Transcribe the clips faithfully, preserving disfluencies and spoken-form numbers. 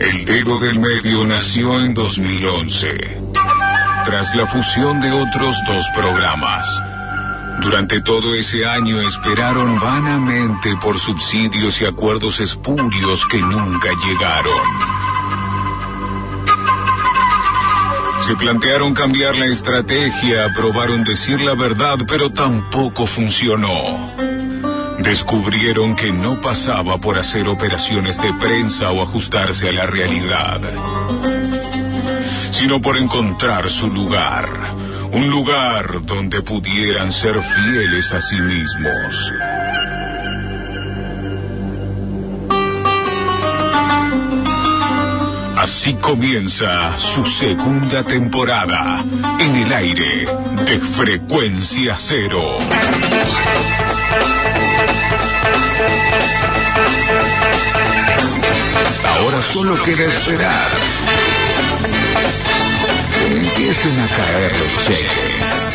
El Dedo del Medio nació en dos mil once, tras la fusión de otros dos programas. Durante todo ese año esperaron vanamente por subsidios y acuerdos espurios que nunca llegaron. Se plantearon cambiar la estrategia, probaron decir la verdad, pero tampoco funcionó. Descubrieron que no pasaba por hacer operaciones de prensa o ajustarse a la realidad, sino por encontrar su lugar, un lugar donde pudieran ser fieles a sí mismos. Así comienza su segunda temporada en el aire de Frecuencia Cero. Ahora solo queda esperar que empiecen a caer los cheques.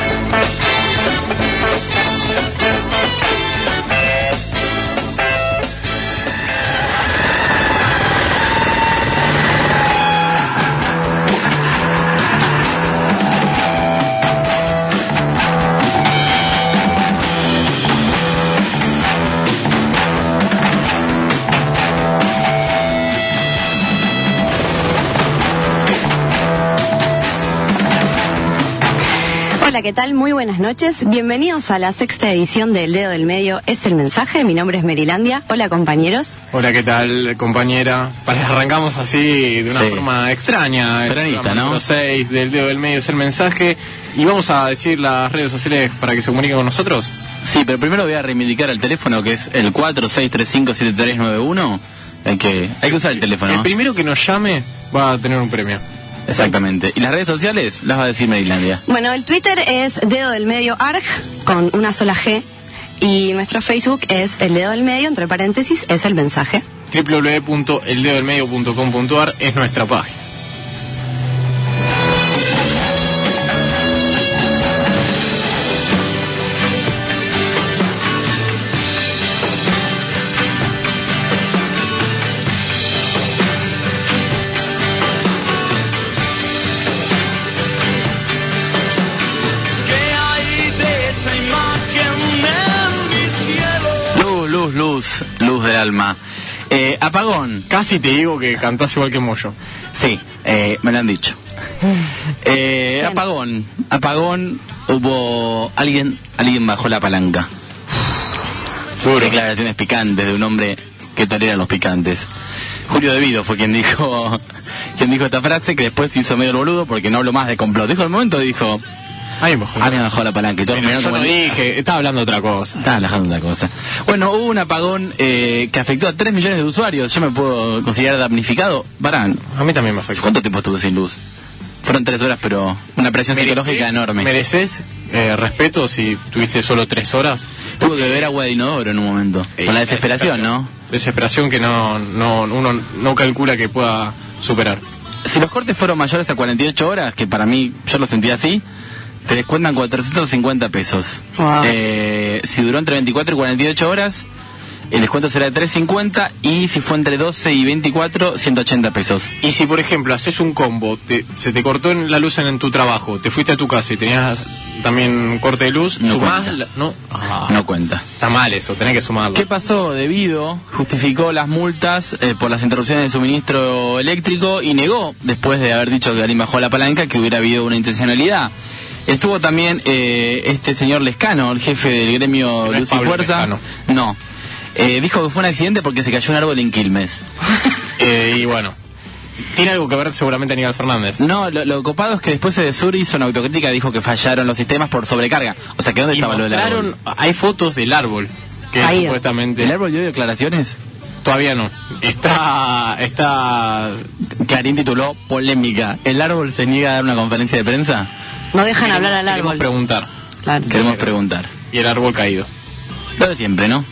Hola, ¿qué tal? Muy buenas noches. Bienvenidos a la sexta edición de El Dedo del Medio es el mensaje. Mi nombre es Merilandia. Hola, compañeros. Hola, ¿qué tal, compañera? Arrancamos así de una sí. forma extraña. Peronista, ¿no? Número seis del Dedo del Medio es el mensaje. Y vamos a decir las redes sociales para que se comuniquen con nosotros. Sí, pero primero voy a reivindicar el teléfono, que es el cuatro seis tres cinco siete tres nueve uno. Hay que, hay que usar el teléfono. El primero que nos llame va a tener un premio. Exactamente. ¿Y las redes sociales? Las va a decir Merilandia. Bueno, el Twitter es Dedo del Medio Arg, con una sola G. Y nuestro Facebook es El Dedo del Medio, entre paréntesis, es el mensaje. doble u doble u doble u punto el dedo del medio punto com punto a r es nuestra página. Luz, luz del alma. Eh, apagón. Casi te digo que cantás igual que Moyo. Sí, eh, me lo han dicho. Eh, apagón, apagón, hubo alguien, alguien bajó la palanca. Hubo declaraciones picantes de un hombre que tolera los picantes. Julio De Vido fue quien dijo, quien dijo esta frase, que después se hizo medio el boludo porque no habló más de complot. Dijo al momento, dijo... Alguien bajó, Alguien bajó la palanca y todo. Pero yo no dije, estaba hablando otra cosa. Estaba hablando otra cosa. Bueno, hubo un apagón eh, que afectó a tres millones de usuarios. Yo me puedo considerar damnificado. Barán. A mí también me afectó. ¿Cuánto tiempo estuve sin luz? Fueron tres horas, pero una presión ¿Mereces, psicológica enorme. ¿Mereces eh, respeto si tuviste solo tres horas? Tuve que beber agua de inodoro en un momento. Eh, Con la desesperación, ¿no? Desesperación que no, no uno no calcula que pueda superar. Si los cortes fueron mayores a cuarenta y ocho horas, que para mí yo lo sentía así, te descuentan cuatrocientos cincuenta pesos. Wow. Eh, si duró entre veinticuatro y cuarenta y ocho horas, el descuento será de trescientos cincuenta, y si fue entre doce y veinticuatro, ciento ochenta pesos. Y si, por ejemplo, haces un combo, te, se te cortó en la luz en, en tu trabajo, te fuiste a tu casa y tenías también corte de luz, no ¿sumás? Cuenta. La, no, ah, no cuenta. Está mal eso, tenés que sumarlo. ¿Qué pasó? Debido, justificó las multas eh, por las interrupciones de suministro eléctrico y negó, después de haber dicho que alguien bajó la palanca, que hubiera habido una intencionalidad. Estuvo también eh, este señor Lescano, el jefe del gremio no Luz y Fuerza. Lescano. No. Eh, dijo que fue un accidente porque se cayó un árbol en Quilmes. eh, y bueno, tiene algo que ver seguramente Aníbal Fernández. No, lo, lo copado es que después de Sur hizo una autocrítica, dijo que fallaron los sistemas por sobrecarga. O sea, que ¿dónde y estaba lo del árbol? Hay fotos del árbol, que Ahí. supuestamente... ¿El árbol dio declaraciones? Todavía no. Está... está... Clarín tituló Polémica. ¿El árbol se niega a dar una conferencia de prensa? No dejan queremos, hablar al árbol. Queremos preguntar. Claro. Queremos preguntar. Y el árbol caído. Lo de siempre, ¿no?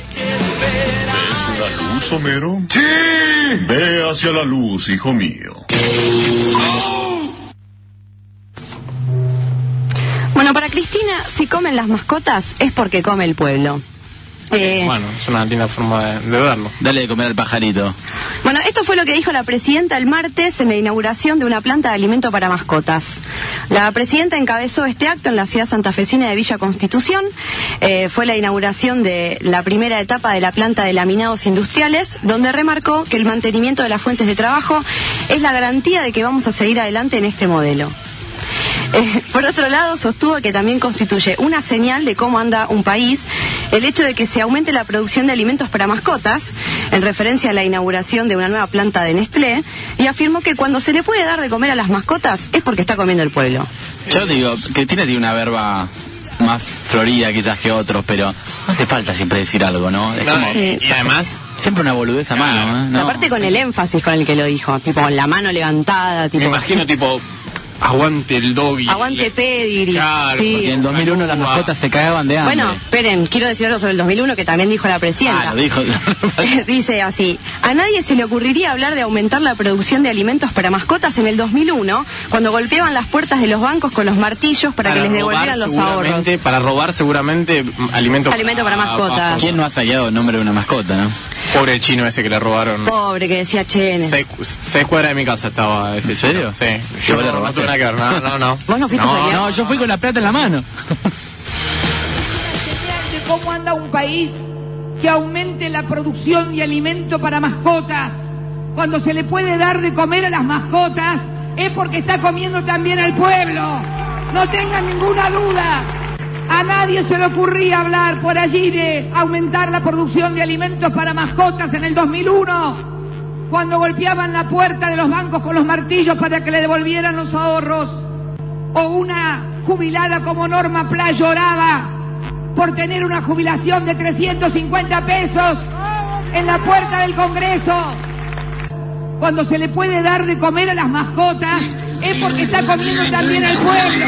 ¿Ves una luz, Homero? ¡Sí! Ve hacia la luz, hijo mío. Bueno, para Cristina, si comen las mascotas es porque come el pueblo. Eh, bueno, es una linda forma de, de verlo. Dale de comer al pajarito. Bueno, esto fue lo que dijo la presidenta el martes en la inauguración de una planta de alimento para mascotas. La presidenta encabezó este acto en la ciudad santafesina de Villa Constitución. Eh, fue la inauguración de la primera etapa de la planta de laminados industriales, donde remarcó que el mantenimiento de las fuentes de trabajo es la garantía de que vamos a seguir adelante en este modelo. Eh, por otro lado, sostuvo que también constituye una señal de cómo anda un país el hecho de que se aumente la producción de alimentos para mascotas, en referencia a la inauguración de una nueva planta de Nestlé, y afirmó que cuando se le puede dar de comer a las mascotas es porque está comiendo el pueblo. Yo digo, Cristina tiene una verba más florida quizás que otros, pero no hace falta siempre decir algo, ¿no? Es No, como, y, y además, siempre una boludez a mano, ¿eh? ¿No? Aparte con el énfasis con el que lo dijo, tipo con la mano levantada, tipo... me imagino tipo, aguante el doggy. Aguante Pedigree. Claro, sí. Porque en dos mil uno las mascotas se cagaban de hambre. Bueno, esperen, quiero decir algo sobre el dos mil uno que también dijo la presidenta. Ah, lo dijo. Dice así: a nadie se le ocurriría hablar de aumentar la producción de alimentos para mascotas en el dos mil uno, cuando golpeaban las puertas de los bancos con los martillos para, que les devolvieran los ahorros. Para robar seguramente alimentos Alimento para mascotas. ¿Quién no ha hallado el nombre de una mascota, no? Pobre chino ese que le robaron. Pobre, que decía Chene. Seis, seis cuadras de mi casa estaba ese. ¿En serio? Sí. Yo Yo le no, robaste. no tuve nada que ver, no, no, no. ¿Vos no fuiste No, a salir? No, yo fui con la plata en la mano. De cómo anda un país que aumente la producción de alimento para mascotas. Cuando se le puede dar de comer a las mascotas es porque está comiendo también al pueblo. No tengan ninguna duda. A nadie se le ocurría hablar por allí de aumentar la producción de alimentos para mascotas en el dos mil uno, cuando golpeaban la puerta de los bancos con los martillos para que le devolvieran los ahorros. O una jubilada como Norma Pla lloraba por tener una jubilación de trescientos cincuenta pesos en la puerta del Congreso. Cuando se le puede dar de comer a las mascotas es porque está comiendo también al pueblo.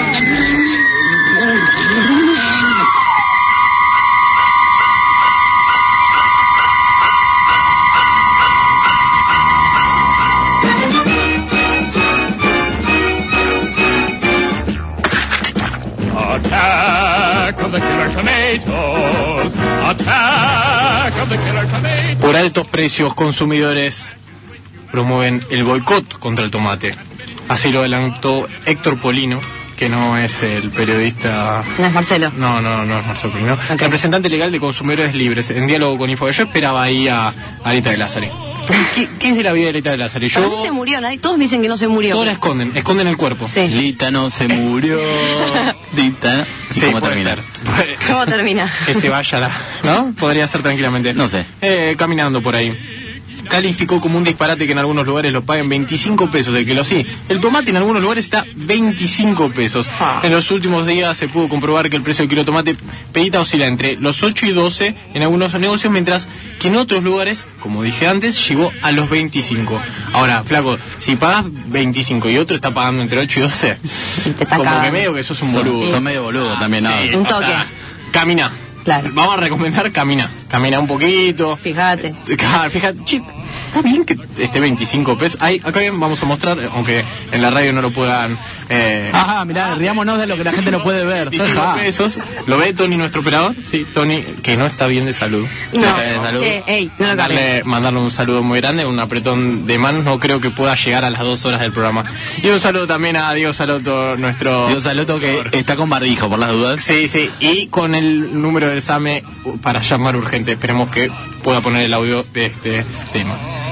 Attack of the killer tomatoes. Attack of the killer tomatoes. Por altos precios, consumidores promueven el boicot contra el tomate. Así lo adelantó Héctor Polino, que no es el periodista... No es Marcelo. No, no, no es Marcelo Polino. Okay. Representante legal de Consumidores Libres, en diálogo con Info. Yo esperaba ahí a Arita de Lázari. ¿Qué, ¿Qué es de la vida de Arita de Lázari? Yo... Para mí se murió, nadie, todos me dicen que no se murió. Todos la esconden, esconden el cuerpo. Sí. Lita no se murió. Lita. ¿Y Sí, cómo puede termina? ser. ¿Cómo termina? Que se vaya la... ¿No? Podría ser tranquilamente. No sé. Eh, caminando por ahí. Calificó como un disparate que en algunos lugares lo paguen veinticinco pesos, de que lo sí. El tomate en algunos lugares está veinticinco pesos. Ah. En los últimos días se pudo comprobar que el precio del kilo de tomate pedita oscila entre los ocho y doce en algunos negocios, mientras que en otros lugares, como dije antes, llegó a los veinticinco. Ahora, flaco, si pagas veinticinco y otro está pagando entre ocho y doce, te está como que cagando. medio que sos un Son, boludo. son medio boludo también, ¿no? Sí, Un o toque. sea, camina. Claro. Vamos a recomendar camina. Camina un poquito. Fíjate. Claro, fíjate, che, está bien que esté veinticinco pesos. Ahí, acá bien vamos a mostrar, aunque en la radio no lo puedan... Eh, Ajá, mirá, riámonos de lo que la gente no puede ver. veinticinco Ajá. pesos. ¿Lo ve Tony, nuestro operador? Sí, Tony, que no está bien de salud. No, Está bien de salud. che, ey, no lo mandarle, cargues. mandarle un saludo muy grande, un apretón de manos. No creo que pueda llegar a las dos horas del programa. Y un saludo también a Diego Saloto, nuestro... Dios Saloto que está con barbijo, por las dudas. Sí, sí, y con el número del SAME para llamar urgente. Esperemos que pueda poner el audio de este tema.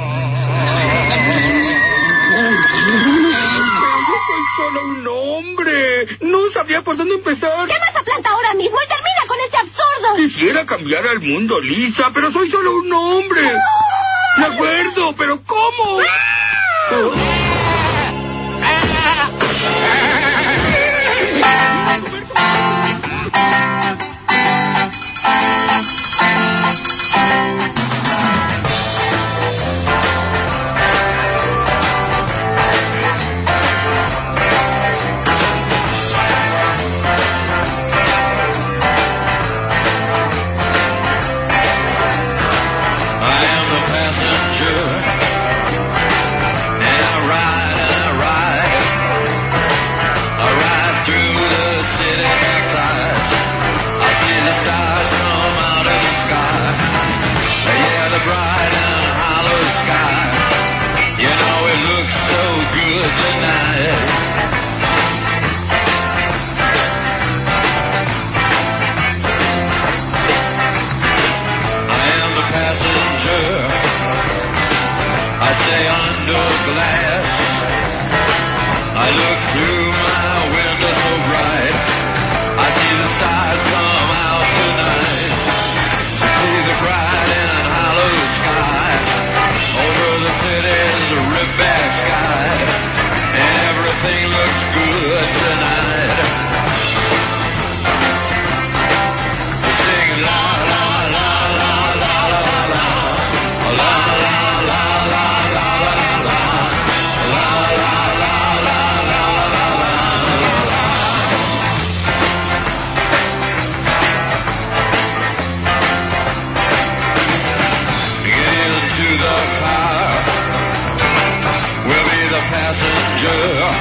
Solo un hombre. No sabía por dónde empezar. ¡Llama a planta ahora mismo y termina con este absurdo! Quisiera cambiar al mundo, Lisa, pero soy solo un hombre. De acuerdo, pero ¿cómo? I am the passenger tonight. I am the passenger. I stay under glass. I look through my window so bright. I see the stars come out tonight. I see the bright and hollow sky. Over the city's ripped back sky. And everything looks good tonight. We're singing la la la la la la la. La la la la la la la. La la la la la la la. Get into the car. We'll be the passenger.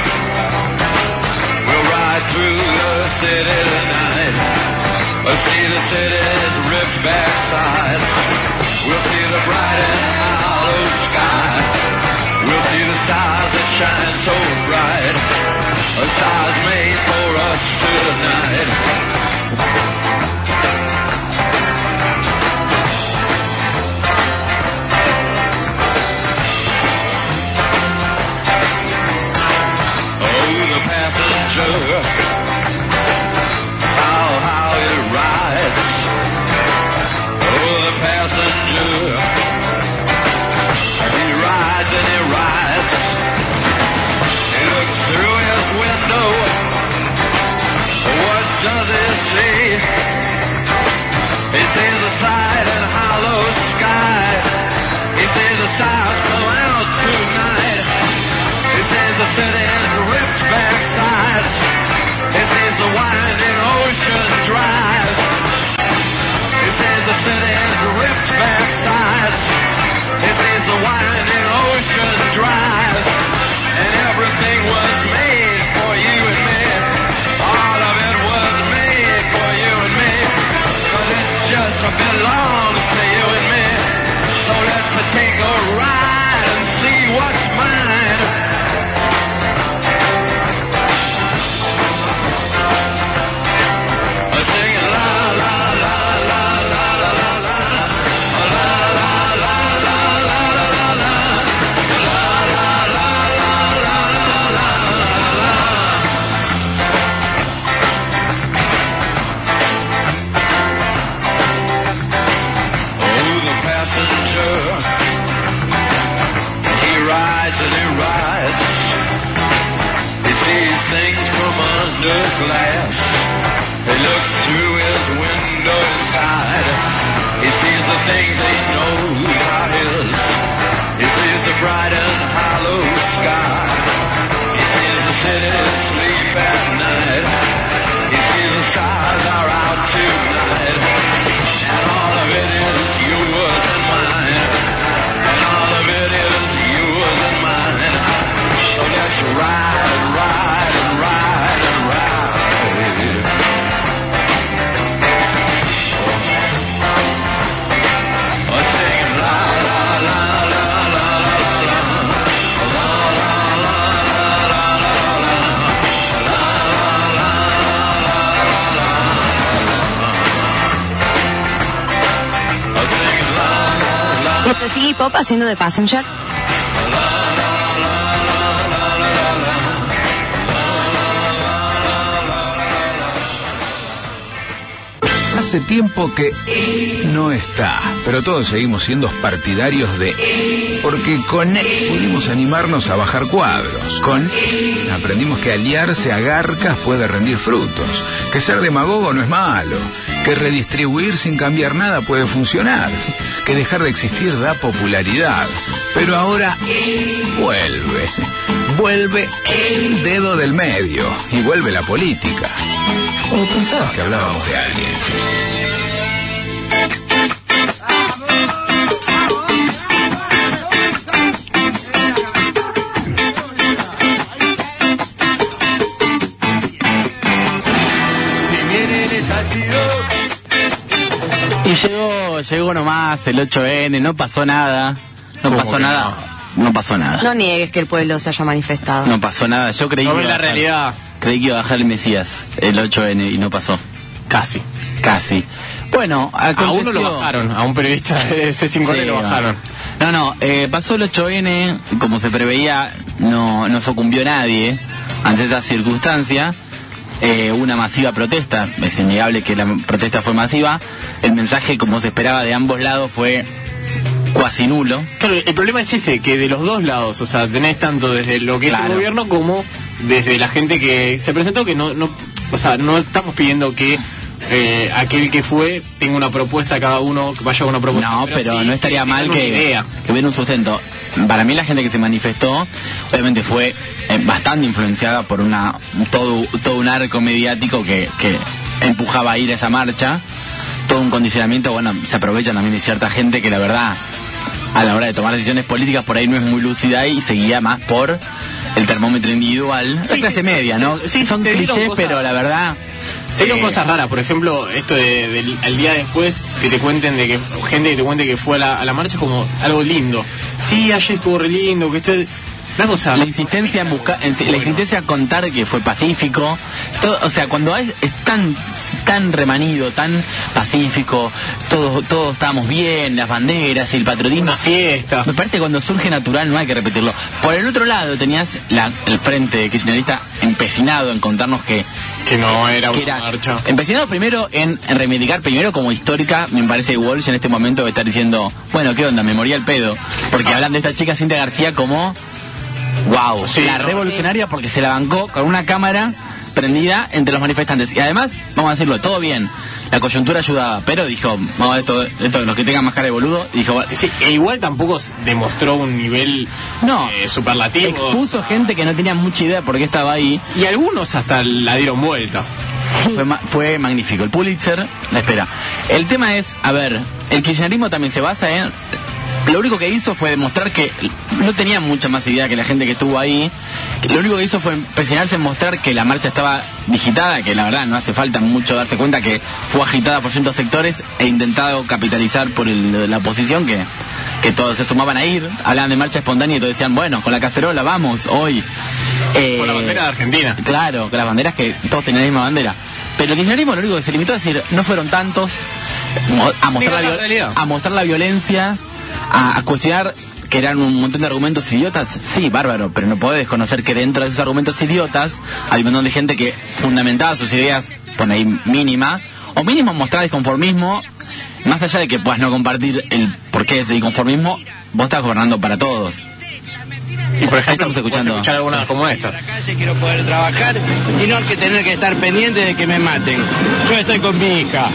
We'll ride through the city tonight. We'll see the city's ripped back sides. We'll see the bright and hollow sky. We'll see the stars that shine so bright. A stars made for us tonight. The passenger, how, how it rides. Oh, the passenger, he rides and he rides. He looks through his window. What does he see? He sees the side and hollow sky. He sees the stars come out tonight. He sees the city's ripped back sides. He sees the winding ocean drive. He sees the city's ripped back sides. He sees the winding ocean drive. And everything was made for you and me. All of it was made for you and me. Cause it just belongs to you and me. So let's take a ride and see what's mine. Things from under glass. He looks through his window inside. He sees the things he knows are his. He sees the bright and hollow sky. He sees the city sleep at night. He sees the stars are out tonight. And all of it is yours and mine. And all of it is yours and mine. So let's ride, ride. Ride and ride. Oh, singing la la la la la la la la la la la la la. Oh, singing la la la. Esto es Iggy Pop haciendo de Passenger. Hace tiempo que no está, pero todos seguimos siendo partidarios de porque con pudimos animarnos a bajar cuadros. Con aprendimos que aliarse a garcas puede rendir frutos, que ser demagogo no es malo, que redistribuir sin cambiar nada puede funcionar, que dejar de existir da popularidad. Pero ahora vuelve, vuelve el dedo del medio y vuelve la política. ¿O pensabas que hablábamos de alguien? Y llegó, llegó nomás el ocho ene, no pasó nada. No pasó nada. no pasó nada. No niegues que el pueblo se haya manifestado. No pasó nada. Yo creí No que ves iba a la bajar- realidad. Creí que iba a bajar el Mesías el ocho ene y no pasó. Casi. Casi. Bueno, A aconteció... uno lo bajaron, a un periodista de C cinco N Sí, lo bajaron. No, no, eh, pasó el ocho ene, como se preveía, no, no sucumbió nadie ante esa circunstancia. Eh, una masiva protesta, es innegable que la protesta fue masiva. El mensaje, como se esperaba de ambos lados, fue cuasi nulo. Claro, el problema es ese, que de los dos lados, o sea, tenés tanto desde lo que es Claro. el gobierno como desde la gente que se presentó, que no, no o sea, no estamos pidiendo que eh, aquel que fue tenga una propuesta, cada uno que vaya con una propuesta. No, pero sí no estaría que mal tengan una que, idea. que hubiera un sustento. Para mí la gente que se manifestó, obviamente fue eh, bastante influenciada por una todo, todo un arco mediático que, que empujaba a ir a esa marcha. Todo un condicionamiento, bueno, se aprovechan también de cierta gente que la verdad, a la hora de tomar decisiones políticas, por ahí no es muy lúcida y se guía más por el termómetro individual. Sí, la clase sí, media, sí, ¿no? sí, Son se dieron clichés, cosas- pero la verdad... Se dieron eh, cosas raras, por ejemplo, esto de, del al día después, que te cuenten de que, gente que te cuente que fue a la, a la marcha es como algo lindo. Sí, ayer estuvo re lindo, que esto es... Una cosa... La insistencia en buscar, en- la insistencia en contar que fue pacífico, todo, o sea, cuando hay, es tan tan remanido, tan pacífico, todos todos estábamos bien, las banderas y el patriotismo, Una fiesta. me parece que cuando surge natural no hay que repetirlo. Por el otro lado tenías la, el frente kirchnerista empecinado en contarnos que Que no era que una era marcha. empecinado primero en, en reivindicar, primero como histórica, me parece Walsh en este momento debe estar diciendo, bueno, ¿qué onda? Me moría el pedo, porque hablan de esta chica Cintia García como wow, Sí, la ¿no? revolucionaria, porque se la bancó con una cámara prendida entre los manifestantes. Y además, vamos a decirlo, todo bien, la coyuntura ayudaba, pero dijo, vamos a esto, esto los que tengan más cara de boludo, y dijo, Sí, e igual tampoco s- demostró un nivel no, eh, superlativo. expuso gente que no tenía mucha idea por qué estaba ahí. Y algunos hasta la dieron vuelta. Fue, ma- fue magnífico. El Pulitzer la espera. El tema es, a ver, el kirchnerismo también se basa en... Lo único que hizo fue demostrar que no tenía mucha más idea que la gente que estuvo ahí. Lo único que hizo fue empecinarse en mostrar que la marcha estaba digitada, que la verdad no hace falta mucho darse cuenta que fue agitada por ciertos sectores e intentado capitalizar por el- la oposición, que, que todos se sumaban a ir, hablaban de marcha espontánea y todos decían, bueno, con la cacerola vamos hoy. Eh, Con la bandera de Argentina. Claro, con las banderas que todos tenían la misma bandera. Pero el kirchnerismo lo único que se limitó a decir, no fueron tantos, mo- a mostrar, Mira la la, viol- realidad. a mostrar la violencia, a, a cuestionar que eran un montón de argumentos idiotas. Sí, bárbaro, pero no podés desconocer que dentro de esos argumentos idiotas hay un montón de gente que fundamentaba sus ideas, por ahí mínima, o mínimo mostrar disconformismo, más allá de que puedas no compartir el porqué de ese disconformismo, vos estás gobernando para todos. Y por ejemplo, Estamos escuchando. podés escuchar algunas como esta. calle quiero poder trabajar y no que tener que estar pendiente de que me maten. Yo estoy con mi hija.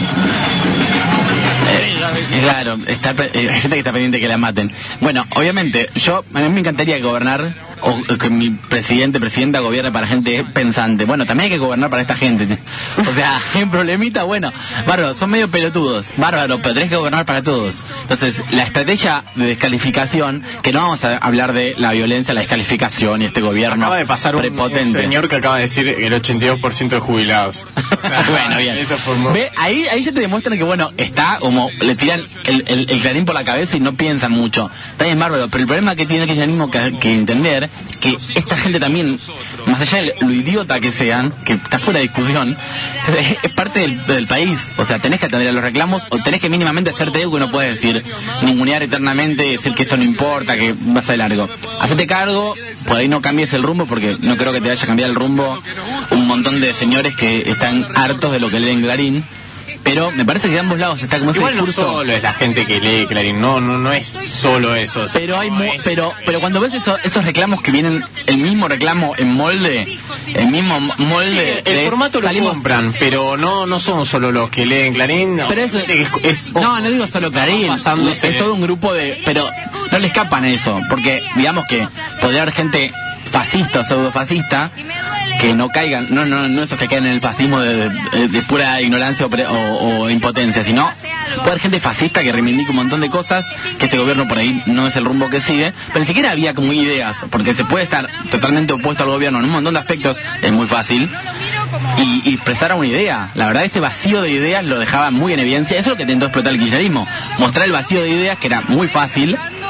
Eh, claro, está, pe- eh, hay gente que está pendiente que la maten. Bueno, obviamente, yo a mí me encantaría gobernar o eh, que mi presidente, presidenta gobierne para gente pensante. Bueno, también hay que gobernar para esta gente. O sea, hay un problemita, bueno, bárbaro, son medio pelotudos, bárbaro, pero tenés que gobernar para todos. Entonces, la estrategia de descalificación, que no vamos a hablar de la violencia, la descalificación y este gobierno Acaba de pasar un, un prepotente. señor que acaba de decir el ochenta y dos por ciento de jubilados. O sea, Bueno, bien. Eso formó. Ve, ahí, ahí ya te demuestran que, bueno, está como, le tiran el, el, el clarín por la cabeza y no piensan mucho. Está bien bárbaro, pero el problema que tiene el kirchnerismo que, que entender, que esta gente también, más allá de lo idiota que sean, que está fuera de discusión, es, es parte del, del país. O sea, tenés que atender a los reclamos o tenés que mínimamente hacerte algo que no puedes decir, ningunear eternamente, decir que esto no importa, que vas de largo. Hacete cargo, por ahí no cambies el rumbo, porque no creo que te vaya a cambiar el rumbo un montón de señores que están hartos de lo que leen Clarín. Pero me parece que de ambos lados está como ese Igual no discurso. solo es la gente que lee Clarín, no, no, no es solo eso. o sea, Pero hay no mu- es- pero pero cuando ves eso- esos reclamos que vienen, el mismo reclamo en molde, el mismo mo- molde. el de- formato lo salimos- compran, pero no no son solo los que leen Clarín. no. Pero eso es, es- no, no digo solo Clarín, pasándose. es todo un grupo de, pero no le escapan a eso, porque digamos que podría haber gente fascista o pseudofascista que no caigan, no no no esos que caen en el fascismo de, de- de pura ignorancia o, pre- o- o impotencia, sino puede haber gente fascista que reivindica un montón de cosas que este gobierno por ahí no es el rumbo que sigue, pero ni siquiera había como ideas, porque se puede estar totalmente opuesto al gobierno en un montón de aspectos, es muy fácil. Y, y expresar una idea. La verdad, ese vacío de ideas lo dejaba muy en evidencia. Eso es lo que intentó explotar el kirchnerismo. Mostrar el vacío de ideas, que era muy fácil,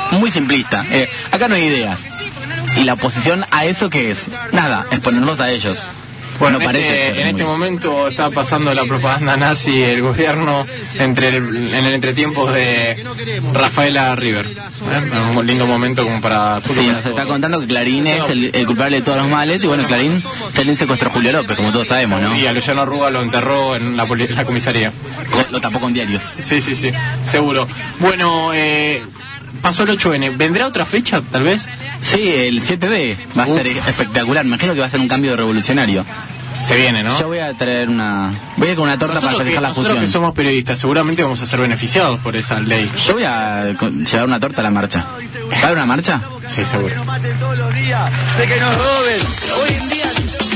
muy simplista. Eh, acá no hay ideas. ¿Y la oposición a eso qué es? Nada, exponerlos a ellos. Bueno, no en, parece este, ser en muy... este momento está pasando la propaganda nazi el gobierno entre el, en el entretiempo de Rafaela River. ¿Eh? Un lindo momento como para... Sí, nos está contando que Clarín es el, el culpable de todos los males y bueno, Clarín Clarín secuestró a Julio López, como todos sabemos, ¿no? Y a Luciano Arruga lo enterró en la, en la comisaría. Con, lo tapó con diarios. Sí, sí, sí, seguro. Bueno, eh... pasó el ocho ene. ¿Vendrá otra fecha, tal vez? Sí, el siete de va a Uf. ser espectacular. Me imagino que va a ser un cambio revolucionario. Se viene, ¿no? Yo voy a traer una... Voy a ir con una torta nosotros para festejar que, la fusión. Nosotros que somos periodistas, seguramente vamos a ser beneficiados por esa ley. Yo voy a llevar una torta a la marcha. ¿Va a haber una marcha? Sí, seguro. De que nos roben. Hoy en día...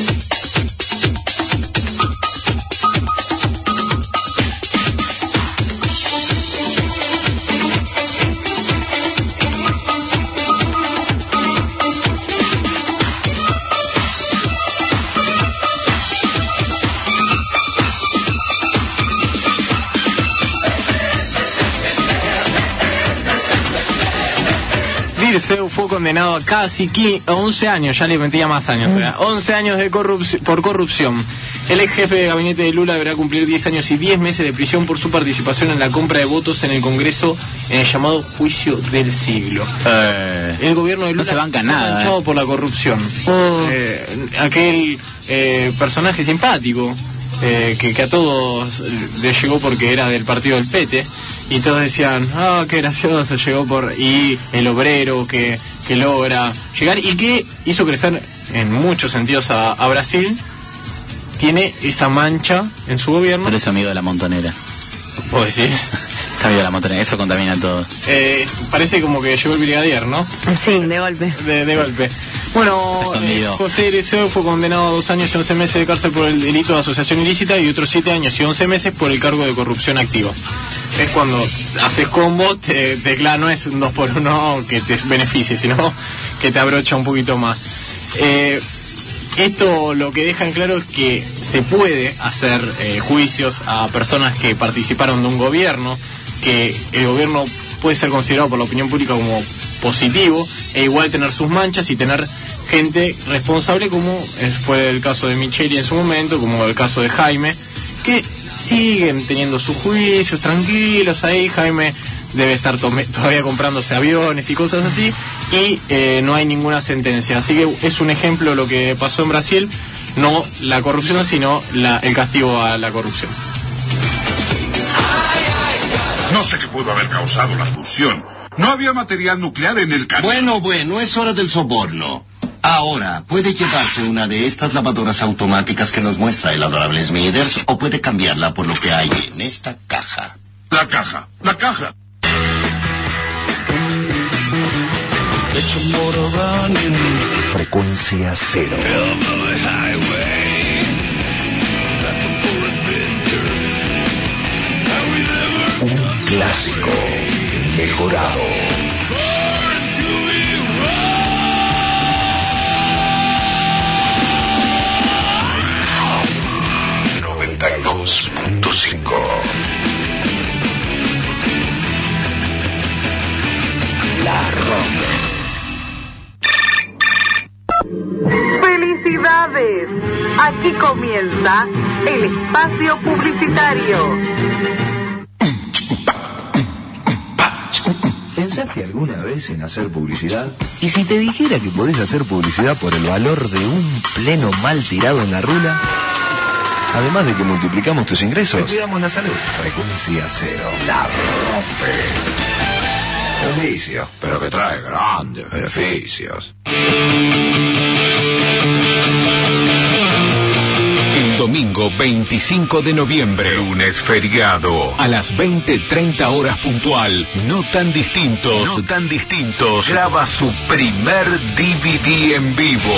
Dirceu fue condenado a casi once años, ya le metía más años, ¿verdad? once años de corrupción, por corrupción. El ex jefe de gabinete de Lula deberá cumplir diez años y diez meses de prisión por su participación en la compra de votos en el Congreso en el llamado juicio del siglo. Eh, el gobierno de Lula no se banca nada, manchado eh. por la corrupción. Oh. Eh, aquel eh, personaje simpático eh, que, que a todos le llegó porque era del partido del Pete. Y todos decían, ah, oh, qué gracioso, llegó por... Y el obrero que, que logra llegar y que hizo crecer en muchos sentidos a, a Brasil, tiene esa mancha en su gobierno. Pero es amigo de la montonera. ¿Vos decís? Es amigo de la montonera, eso contamina a todos. Eh, parece como que llegó el brigadier, ¿no? Sí, de golpe. De, de golpe. Bueno, eh, José Dirceu fue condenado a dos años y once meses de cárcel por el delito de asociación ilícita y otros siete años y once meses por el cargo de corrupción activa. Es cuando haces combo, te, te claro, no es un dos por uno que te beneficie, sino que te abrocha un poquito más. Eh, esto lo que deja en claro es que se puede hacer eh, juicios a personas que participaron de un gobierno, que el gobierno puede ser considerado por la opinión pública como positivo, e igual tener sus manchas y tener gente responsable, como fue el caso de Micheli en su momento, como el caso de Jaime, que siguen teniendo sus juicios tranquilos ahí. Jaime debe estar todavía comprándose aviones y cosas así, y eh, no hay ninguna sentencia. Así que es un ejemplo de lo que pasó en Brasil, no la corrupción, sino la, el castigo a la corrupción. No sé qué pudo haber causado la fusión. No había material nuclear en el canal. Bueno, bueno, es hora del soborno. Ahora, puede llevarse una de estas lavadoras automáticas que nos muestra el adorable Smithers, o puede cambiarla por lo que hay en esta caja. La caja, la caja. Frecuencia cero. Un clásico mejorado. noventa y dos punto cinco. La Rock. ¡Felicidades! Aquí comienza el espacio publicitario. ¿Pensaste alguna vez en hacer publicidad? ¿Y si te dijera que podés hacer publicidad por el valor de un pleno mal tirado en la rula? Además de que multiplicamos tus ingresos, te cuidamos la salud. Frecuencia cero. La rompe. Servicio, pero que trae grandes beneficios. El domingo veinticinco de noviembre, lunes feriado, a las veinte treinta horas puntual, No Tan Distintos, No Tan Distintos, graba su primer D V D en vivo.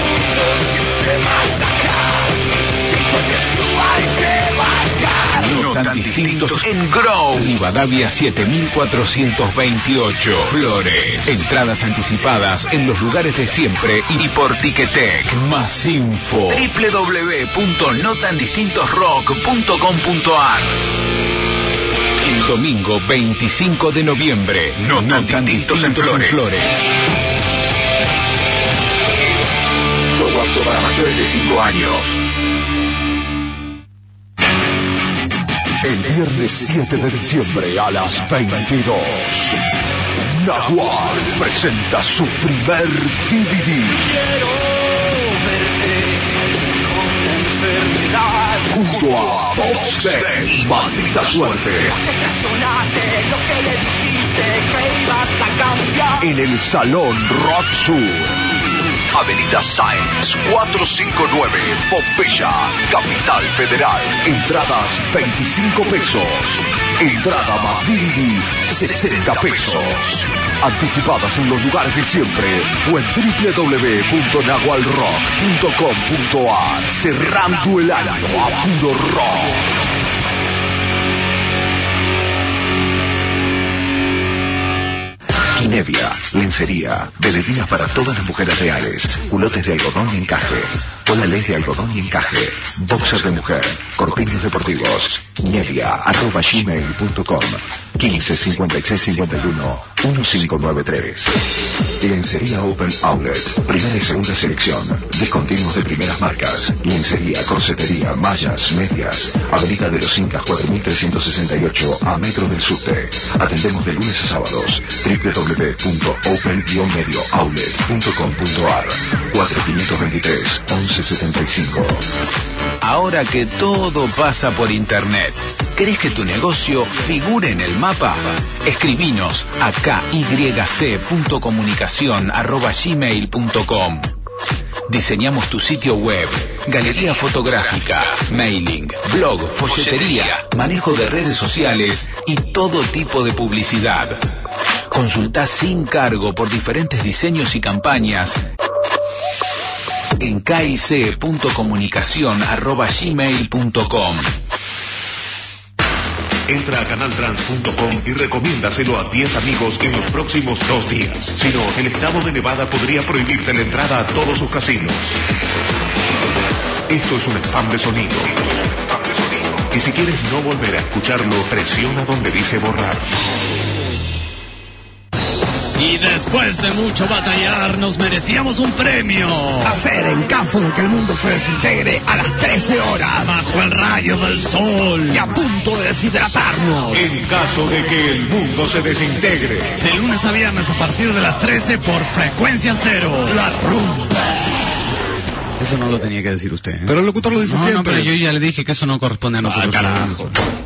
No tan distintos en Grow. Rivadavia siete mil cuatrocientos veintiocho. Flores. Entradas anticipadas en los lugares de siempre y por Ticketek. Más info. doble u doble u doble u punto no tan distintos rock punto com punto a r. El domingo veinticinco de noviembre. No, no tan, tan distintos, distintos en Flores. En Flores. Todo apto para mayores de cinco años. El viernes siete de diciembre a las veintidós, Nahual presenta su primer D V D. Junto a Box Day, Maldita Suerte. En el Salón Rock Sur. Avenida Sáenz cuatrocientos cincuenta y nueve, Pompeya, Capital Federal. Entradas veinticinco pesos. Entrada más D V D sesenta pesos. Anticipadas en los lugares de siempre o en doble u doble u doble u punto nahual rock punto com punto a r. Cerrando el año a puro rock. Kinevia, lencería, veletinas para todas las mujeres reales, culotes de algodón y encaje, polales de algodón y encaje, boxers de mujer, corpiños deportivos. Kinevia, arroba gmail punto com, quince cincuenta y seis cincuenta y uno, quince noventa y tres. Lencería Open Outlet, primera y segunda selección, discontinuos de primeras marcas, lencería, corsetería, mallas, medias, Avenida de los Incas cuatro mil trescientos sesenta y ocho, a metro del subte. Atendemos de lunes a sábados. doble u doble u doble u punto open medio outlet punto com punto a r, cuatro cinco dos tres, once setenta y cinco. Ahora que todo pasa por internet, ¿querés que tu negocio figure en el mapa? Escribinos a k y c punto comunicación arroba gmail punto com. Diseñamos tu sitio web, galería fotográfica, mailing, blog, folletería, manejo de redes sociales y todo tipo de publicidad. Consultá sin cargo por diferentes diseños y campañas en k y c punto comunicación arroba gmail punto com. Entra a canaltrans punto com y recomiéndaselo a diez amigos en los próximos dos días. Si no, el estado de Nevada podría prohibirte la entrada a todos sus casinos. Esto es un spam de sonido. Y si quieres no volver a escucharlo, presiona donde dice borrar. Y después de mucho batallar, nos merecíamos un premio. Hacer en caso de que el mundo se desintegre a las trece horas. Bajo el rayo del sol. Y a punto de deshidratarnos. En caso de que el mundo se desintegre. De lunes a viernes a partir de las trece por Frecuencia Cero. La rumba. Eso no lo tenía que decir usted, ¿eh? Pero el locutor lo dice no, siempre. No, pero yo ya le dije que eso no corresponde a nosotros. Ah, carajo.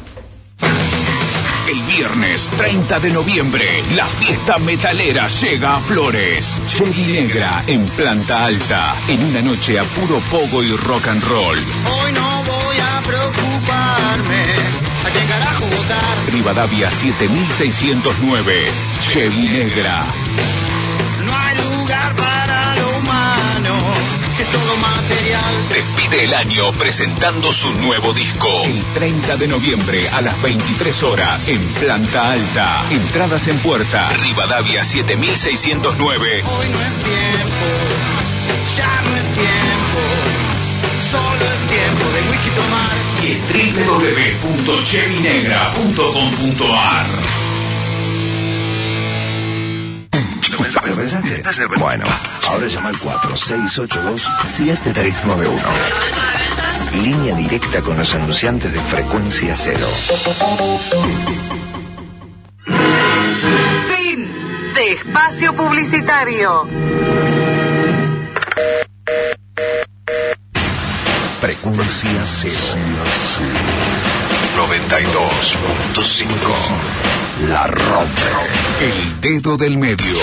El viernes treinta de noviembre, la fiesta metalera llega a Flores. Cherry Negra en planta alta, en una noche a puro pogo y rock and roll. Hoy no voy a preocuparme, ¿a quién carajo votar? Rivadavia siete mil seiscientos nueve, Cherry Negra. No hay lugar para lo humano, si es todo material. Despide el año presentando su nuevo disco. El treinta de noviembre a las veintitrés horas en planta alta. Entradas en puerta. Rivadavia siete mil seiscientos nueve. Hoy no es tiempo, ya no es tiempo, solo es tiempo de whisky tomar. Y en doble u doble u doble u punto cherry negra punto com punto a r. ¿Lo pensaste? Bueno, ahora llama al cuatro seis ocho dos siete tres nueve uno. Línea directa con los anunciantes de Frecuencia Cero. Fin de espacio publicitario. Frecuencia Cero. noventa y dos punto cinco. La rompe. El dedo del medio.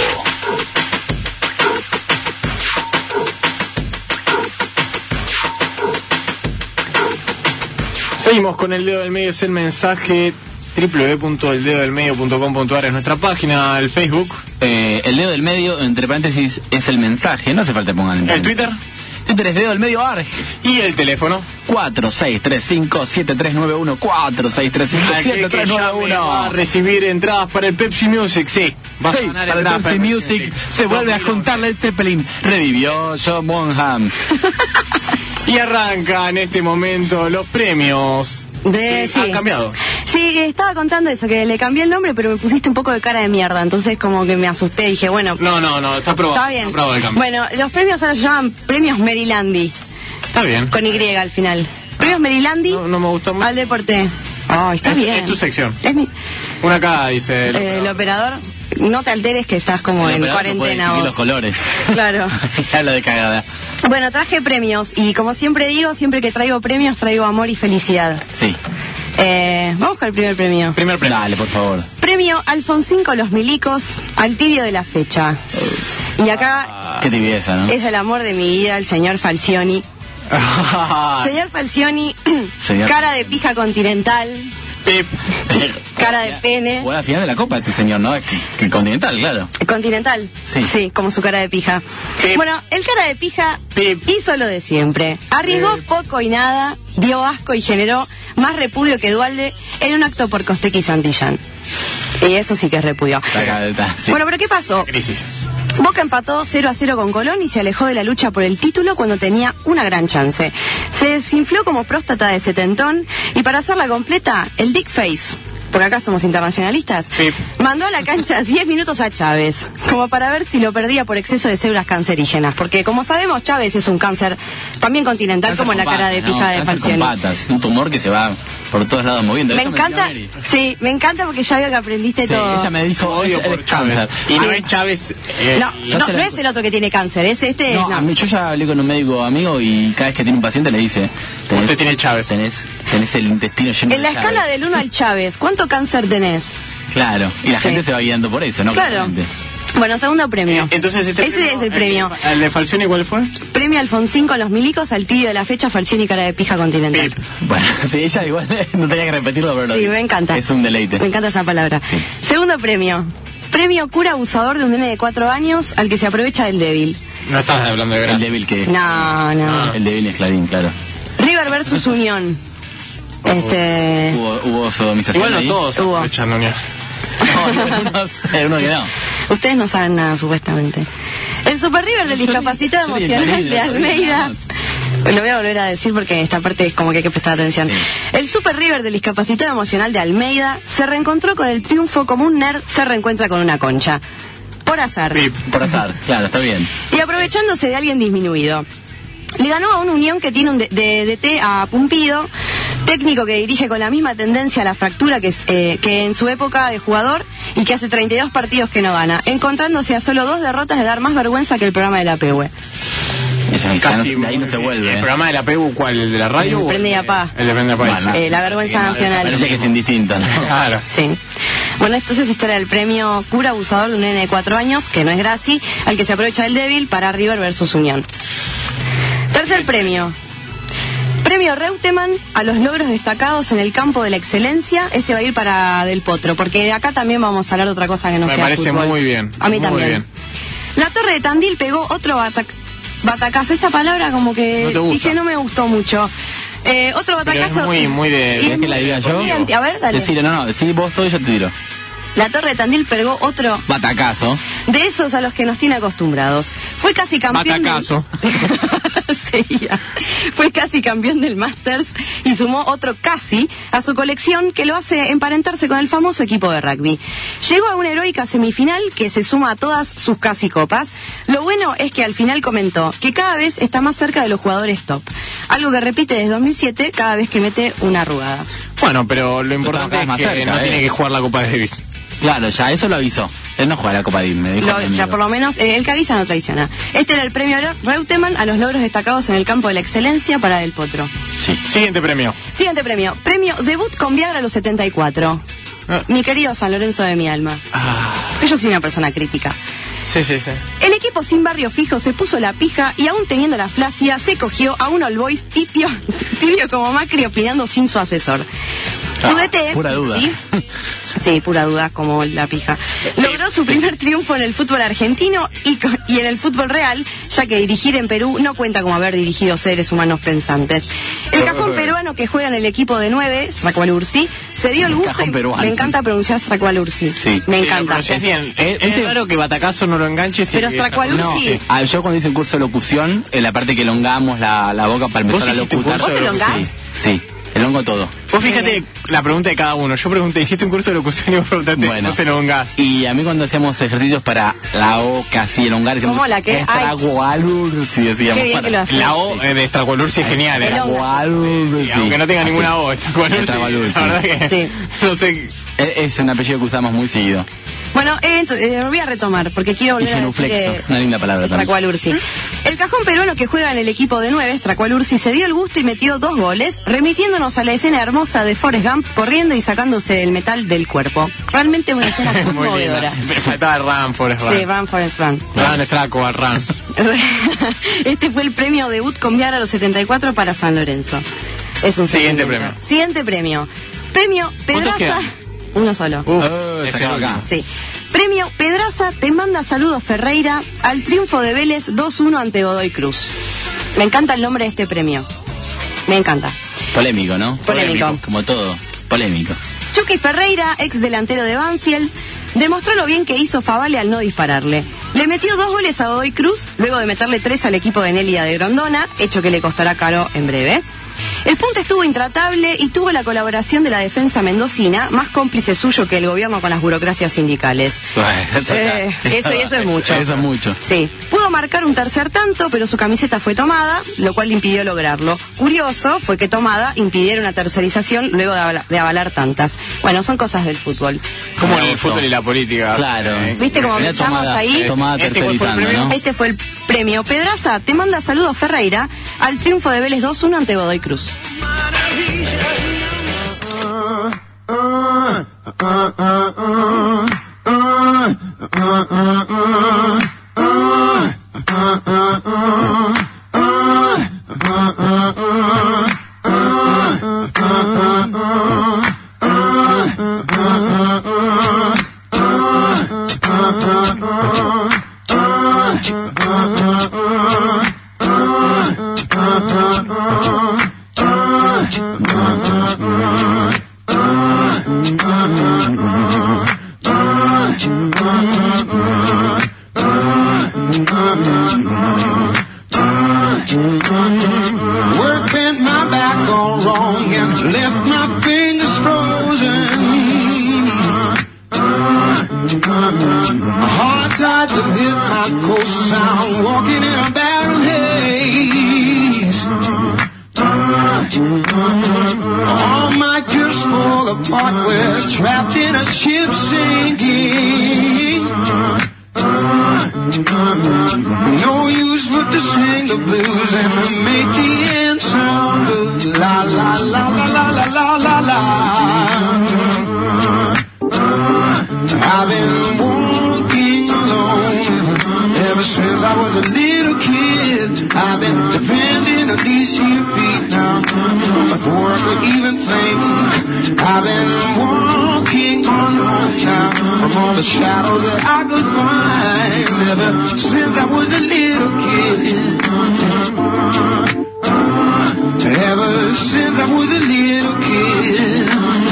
Seguimos con el dedo del medio, es el mensaje. doble u doble u doble u punto el dedo del medio punto com punto a r es nuestra página, el Facebook. Eh, el dedo del medio, entre paréntesis, es el mensaje, no hace falta que pongan el Twitter. Twitter es Dedo del Medio Arg. ¿Y el teléfono? cuatro seis tres cinco siete tres nueve uno. cuatro seis tres cinco siete tres nueve uno. Va a recibir entradas para el Pepsi Music, sí. Va Sí, a ganar para el entradas Pepsi para el Music Music. se vuelve a juntar Led Zeppelin. Revivió John Bonham. Y arranca en este momento los premios. De, Sí, sí. han cambiado. Sí, estaba contando eso, que le cambié el nombre, pero me pusiste un poco de cara de mierda, entonces como que me asusté, dije, bueno... No, no, no, está aprobado. Está bien. Está aprobado el cambio. Bueno, los premios ahora se llaman Premios Merilandi, Está bien. con Y al final. Premios Merilandi No, no me gustó mucho. al deporte. Ay, está Es- bien. es tu sección. Es mi... Una acá dice... el eh, el operador, no te alteres que estás como El en operador no puede cuarentena distinguir vos. los colores. Claro. Habla de cagada. Bueno, traje premios y como siempre digo, siempre que traigo premios traigo amor y felicidad. Sí. Eh, vamos con el primer premio. Primer premio. Dale, por favor. Premio Alfonsín con los milicos al tibio de la fecha. Y acá Qué tibieza, ¿no? es el amor de mi vida, el señor Falcioni. Señor Falcioni, Señor. cara de pija continental, Pip. cara de pene. Jugó a la final de la Copa este señor, ¿no? Que, que Continental, claro. Continental. Sí. como su cara de pija. Pip. Bueno, el cara de pija Pip. hizo lo de siempre. Arriesgó poco y nada, dio asco y generó más repudio que Dualde en un acto por Costequi y Santillán. Y eso sí que es repudio. Acá está, sí. Bueno, pero ¿qué pasó? Crisis. Boca empató cero a cero con Colón y se alejó de la lucha por el título cuando tenía una gran chance. Se desinfló como próstata de setentón y para hacerla completa, el Dick Face, porque acá somos internacionalistas, Pip. mandó a la cancha diez minutos a Chávez, como para ver si lo perdía por exceso de células cancerígenas, porque como sabemos Chávez es un cáncer también continental, Cáncer como la con cara de patas, pija ¿no? de Cáncer con Falcioni. patas, un tumor que se va por todos lados moviendo. Me Eso encanta, decía Mary. sí, me encanta porque ya veo que aprendiste Sí, todo. ella me dijo, Odio ella por es Chávez. cáncer. Y no Sí. es Chávez... eh, No, y- no, se no la- es el otro que tiene cáncer, es este. No, no. a mí, yo ya hablé con un médico amigo y cada vez que tiene un paciente le dice... tenés- Usted tiene Chávez. Tenés, tenés el intestino lleno En la de Chávez. escala del uno al Chávez, ¿cuánto cáncer tenés? Claro, y la Sí. gente se va guiando por eso, ¿no? Claro. Claramente. Bueno, segundo premio. Entonces ese, Ese premio, es el premio. ¿El de Falcioni cuál fue? Premio Alfonsín con los milicos al tibio de la fecha, Falcioni cara de pija continental. Pip. Bueno, sí, ella igual no tenía que repetirlo, pero lo Sí, dice. me encanta. Es un deleite. Me encanta esa palabra. Sí. Segundo premio. Premio cura abusador de un nene de cuatro años al que se aprovecha del débil. No estás hablando de El gracia. débil que... No, no. El débil es Clarín, claro. River versus Unión. Este. Hubo, hubo sodomización Igual no ahí. todos Hubo. aprovechan Unión. No, algunos, algunos que no. Ustedes no saben nada, supuestamente. El Super River del discapacitado yo leí el emocional libro, de lo leí, Almeida. nada Lo voy a volver a decir porque esta parte es como que hay que prestar atención. Sí. El Super River del discapacitado emocional de Almeida se reencontró con el triunfo como un nerd se reencuentra con una concha. Por azar. Pip. Por azar, claro, está bien. Y aprovechándose de alguien disminuido. Le ganó a una Unión que tiene un de, de, D T a Pumpido, técnico que dirige con la misma tendencia a la fractura que, es, eh, que en su época de jugador y que hace treinta y dos partidos que no gana, encontrándose a solo dos derrotas de dar más vergüenza que el programa de la P U E. Eso, Casi. de ahí no se vuelve. ¿El ¿eh? programa de la P U cuál? ¿El de la radio? El o Prende y de- Apá. El de Prende y Apá. Bueno, Eh, la vergüenza nacional. Parece que es indistinto, ¿no? Claro. Sí. Bueno, entonces esta era el premio cura abusador de un nene de cuatro años, que no es Graci, al que se aprovecha del débil para River versus Unión. Tercer premio. Premio Reutemann a los logros destacados en el campo de la excelencia. Este va a ir para Del Potro, porque de acá también vamos a hablar de otra cosa que no Me sea parece fútbol. muy bien. A mí muy también. bien. La Torre de Tandil pegó otro bata- batacazo. Esta palabra como que No te gusta. dije no me gustó mucho. Eh, otro Pero es batacazo. muy, muy de... Y- ¿Querés que la diga yo? muy anti- A ver, dale. Decile, no, no, decí vos todo y yo te tiro. La Torre de Tandil pegó otro Batacazo. de esos a los que nos tiene acostumbrados. Fue casi campeón. Batacazo. Del... Seguía. Fue casi campeón del Masters y sumó otro casi a su colección que lo hace emparentarse con el famoso equipo de rugby. Llegó a una heroica semifinal que se suma a todas sus casi copas. Lo bueno es que al final comentó que cada vez está más cerca de los jugadores top. Algo que repite desde dos mil siete cada vez que mete una arrugada. Bueno, pero lo importante cada es vez que más cerca, no eh. tiene que jugar la Copa Davis. Claro, ya eso lo avisó. Él no juega la Copa Davis, me dijo. Lo- mi amigo. ya por lo menos eh, el que avisa no traiciona. Este era el premio Reutemann a los logros destacados en el campo de la excelencia para Del Potro. Sí. Siguiente premio. Siguiente premio. Premio debut con Viagra a los setenta y cuatro. Ah. Mi querido San Lorenzo de mi alma. Yo soy una persona crítica. Sí, sí, sí. El equipo sin barrio fijo se puso la pija y aún teniendo la flasia se cogió a un All Boys tibio, tibio como Macri opinando sin su asesor. Su D T, pura duda. ¿sí? Sí, pura duda, como la pija. Logró su primer triunfo en el fútbol argentino y, co- y en el fútbol real, ya que dirigir en Perú no cuenta como haber dirigido seres humanos pensantes. El cajón peruano que juega en el equipo de nueve, Stracualursi, se dio el El gusto. cajón y- peruano. Me encanta pronunciar Stracualursi. Sí. Me Sí, encanta. lo pronunciás bien. Es, es raro que Batacazo no lo enganche. si- Pero Stracualursi- No, Sí. ah, yo cuando hice el curso de locución, en la parte que elongamos la, la boca para empezar ¿Vos a hiciste un locutar. curso de ¿Vos elongás? Sí, sí, elongo todo. Vos fíjate la pregunta de cada uno. Yo pregunté, ¿hiciste un curso de locución? Y vos preguntaste, Bueno. ¿vos elongás? Y a mí cuando hacíamos ejercicios para la boca, así, elongar, decíamos... ¿Cómo la qué? Ay. Stracualursi, decíamos. Qué bien para- que lo haces. La O eh, de Stracualursi es genial. ¿eh? Elonga. Stracualursi. Y aunque no tenga Así. ninguna O, Stracualursi. Stracualursi. La verdad que Sí. no sé. Es, es un apellido que usamos muy seguido. Bueno, eh, entonces, eh, voy a retomar, porque quiero Y volver a decir... genuflexo, eh, una linda palabra también. Stracualursi. El cajón peruano que juega en el equipo de nueve, Stracualursi, se dio el gusto y metió dos goles, remitiéndonos a la escena hermosa de Forrest Gump corriendo y sacándose el metal del cuerpo. Realmente una escena Muy conmovedora. linda. Me faltaba Run, Forrest Run. Sí, Run, Forrest Run. Run, Straco, Run. Este fue el premio debut con Viara a los setenta y cuatro para San Lorenzo. Es un Siguiente segmento. premio. Siguiente premio. Premio ¿Cuántos Pedraza. quedan? Uno solo. Uf, Eh, ese sacalo no. acá. Sí. Premio Pedraza te manda saludos Ferreira al triunfo de Vélez dos uno ante Godoy Cruz. Me encanta el nombre de este premio. Me encanta. Polémico, ¿no? Polémico. Como todo, polémico. Chucky Ferreira, ex delantero de Banfield, demostró lo bien que hizo Favale al no dispararle. Le metió dos goles a Godoy Cruz, luego de meterle tres al equipo de Nélida de Grondona, hecho que le costará caro en breve. El punto estuvo intratable y tuvo la colaboración de la defensa mendocina, más cómplice suyo que el gobierno con las burocracias sindicales. Eso, Eh, eso y eso es mucho. Eso es mucho. Sí, pudo marcar un tercer tanto, pero su camiseta fue tomada, lo cual le impidió lograrlo. Curioso fue que tomada impidiera una tercerización luego de avalar, de avalar tantas. Bueno, son cosas del fútbol. Como en Me el gustó. fútbol y la política. Claro. Eh, ¿Viste cómo Mirá, echamos tomada, ahí? tomada Este fue el tercerizando, premio. ¿no? Este fue el premio. Pedraza te manda saludos Ferreira al triunfo de Vélez dos uno ante Godoy Cruz. Work bent my back all wrong and left my fingers frozen. Hard tides have hit my coast. I'm walking in a barren haze. All my gears fall apart. We're trapped in a ship sinking. No use but to sing the blues and to make the end sound good. La la la la la la la la la. I've been walking alone ever since I was a little kid. I've been depending on these here feet now before I could even think. I've been walking on home now from all the shadows that I could find ever since I was a little kid. Ever since I was a little kid.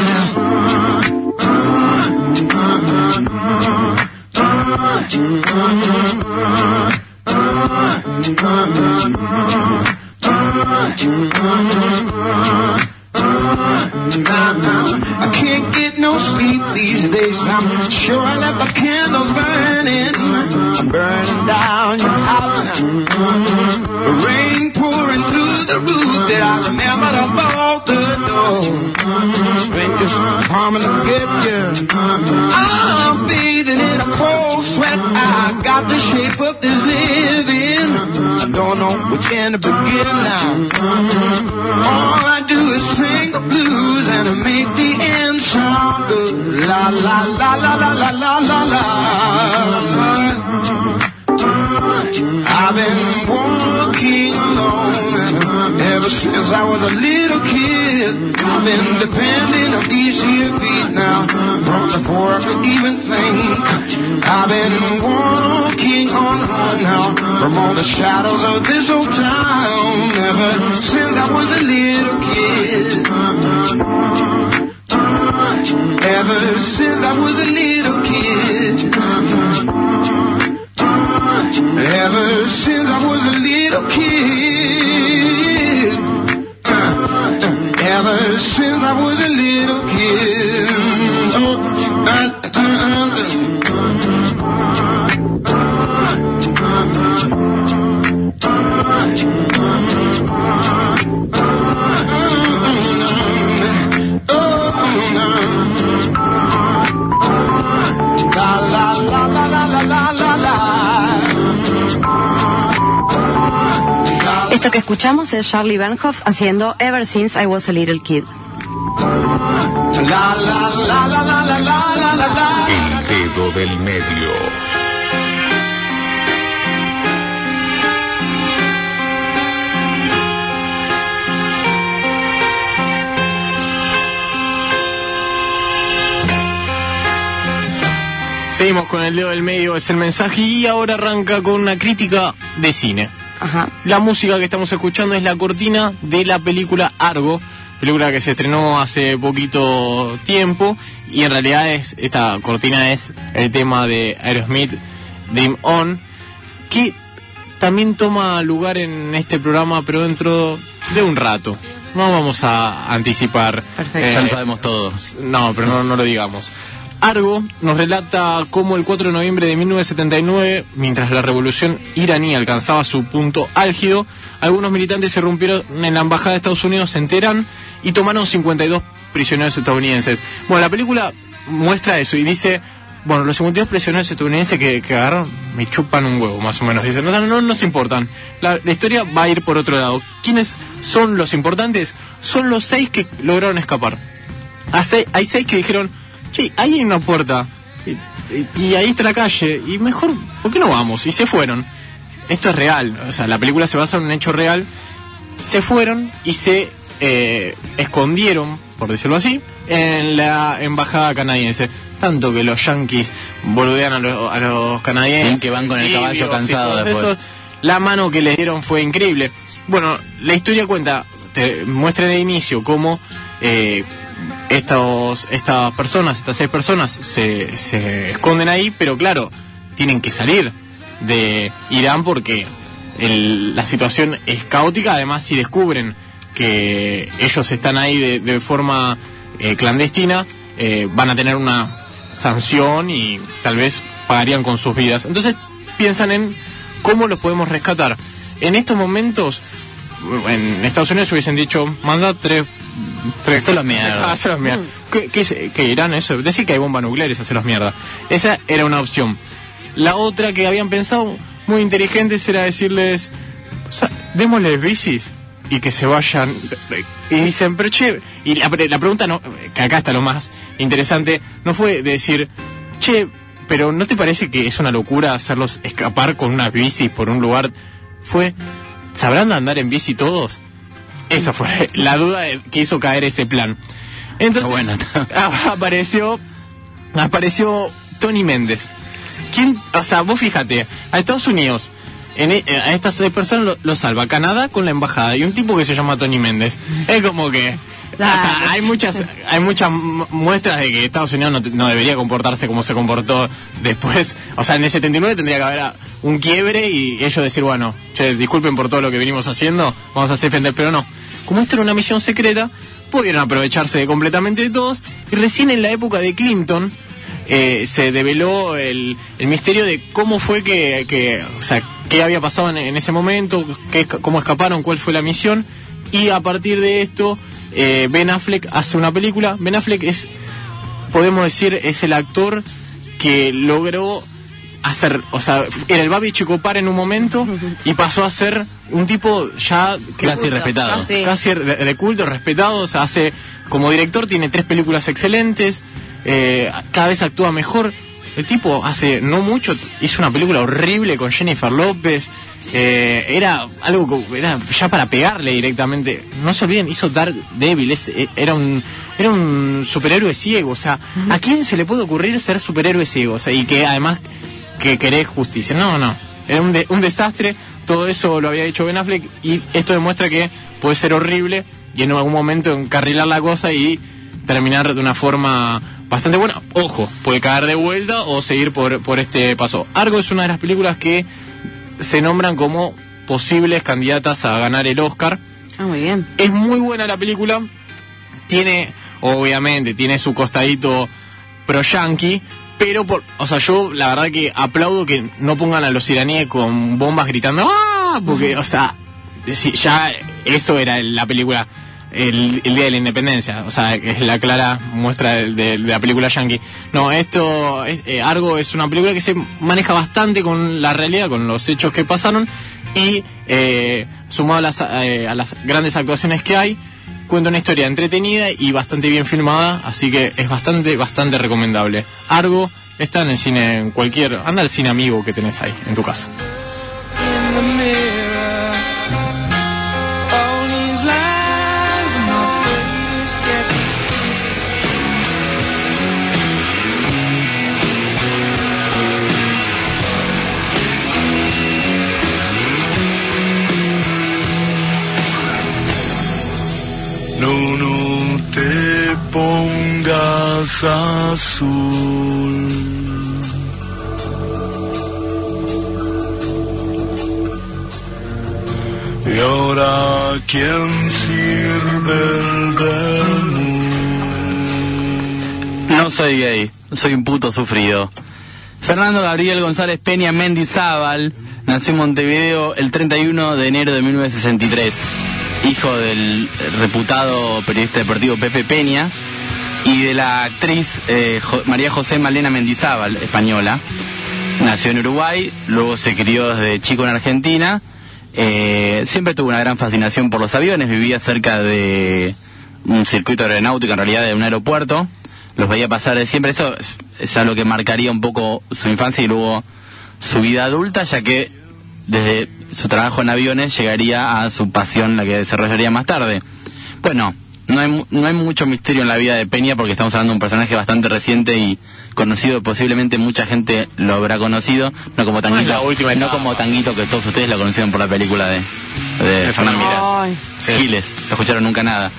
Now, now, I can't get no sleep these days. I'm sure I left the candles burning. I'm burning down your house now. Rain pouring through the roof that I remember to bolt the door. Strangers coming to get you. I'm bathing in a cold sweat. I got the shape of this living. I don't know which end to begin now. All I do is sing the blues and I make the end sound good. La la la la la la la la la. I've been walking alone ever since I was a little kid. I've been depending on these here feet now, from before I could even think. I've been walking on on now, from all the shadows of this old town, ever since I was a little kid. Ever since I was a little kid. Ever since I was a little kid. Ever since I was a little kid. Oh, uh, uh, Esto que escuchamos es Charlie Bernhoft haciendo Ever Since I Was a Little Kid. El dedo del medio. Seguimos con el dedo del medio, es el mensaje, y ahora arranca con una crítica de cine. Ajá. La música que estamos escuchando es la cortina de la película Argo, película que se estrenó hace poquito tiempo, y en realidad es esta cortina es el tema de Aerosmith, Dream On, que también toma lugar en este programa, pero dentro de un rato. No vamos a anticipar. Perfecto. Eh, ya lo sabemos todos. No, pero no, no lo digamos. Argo nos relata cómo el cuatro de noviembre de mil novecientos setenta y nueve, mientras la revolución iraní alcanzaba su punto álgido, algunos militantes se rompieron en la embajada de Estados Unidos en Teherán y tomaron cincuenta y dos prisioneros estadounidenses. Bueno, la película muestra eso y dice, bueno, los cincuenta y dos prisioneros estadounidenses que, que agarraron me chupan un huevo, más o menos. Dicen, no, no, no nos importan. La, la historia va a ir por otro lado. ¿Quiénes son los importantes? Son los seis que lograron escapar. Hay seis, hay seis que dijeron, che, ahí hay una puerta y, y, y ahí está la calle y mejor, ¿por qué no vamos? Y se fueron. Esto es real, o sea, la película se basa en un hecho real. Se fueron y se eh, escondieron, por decirlo así, en la embajada canadiense. Tanto que los yanquis boludean a los, a los canadienses. Bien que van con el caballo cansado después. Eso, la mano que les dieron fue increíble. Bueno, la historia cuenta, te muestra de inicio cómo eh, estos, estas personas, estas seis personas se, se esconden ahí, pero claro, tienen que salir de Irán porque el, la situación es caótica. Además, si descubren que ellos están ahí de, de forma eh, clandestina, eh, van a tener una sanción y tal vez pagarían con sus vidas. Entonces piensan en cómo los podemos rescatar. En estos momentos, en Estados Unidos hubiesen dicho, manda tres... tres hacelos mierda. Hacelos mierda. ¿Qué, qué, qué Irán eso? Decir que hay bombas nucleares, hacelos mierda. Esa era una opción. La otra que habían pensado, muy inteligentes, era decirles, o sea, démosles bicis y que se vayan. Y dicen, pero che, y la, la pregunta, no, que acá está lo más interesante, no fue de decir, che, pero ¿no te parece que es una locura hacerlos escapar con unas bicis por un lugar? Fue, ¿sabrán andar en bici todos? Esa fue la duda que hizo caer ese plan. Entonces, bueno, apareció, apareció Tony Méndez. ¿Quién? O sea, vos fíjate, a Estados Unidos, en, a estas seis personas lo, lo salva Canadá con la embajada y un tipo que se llama Tony Méndez. Es como que, o sea, hay muchas, hay muchas muestras de que Estados Unidos no, no debería comportarse como se comportó después. O sea, en el setenta y nueve tendría que haber un quiebre y ellos decir, bueno, che, disculpen por todo lo que venimos haciendo, vamos a hacer frente, pero no. Como esto era una misión secreta, pudieron aprovecharse completamente de todos y recién en la época de Clinton eh, se develó el, el misterio de cómo fue que, que o sea, qué había pasado en, en ese momento, qué, cómo escaparon, cuál fue la misión, y a partir de esto eh, Ben Affleck hace una película. Ben Affleck es, podemos decir, es el actor que logró hacer, o sea, era el Babi Chicopar en un momento y pasó a ser un tipo ya casi culto, respetado, casi, casi de, de culto, respetado. O sea, hace, como director tiene tres películas excelentes, eh, cada vez actúa mejor. el tipo hace no mucho hizo una película horrible con Jennifer López. Eh, era algo que era ya para pegarle directamente. No se olviden, hizo Daredevil. Es, era un era un superhéroe ciego. O sea, uh-huh. ¿a quién se le puede ocurrir ser superhéroe ciego? O sea, y que además que querés justicia. No, no. Era un, de, un desastre. Todo eso lo había hecho Ben Affleck. Y esto demuestra que puede ser horrible y en algún momento encarrilar la cosa y terminar de una forma bastante buena. Ojo, puede caer de vuelta o seguir por, por este paso. Argo es una de las películas que se nombran como posibles candidatas a ganar el Oscar. Ah, muy bien. Es muy buena la película. Tiene, obviamente, tiene su costadito pro-yankee, pero, por, o sea, yo la verdad que aplaudo que no pongan a los iraníes con bombas gritando ¡ah! Porque, o sea, ya eso era la película, el, el Día de la Independencia. O sea, es la clara muestra de, de, de la película yankee. No, esto, es, eh, Argo es una película que se maneja bastante con la realidad, con los hechos que pasaron, y eh, sumado a las, eh, a las grandes actuaciones que hay, cuenta una historia entretenida y bastante bien filmada, así que es bastante, bastante recomendable. Argo está en el cine, en cualquier, anda al cine amigo que tenés ahí, en tu casa. No, no te pongas azul. Y ahora, ¿quién sirve el vermut? No soy gay, soy un puto sufrido. Fernando Gabriel González Peña Mendizábal nació en Montevideo el treinta y uno de enero de mil novecientos sesenta y tres. Hijo del reputado periodista deportivo Pepe Peña y de la actriz eh, jo- María José Malena Mendizábal, española. Nació en Uruguay, luego se crió desde chico en Argentina. Eh, siempre tuvo una gran fascinación por los aviones, vivía cerca de un circuito aeronáutico, en realidad de un aeropuerto. Los veía pasar de siempre, eso es, es algo que marcaría un poco su infancia y luego su vida adulta, ya que desde su trabajo en aviones llegaría a su pasión, la que desarrollaría más tarde. Bueno, no hay, no hay mucho misterio en la vida de Peña porque estamos hablando de un personaje bastante reciente y conocido, posiblemente mucha gente lo habrá conocido, no como Tanguito, no, última no como Tanguito, que todos ustedes lo conocieron por la película de, de Fernán Mirás. Sí. Giles, no escucharon nunca nada.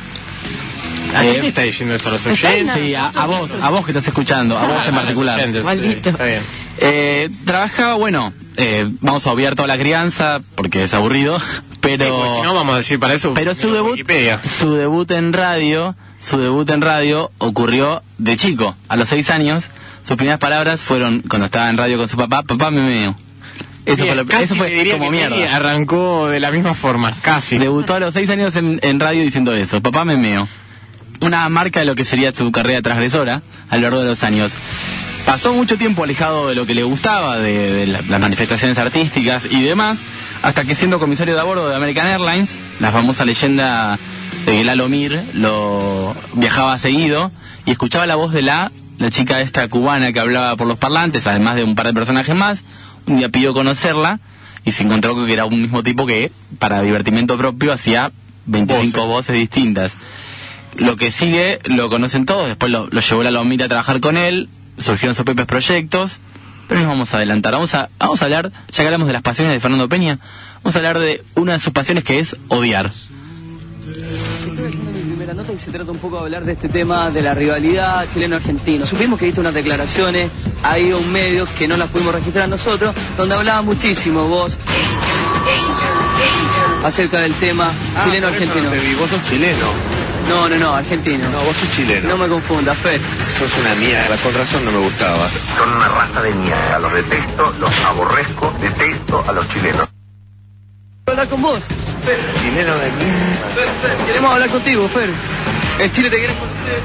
¿A quién le está diciendo esto a los oyentes? Sí, a, a vos, a vos que estás escuchando, a vos en particular. Maldito. Está bien. Eh, trabajaba, bueno, eh, vamos a obviar toda la crianza porque es aburrido, pero sí, pues si no vamos a decir para eso. Pero su debut, Wikipedia. su debut en radio, su debut en radio ocurrió de chico, a los seis años. Sus primeras palabras fueron cuando estaba en radio con su papá, papá me meo. Eso Bien, fue, lo, casi eso fue te diría como que mierda. Arrancó de la misma forma, casi. Debutó a los seis años en, en radio diciendo eso, papá me meo. Una marca de lo que sería su carrera transgresora a lo largo de los años. Pasó mucho tiempo alejado de lo que le gustaba, de, de la, las manifestaciones artísticas y demás, hasta que siendo comisario de a bordo de American Airlines, la famosa leyenda de que Lalo Mir lo viajaba seguido y escuchaba la voz de la, la chica esta cubana que hablaba por los parlantes, además de un par de personajes más. Un día pidió conocerla y se encontró que era un mismo tipo que, para divertimento propio, hacía veinticinco voces, voces distintas. Lo que sigue lo conocen todos, después lo, lo llevó Lalo Mir a trabajar con él, surgieron sus propios proyectos, pero nos vamos a adelantar, vamos a, vamos a hablar, ya que hablamos de las pasiones de Fernando Peña, vamos a hablar de una de sus pasiones que es odiar. Estoy haciendo mi primera nota y se trata un poco de hablar de este tema de la rivalidad chileno-argentino. Supimos que diste unas declaraciones ahí a un medio que no las pudimos registrar nosotros, donde hablabas muchísimo vos acerca del tema Ah, chileno-argentino. Vos sos chileno. No, no, no, argentino. No, vos sos chileno. No me confundas, Fer. Sos una mierda, con razón no me gustabas. Son una raza de mierda, los detesto, los aborrezco, detesto a los chilenos. Hablar con vos, Fer. Chileno de mierda. Fer, Fer, queremos hablar contigo, Fer. En Chile te quieren conocer.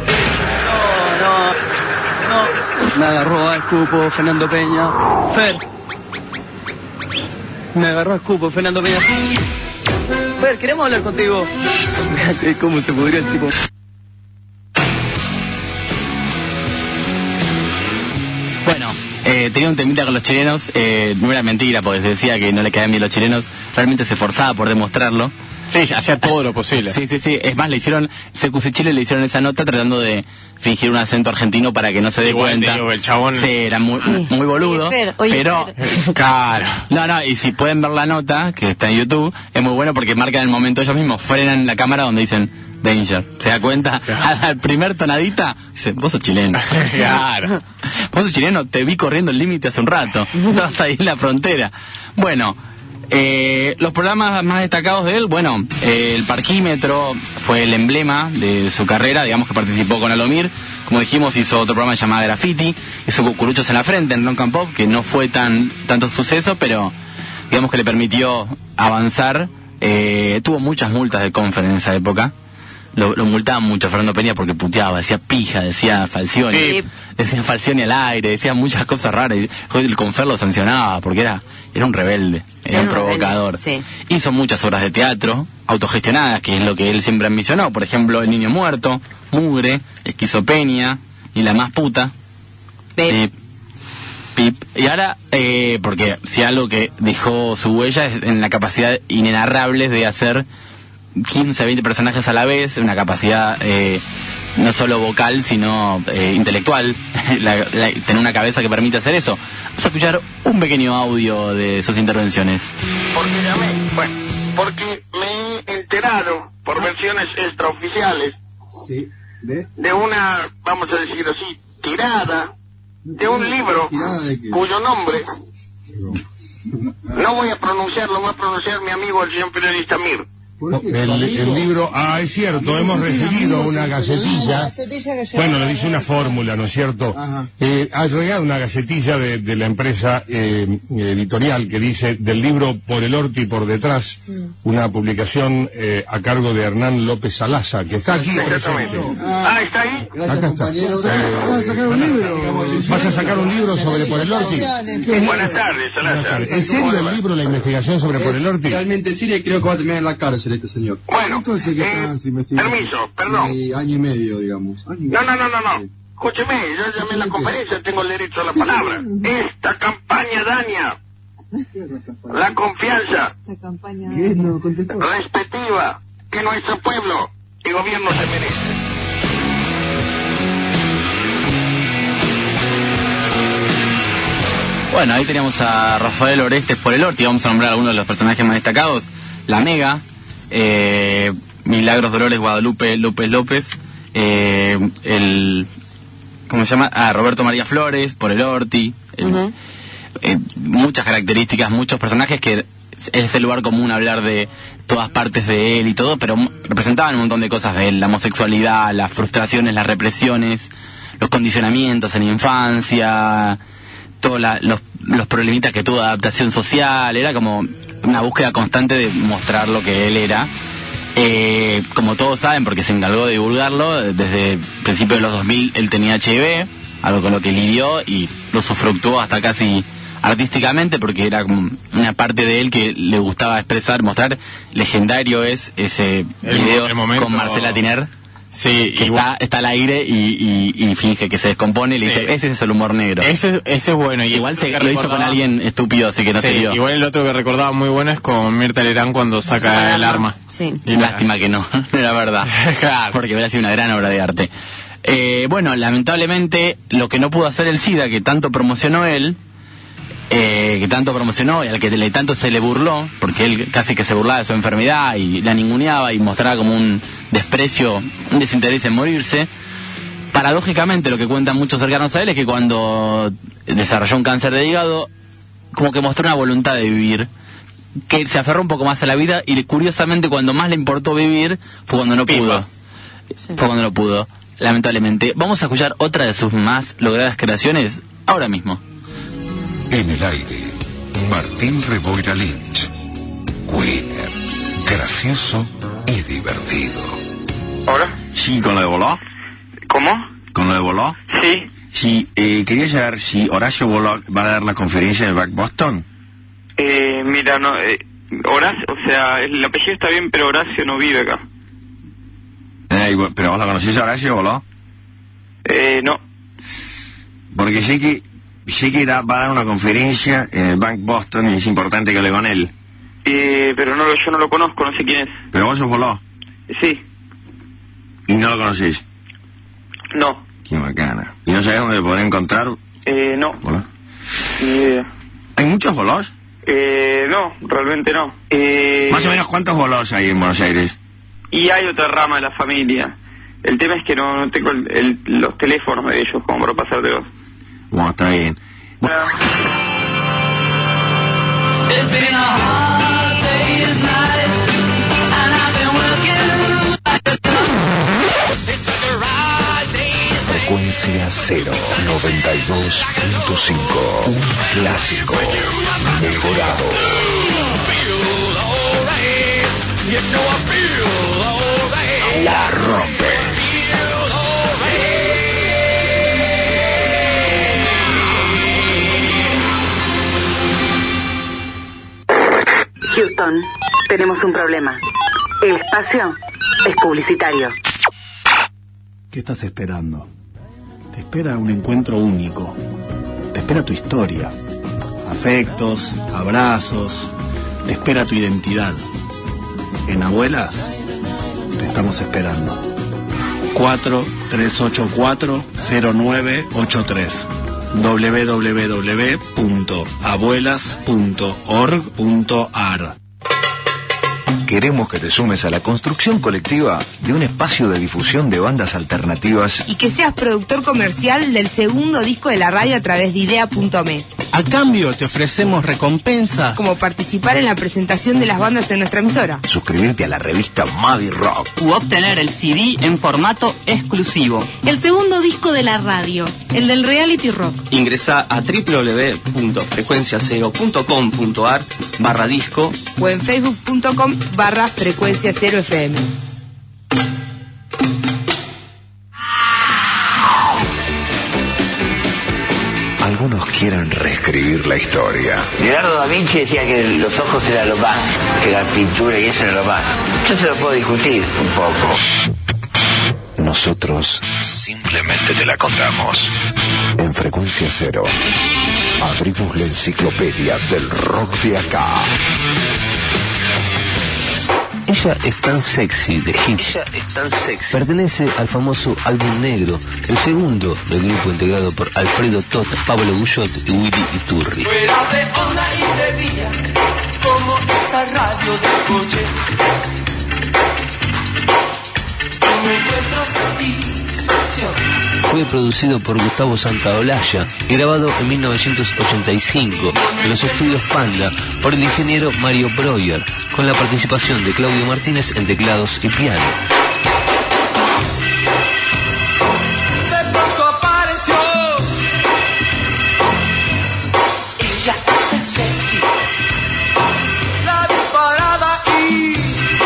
No, no, no. Me agarró a escupo Fernando Peña. Fer. Me agarró a escupo Fernando Peña. Fer, queremos hablar contigo. Fíjate cómo se pudrió el tipo. Bueno, Eh, tenía un temita con los chilenos, eh, no era mentira porque se decía que no le caían bien los chilenos, realmente se esforzaba por demostrarlo. Sí, hacía todo lo posible. Sí, sí, sí, es más, le hicieron, C Q C Chile le hicieron esa nota tratando de fingir un acento argentino para que no se sí, dé cuenta. Digo, el chabón... Sí, era muy, sí. muy boludo, oye, Fer, oye, pero... Fer. Claro. No, no, y si pueden ver la nota, que está en YouTube, es muy bueno porque marcan el momento ellos mismos, frenan la cámara donde dicen... Danger, ¿se da cuenta? Al primer tonadita, dice, vos sos chileno. Claro. Vos sos chileno, te vi corriendo el límite hace un rato. Estabas ahí en la frontera. Bueno, eh, los programas más destacados de él, bueno, eh, el Parquímetro fue el emblema de su carrera, digamos que participó con Alomir. Como dijimos, hizo otro programa llamado Graffiti, hizo Cucuruchos en la Frente en Rock and Pop, que no fue tan tanto suceso, pero digamos que le permitió avanzar. Eh, tuvo muchas multas de Confer en esa época. Lo, lo multaban mucho a Fernando Peña porque puteaba, decía pija, decía Falcioni, sí. decía Falcioni al aire, decía muchas cosas raras. Y el Confer lo sancionaba porque era era un rebelde, era, era un provocador. Rebelde, sí. Hizo muchas obras de teatro, autogestionadas, que es lo que él siempre ambicionó. Por ejemplo, El Niño Muerto, Mugre, Esquizopenia y La Más Puta. Pip. Pip. Y ahora, eh, porque si algo que dejó su huella es en la capacidad inenarrable de hacer quince, veinte personajes a la vez, una capacidad eh, no solo vocal, sino eh, intelectual, la, la, tener una cabeza que permite hacer eso. Vamos a escuchar un pequeño audio de sus intervenciones. ¿Por qué llamé? Bueno, porque me he enterado por versiones extraoficiales sí. ¿De? de una, vamos a decir así, tirada de un libro cuyo nombre no voy a pronunciarlo, va a pronunciar mi amigo el señor periodista Mir. El, el libro, ah, es cierto, hemos recibido una gacetilla, bueno, le dice una fórmula, ¿no es cierto? Eh, ha llegado una gacetilla de, de la empresa eh, editorial que dice del libro Por el Orti por detrás, una publicación eh, a cargo de Hernán López Salaza, que está aquí presente. Ah, ¿está ahí? Acá está. Eh, ¿Vas a sacar un libro? ¿Vas a sacar un libro sobre Por el Orti? Buenas tardes, Salaza. ¿Es serio el libro, la investigación sobre Por el Orti? Realmente serio, creo que va a terminar en la cárcel este señor. Bueno, entonces que eh, permiso, perdón. Eh, año y medio, digamos. Año y medio. No, no, no, no, no. Escúcheme, yo llamé a la conferencia, tengo el derecho a la palabra. Esta campaña daña la confianza ¿Qué? No, contestó. respectiva que nuestro pueblo y gobierno se merece. Bueno, ahí teníamos a Rafael Orestes por el Orti. Vamos a nombrar algunos de los personajes más destacados. La Mega, eh, Milagros Dolores Guadalupe López López, eh, el, ¿cómo se llama? Ah, Roberto María Flores, por el Orti, el, uh-huh. eh, muchas características, muchos personajes que es el lugar común hablar de todas partes de él y todo, pero representaban un montón de cosas de él, la homosexualidad, las frustraciones, las represiones, los condicionamientos en infancia, todos la, los, los problemitas que tuvo de adaptación social, era como una búsqueda constante de mostrar lo que él era. Eh, como todos saben, porque se encargó de divulgarlo, desde principios de los dos mil él tenía H I V, algo con lo que lidió y lo usufructuó hasta casi artísticamente, porque era como una parte de él que le gustaba expresar, mostrar. Legendario es ese el, video el momento... con Marcela Tiner. Sí, que igual... está, está al aire y, y, y finge que se descompone y le sí. dice, ese es el humor negro. Ese, ese es bueno. Y igual se lo recordaba... hizo con alguien estúpido, así que no sí, se dio. Igual el otro que recordaba muy bueno es con Mirta Legrand cuando saca el arma. Sí. Y lástima que no, no era verdad. Claro. Porque hubiera sido una gran obra de arte. Eh, bueno, lamentablemente, lo que no pudo hacer el SIDA, que tanto promocionó él, eh, que tanto promocionó y al que le, tanto se le burló, porque él casi que se burlaba de su enfermedad y la ninguneaba y mostraba como un desprecio, un desinterés en morirse. Paradójicamente, lo que cuentan muchos cercanos a él es que cuando desarrolló un cáncer de hígado, como que mostró una voluntad de vivir, que se aferró un poco más a la vida y curiosamente cuando más le importó vivir fue cuando no pudo. Sí. Fue cuando no pudo, lamentablemente. Vamos a escuchar otra de sus más logradas creaciones ahora mismo. En el aire, Martín Reboira Lynch. Winner, gracioso y divertido. ¿Hola? Sí, con lo de Boló. ¿Cómo? ¿Con lo de Boló? Sí. Sí, eh, quería saber si Horacio Boló va a dar la conferencia de Back Boston. Eh, mira, no, eh, Horacio, o sea, el apellido está bien, pero Horacio no vive acá. Eh, ¿Pero vos la conocés a Horacio Boló? Eh, no. Porque sé que sé que da- va a dar una conferencia en el Bank Boston y es importante que hable con él. Eh, pero no, lo- yo no lo conozco, no sé quién es. Pero vos sos voló. Sí, Y no lo conocés. no, Qué bacana. ¿Y no sabés dónde lo podré encontrar? eh, no, Voló. ni idea. ¿Hay muchos volós? Eh, no, realmente no. Eh, Más o menos, ¿cuántos volós hay en Buenos Aires? Y hay otra rama de la familia. El tema es que no, no tengo el- el- los teléfonos de ellos como para pasarte dos. Bueno, está bien. It's been a hard day's night, and I've been working. It's such a right day. Frecuencia cero, noventa y dos punto cinco. Un clásico mejorado. Feel alright. You know I feel alright. La rompe. Feel alright. Houston, tenemos un problema. El espacio es publicitario. ¿Qué estás esperando? Te espera un encuentro único. Te espera tu historia. Afectos, abrazos. Te espera tu identidad. En Abuelas, te estamos esperando. cuatro tres ocho cuatro cero nueve ocho tres doble u doble u doble u punto abuelas punto org punto ar. Queremos que te sumes a la construcción colectiva de un espacio de difusión de bandas alternativas. Y que seas productor comercial del segundo disco de la radio a través de idea punto me. A cambio te ofrecemos recompensas. Como participar en la presentación de las bandas en nuestra emisora. Suscribirte a la revista Mavi Rock. U obtener el C D en formato exclusivo. El segundo disco de la radio, el del reality rock. Ingresa a doble u doble u doble u punto frecuencia cero punto com punto ar barra disco O en facebook punto com barra frecuencia cero F M. Algunos quieren reescribir la historia. Leonardo da Vinci decía que los ojos eran lo más, que la pintura y eso era lo más. Yo se lo puedo discutir un poco. Nosotros simplemente te la contamos. En Frecuencia Cero, abrimos la enciclopedia del rock de acá. Ella es tan sexy de hit. Ella es tan sexy. Pertenece al famoso álbum negro, el segundo del grupo integrado por Alfredo Tot, Pablo Guyot y Willy Iturri. Fuera de onda y de día, como esa radio del coche. No encuentro satisfacción. Fue producido por Gustavo Santaolalla y grabado en mil novecientos ochenta y cinco en los estudios Panda por el ingeniero Mario Breuer, con la participación de Claudio Martínez en teclados y piano. De pronto apareció. Ella es tan sexy. La disparada y...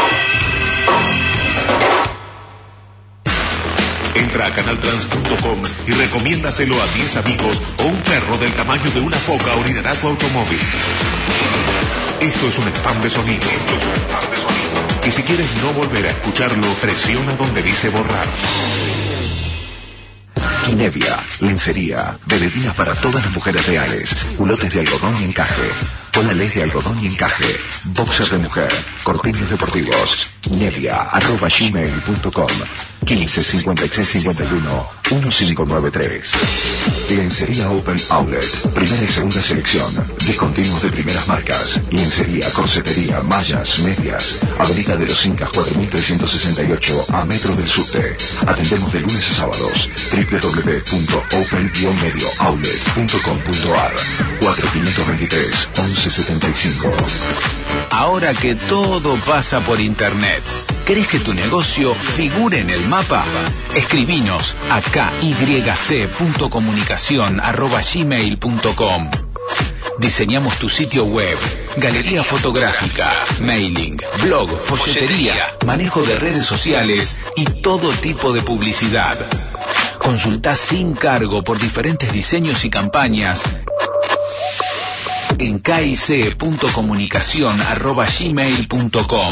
Entra a canal trans punto com y recomiéndaselo a diez amigos o un perro del tamaño de una foca orinará tu automóvil. Esto es un spam de sonido. Esto es un spam de sonido. Y si quieres no volver a escucharlo, presiona donde dice borrar. Kinevia, lencería, veletinas para todas las mujeres reales, culotes de algodón y encaje, polales de algodón y encaje, boxers de mujer, corpiños deportivos. Nevia, arroba gmail punto com, quince cincuenta y seis cincuenta y uno quince noventa y tres. Lencería Open Outlet, primera y segunda selección, discontinuos de primeras marcas, lencería, corsetería, mallas, medias, Avenida de los Incas cuatro mil trescientos sesenta y ocho a metros del subte. Atendemos de lunes a sábados. doble u doble u doble u punto open medio outlet punto com punto ar, cuatro cinco dos tres once setenta y cinco. Ahora que todo pasa por internet, ¿querés que tu negocio figure en el mapa? Escribinos a kyc punto comunicación arroba gmail punto com. Diseñamos tu sitio web, galería fotográfica, mailing, blog, folletería, manejo de redes sociales y todo tipo de publicidad. Consultá sin cargo por diferentes diseños y campañas en kyc punto comunicación arroba gmail punto com.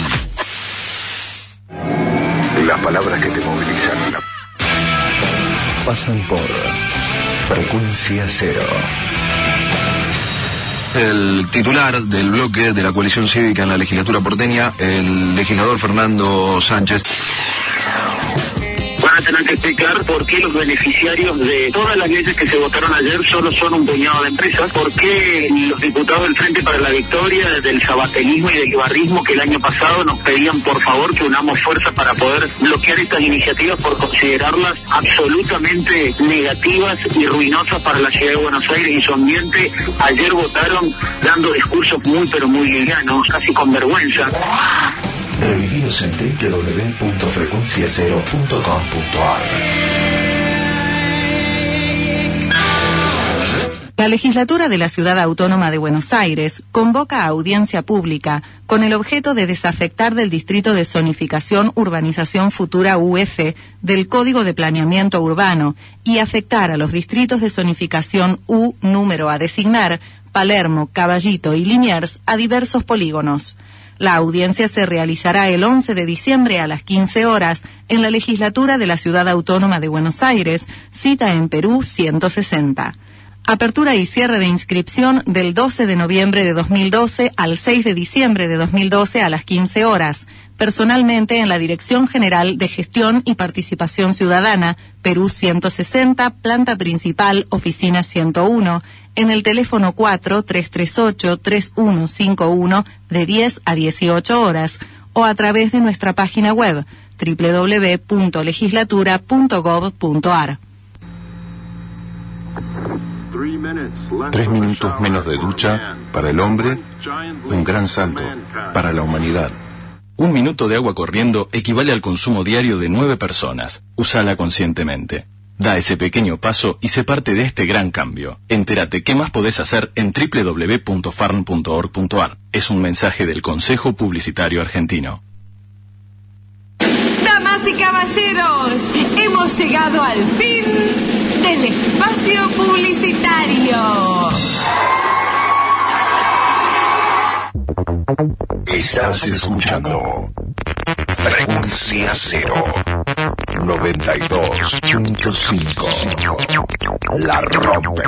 Las palabras que te movilizan pasan por Frecuencia Cero. El titular del bloque de la coalición cívica en la legislatura porteña, el legislador Fernando Sánchez. Van a tener que explicar por qué los beneficiarios de todas las leyes que se votaron ayer solo son un puñado de empresas, por qué los diputados del Frente para la Victoria, del sabatelismo y del ibarrismo que el año pasado nos pedían por favor que unamos fuerzas para poder bloquear estas iniciativas por considerarlas absolutamente negativas y ruinosas para la ciudad de Buenos Aires y su ambiente, ayer votaron dando discursos muy pero muy livianos, casi con vergüenza. Reviviros en doble u doble u doble u punto frecuencia cero punto com punto a r. La legislatura de la Ciudad Autónoma de Buenos Aires convoca a audiencia pública con el objeto de desafectar del Distrito de Zonificación Urbanización Futura U F del Código de Planeamiento Urbano y afectar a los distritos de zonificación U número a designar, Palermo, Caballito y Liniers, a diversos polígonos. La audiencia se realizará el once de diciembre a las quince horas en la legislatura de la Ciudad Autónoma de Buenos Aires, cita en Perú ciento sesenta. Apertura y cierre de inscripción del doce de noviembre de dos mil doce al seis de diciembre de dos mil doce a las quince horas, personalmente en la Dirección General de Gestión y Participación Ciudadana, Perú ciento sesenta, planta principal, oficina ciento uno, en el teléfono cuatro tres tres ocho tres uno cinco uno de diez a dieciocho horas o a través de nuestra página web doble u doble u doble u punto legislatura punto gov punto a r. Tres minutos menos de ducha para el hombre, un gran salto para la humanidad. Un minuto de agua corriendo equivale al consumo diario de nueve personas. Úsala conscientemente. Da ese pequeño paso y sé parte de este gran cambio. Entérate qué más podés hacer en doble u doble u doble u punto farm punto org punto a r. Es un mensaje del Consejo Publicitario Argentino. Damas y caballeros, hemos llegado al fin del espacio publicitario. Estás escuchando Frecuencia Cero noventa y dos punto cinco. La rompe.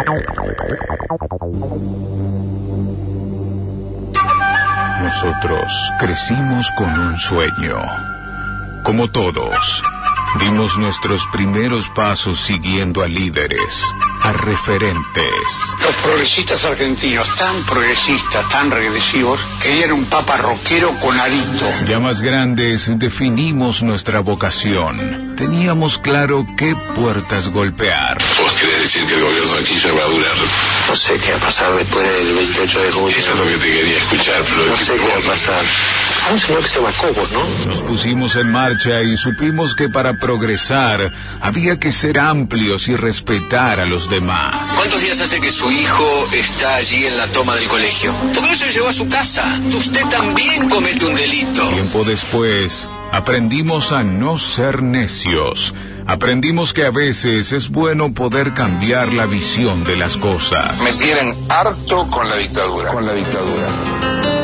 Nosotros crecimos con un sueño. Como todos, dimos nuestros primeros pasos siguiendo a líderes, a referentes. Los progresistas argentinos, tan progresistas, tan regresivos, querían un papa rockero con arito. Ya más grandes, definimos nuestra vocación. Teníamos claro qué puertas golpear. ¿Vos querés decir que el gobierno de Kirchner va a durar? No sé qué va a pasar después del veintiocho de junio. Eso es lo que te quería escuchar, pero... No sé qué va a pasar. Hay un señor que se llama Cobos, ¿no? Nos pusimos en marcha y supimos que para progresar había que ser amplios y respetar a los demás. ¿Cuántos días hace que su hijo está allí en la toma del colegio? ¿Por qué no se lo llevó a su casa? Usted también comete un delito. Tiempo después, aprendimos a no ser necios. Aprendimos que a veces es bueno poder cambiar la visión de las cosas. Me tienen harto con la dictadura. Con la dictadura.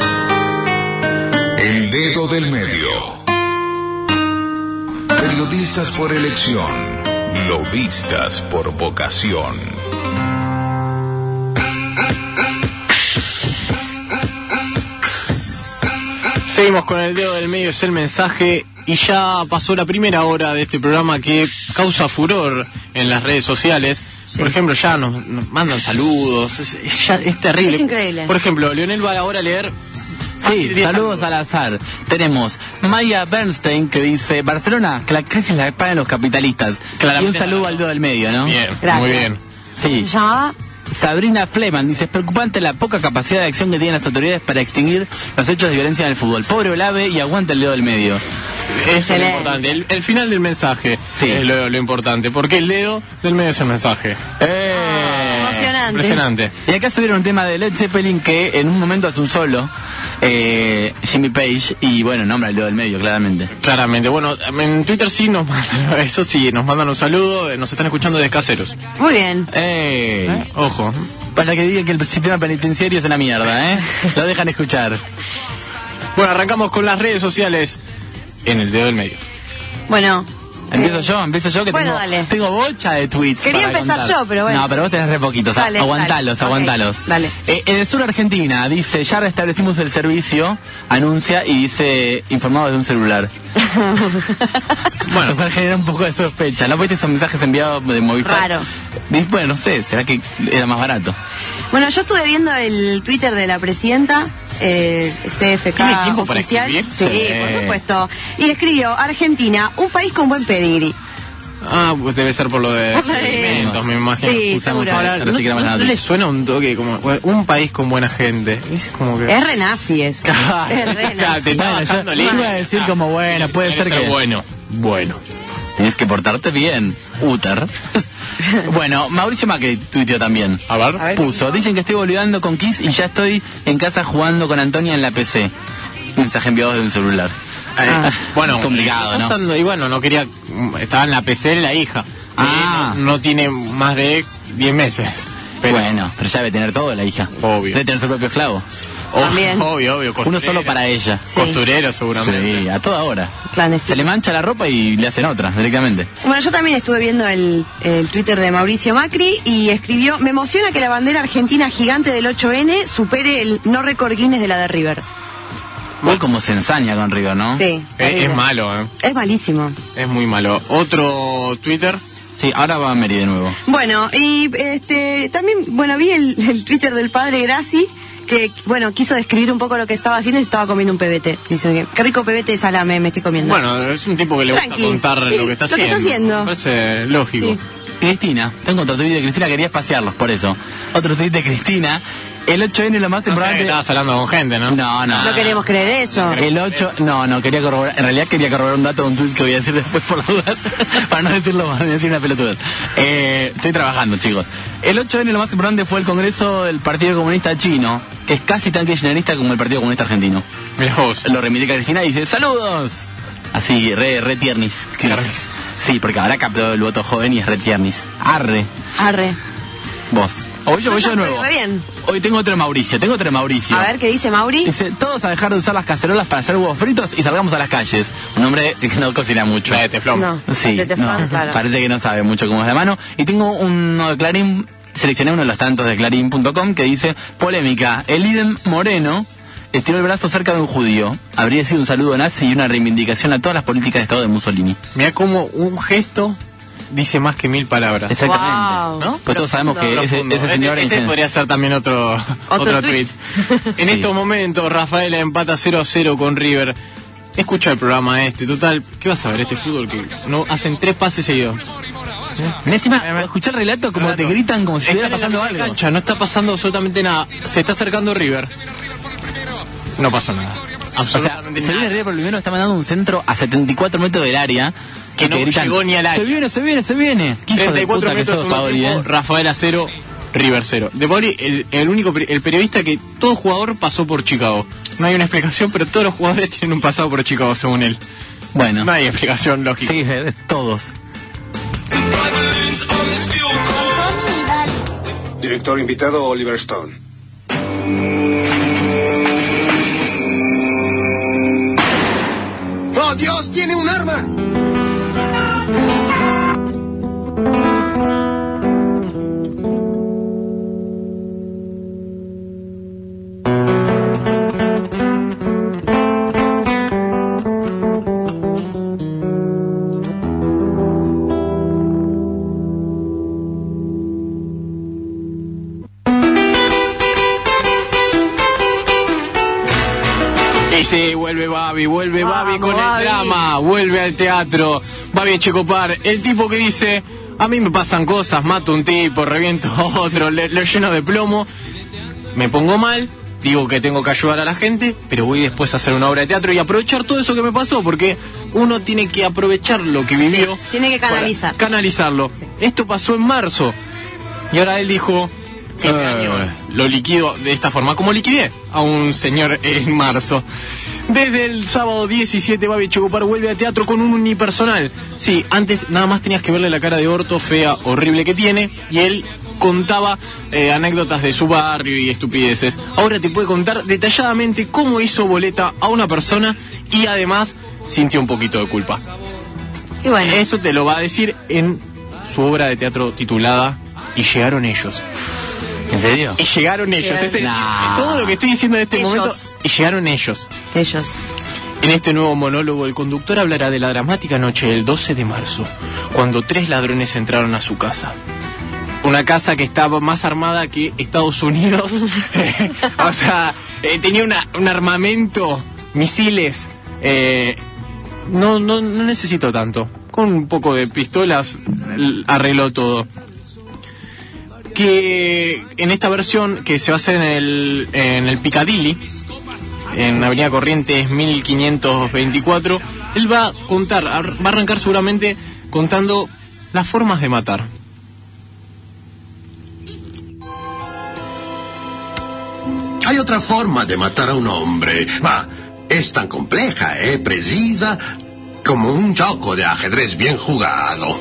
El dedo del medio. Periodistas por elección, lobistas por vocación. Seguimos con el dedo del medio, es el mensaje, y ya pasó la primera hora de este programa que causa furor en las redes sociales. Sí. Por ejemplo, ya nos, nos mandan saludos, es, es, ya, es terrible. Es increíble. Por ejemplo, Leonel va ahora a leer... Sí, saludos al azar. Tenemos Maya Bernstein que dice: Barcelona, que la crisis la pagan los capitalistas. Claramente. Y un saludo al dedo del medio, ¿no? Bien, gracias. Muy bien. Sí. ¿Se llamaba? Sabrina Fleman dice: es preocupante la poca capacidad de acción que tienen las autoridades para extinguir los hechos de violencia en el fútbol. Pobre Olave y aguanta el dedo del medio. Eso es lo importante, el, el final del mensaje sí. es lo, lo importante, porque el dedo del medio es el mensaje. Eh, Emocionante. Impresionante. Y acá subieron un tema de Led Zeppelin que en un momento hace un solo, eh, Jimmy Page, y bueno, nombra el dedo del medio, claramente. Claramente, bueno, en Twitter sí nos mandan, eso sí, nos mandan un saludo, nos están escuchando desde Caseros. Muy bien. Eh, ¿Eh? Ojo. Para que digan que el sistema penitenciario es una mierda, ¿eh? Lo dejan escuchar. Bueno, arrancamos con las redes sociales en el dedo del medio. Bueno, Empiezo yo, empiezo yo que Bueno, tengo, dale. tengo bocha de tweets. Quería para empezar contar. yo, pero bueno. No, pero vos tenés re poquitos. Dale, aguantalos, dale. aguantalos. Ok, dale. Eh, en el sur Argentina dice, ya restablecimos el servicio, anuncia y dice, informado de un celular. Bueno, lo cual genera un poco de sospecha. ¿No viste esos mensajes enviados de Movistar? Raro. Y, bueno, no sé, será que era más barato. Bueno, yo estuve viendo el Twitter de la presidenta, eh, C F K ¿Tiene tiempo para oficial. escribir? Sí, Sí. por supuesto. Y escribió, Argentina, un país con buen pedigrí. Ah, pues debe ser por lo de Por lo de- sedimentos, me imagino. Sí, Usamos seguro. ahora, ¿no, no, no le suena un toque como un país con buena gente? Es como que... Es re nazi eso. Claro, Es re o sea, nazi. te está Bueno, bajando yo, línea. yo iba a decir como, bueno, puede Tiene ser que que... bueno, bueno. Tienes que portarte bien, Uter. Bueno, Mauricio Macri tuiteó también. A ver. A ver. Puso, dicen que estoy volviendo con Kiss y ya estoy en casa jugando con Antonia en la P C. Mensaje enviado de un celular. Ah, bueno, complicado, ¿no? pasando- y bueno, no quería... Estaba en la P C de la hija. Ah. Y no, no tiene más de diez meses. Pero, Bueno, pero ya debe tener todo la hija. Obvio. Debe tener su propio esclavo. Oh, También. Obvio, obvio. Uno costurero. solo para ella. Sí. Costurero, seguramente. Sí, a toda hora. Clandestino. Se le mancha la ropa y le hacen otra directamente. Bueno, yo también estuve viendo el, el Twitter de Mauricio Macri y escribió, me emociona que la bandera argentina gigante del ocho ene supere el no récord Guinness de la de River. Igual como se ensaña con River, ¿no? Sí. Es, terrible. es malo, ¿eh? Es malísimo. Es muy malo. Otro Twitter. Sí, ahora va Mary de nuevo. Bueno, y este también, bueno, vi el, el Twitter del padre Graci, que, bueno, quiso describir un poco lo que estaba haciendo y estaba comiendo un pebete. Dice que, qué rico pebete de salame me estoy comiendo. Bueno, es un tipo que le gusta Tranqui. contar Sí, lo que está lo que haciendo. está haciendo. Me parece lógico. Sí. Cristina, tengo otro tweet de Cristina, quería espaciarlos, por eso. Otro tweet de Cristina. El ocho ene lo más No sé que importante... estabas hablando con gente, ¿no? No, no. No queremos creer eso. El ocho, no, no, quería corroborar, en realidad quería corroborar un dato de un tweet que voy a decir después por las dudas, para no decirlo más, decir una pelotudez. Eh, estoy trabajando, chicos. El ocho ene lo más importante fue el Congreso del Partido Comunista Chino, que es casi tan kirchnerista como el Partido Comunista Argentino. Mirá vos. Lo reivindica Cristina y dice, ¡saludos! Así, re, re tiernis. Tiernis. Sí, porque ahora captó el voto joven y es re tiernis. Arre, Arre. vos. O voy yo, voy yo de ya nuevo. estoy re bien. Hoy tengo otro de Mauricio, tengo otro de Mauricio. A ver, ¿qué dice Mauri? Dice, todos a dejar de usar las cacerolas para hacer huevos fritos y salgamos a las calles. Un hombre que no cocina mucho. La de teflón. No, Sí, de teflón, no, claro. parece que no sabe mucho cómo es de mano. Y tengo uno de Clarín, seleccioné uno de los tantos de Clarín punto com que dice, polémica, el Idem Moreno estiró el brazo cerca de un judío. Habría sido un saludo nazi y una reivindicación a todas las políticas de Estado de Mussolini. Mirá como un gesto dice más que mil palabras. Exactamente. Wow. ¿No? Pues todos sabemos que ese, Profundo. ese señor... Ese es- podría ser también otro, otro, tweet. tweet. En Sí. estos momentos, Rafaela empata cero a cero con River. Escucha el programa este, total. ¿Qué vas a ver este fútbol? Que no hacen tres pases seguidos. Encima, escuché el relato como Relato. te gritan como si Están estuviera en la pasando mitad de algo. cancha, no está pasando absolutamente nada. Se está acercando River. No pasó nada. O sea, Absolutamente se viene nada. River por primero, está mandando un centro a setenta y cuatro metros del área. Que y no te gritan, llegó ni al área. Se viene, se viene, se viene. Qué hijo treinta y de cuatro puta que metros sos, segundo Paoli, tiempo, eh. Rafaela cero, River cero. De Paoli, el, el único peri- el periodista que todo jugador pasó por Chicago. No hay una explicación, pero todos los jugadores tienen un pasado por Chicago, según él. Bueno, No hay explicación lógica. sí, eh, todos. Director invitado Oliver Stone. ¡Oh, Dios! ¡Tiene un arma! Y sí, vuelve Babi, vuelve Babi Vamos, con el Babi. drama, vuelve al teatro. Babi Echecopar, el tipo que dice, a mí me pasan cosas, mato un tipo, reviento a otro, le- lo lleno de plomo, me pongo mal, digo que tengo que ayudar a la gente, pero voy después a hacer una obra de teatro y aprovechar todo eso que me pasó, porque uno tiene que aprovechar lo que vivió. Tiene que para canalizar. Canalizarlo. Esto pasó en marzo. Y ahora él dijo, fin de año, lo liquido de esta forma, como liquidé a un señor en marzo. Desde el sábado diecisiete, Babi Echecopar vuelve a teatro con un unipersonal. Sí, antes nada más tenías que verle la cara de orto fea, horrible que tiene, y él contaba eh, anécdotas de su barrio y estupideces. Ahora te puede contar detalladamente cómo hizo boleta a una persona y además sintió un poquito de culpa. Y bueno. Eso te lo va a decir en su obra de teatro titulada Y llegaron ellos. ¿En serio? Y llegaron ellos. Es el- Nah. Todo lo que estoy diciendo en este Ellos. momento. Y llegaron ellos. Ellos. En este nuevo monólogo, el conductor hablará de la dramática noche del doce de marzo, cuando tres ladrones entraron a su casa. Una casa que estaba más armada que Estados Unidos. O sea, eh, tenía una, un armamento, misiles. Eh, no, no, no necesito tanto. Con un poco de pistolas l- arregló todo. Que en esta versión, que se va a hacer en el, en el Piccadilly, en Avenida Corrientes mil quinientos veinticuatro, él va a contar, ar- va a arrancar seguramente contando las formas de matar. Hay otra forma de matar a un hombre. Ma es tan compleja, eh, precisa, como un gioco de ajedrez bien jugado.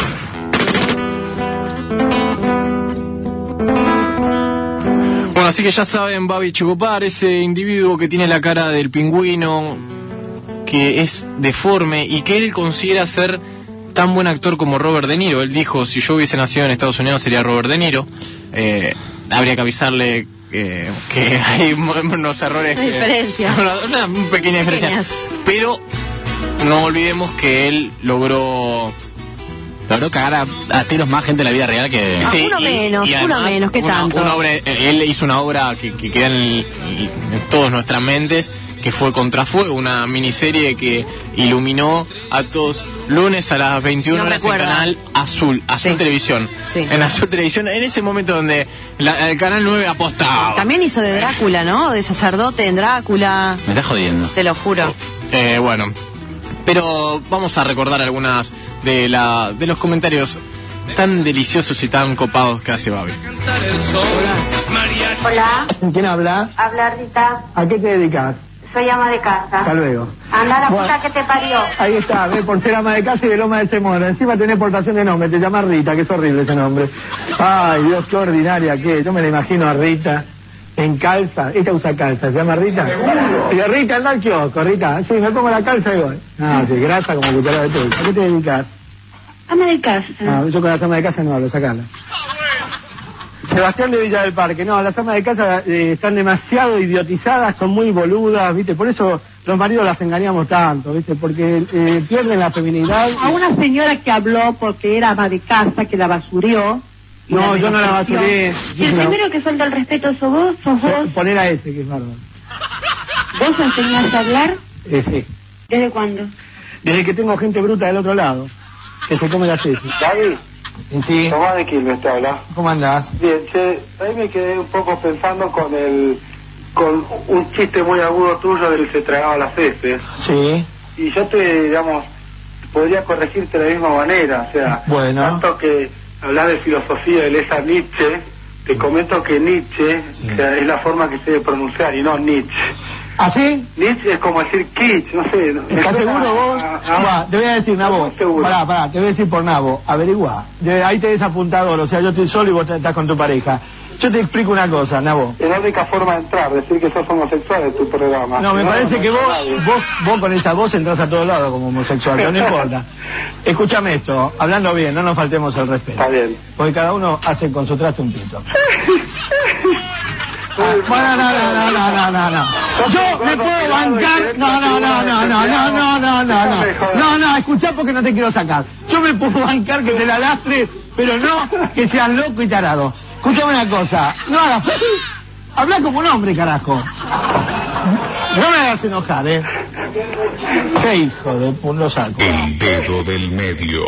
Bueno, así que ya saben, Babi Checopar, ese individuo que tiene la cara del pingüino, que es deforme y que él considera ser tan buen actor como Robert De Niro. Él dijo, si yo hubiese nacido en Estados Unidos sería Robert De Niro. Eh, habría que avisarle eh, que hay mo- unos errores. Una que- diferencia. Una, una pequeña diferencia. Pequeñas. Pero no olvidemos que él logró... Logró cagar a, a tiros más gente en la vida real que... Ah, uno menos, uno además, menos, ¿qué una- tanto? una obra- eh, él hizo una obra que, que queda en, el- en todas nuestras mentes, que fue Contrafuego, una miniserie que iluminó a todos lunes a las veintiuna No horas en recuerda. Canal Azul, Azul Sí. Televisión. Sí. En Azul Televisión, en ese momento donde la- el Canal nueve apostaba. También hizo de Drácula, ¿no? De sacerdote en Drácula. Me está jodiendo. Te lo juro. Eh, bueno, pero vamos a recordar algunas de, la, de los comentarios tan deliciosos y tan copados que hace Babi. Hola, ¿Quién habla? habla Rita, ¿A qué te dedicas? soy ama de casa. Hasta luego. Anda la Bueno. puta que te parió. Ahí está, ve, por ser ama de casa y de Loma de Semora. Encima tenés portación de nombre, te llamas Rita, que es horrible ese nombre. Ay, Dios, qué ordinaria que es. Yo me la imagino a Rita en calza. Esta usa calza, ¿se llama Rita? Y Rita, anda al kiosco, Rita. Sí, me pongo la calza y voy. Ah, sí, grasa como cuchara de todo. ¿A qué te dedicas? Ama de casa. Ah, yo con las amas de casa no hablo, sacala. Sebastián de Villa del Parque, no, las amas de casa eh, están demasiado idiotizadas, son muy boludas, ¿viste? Por eso los maridos las engañamos tanto, ¿viste? Porque eh, pierden la feminidad. A una señora que habló porque era ama de casa, que la basurió. y No, yo no la menospreció. basuré. Y el No. primero que falta el respeto sos vos, sos vos. Poner a ese, que es bárbaro. ¿Vos enseñaste a hablar? Eh, sí. ¿Desde cuándo? Desde que tengo gente bruta del otro lado, que se come las heces. David, Sí. Tomás de Quilmes te habla. ¿Cómo andás? Bien, che, ahí me quedé un poco pensando con el con un chiste muy agudo tuyo del se tragaba las heces. Sí. Y yo te, digamos, podría corregirte de la misma manera, o sea, Bueno. tanto que hablar de filosofía de Lesa Nietzsche, te comento que Nietzsche o sea, es la forma que se debe pronunciar y no Nietzsche. ¿Ah, sí? Nietzsche es como decir kitsch, no sé. me ¿Estás suena seguro vos? a- a- Pará, te voy a decir, Nabo. Pará, pará, te voy a decir por Nabo. Averiguá. De- Ahí te ves apuntador, o sea, yo estoy solo y vos estás con tu pareja. Yo te explico una cosa, Nabo. Es la única forma de entrar, decir que sos homosexual en tu programa. No, me Si parece no que entra vos, nadie. vos, vos con esa voz entras a todos lados como homosexual, pero no importa. Escúchame esto, hablando bien, no nos faltemos el respeto. Está bien. Porque cada uno hace con su traste un pito. Ah, bueno, no, no, no, no, no, no, no. Yo me puedo bancar. No, no, no, no, no, no, no, no, no, no. No, no, escuchá porque no te quiero sacar. Yo me puedo bancar que te la lastres, pero no que seas loco y tarado. Escuchame una cosa, no hagas. Habla como un hombre, carajo. No me hagas enojar, eh. Qué hijo de pun lo saco. El dedo del medio.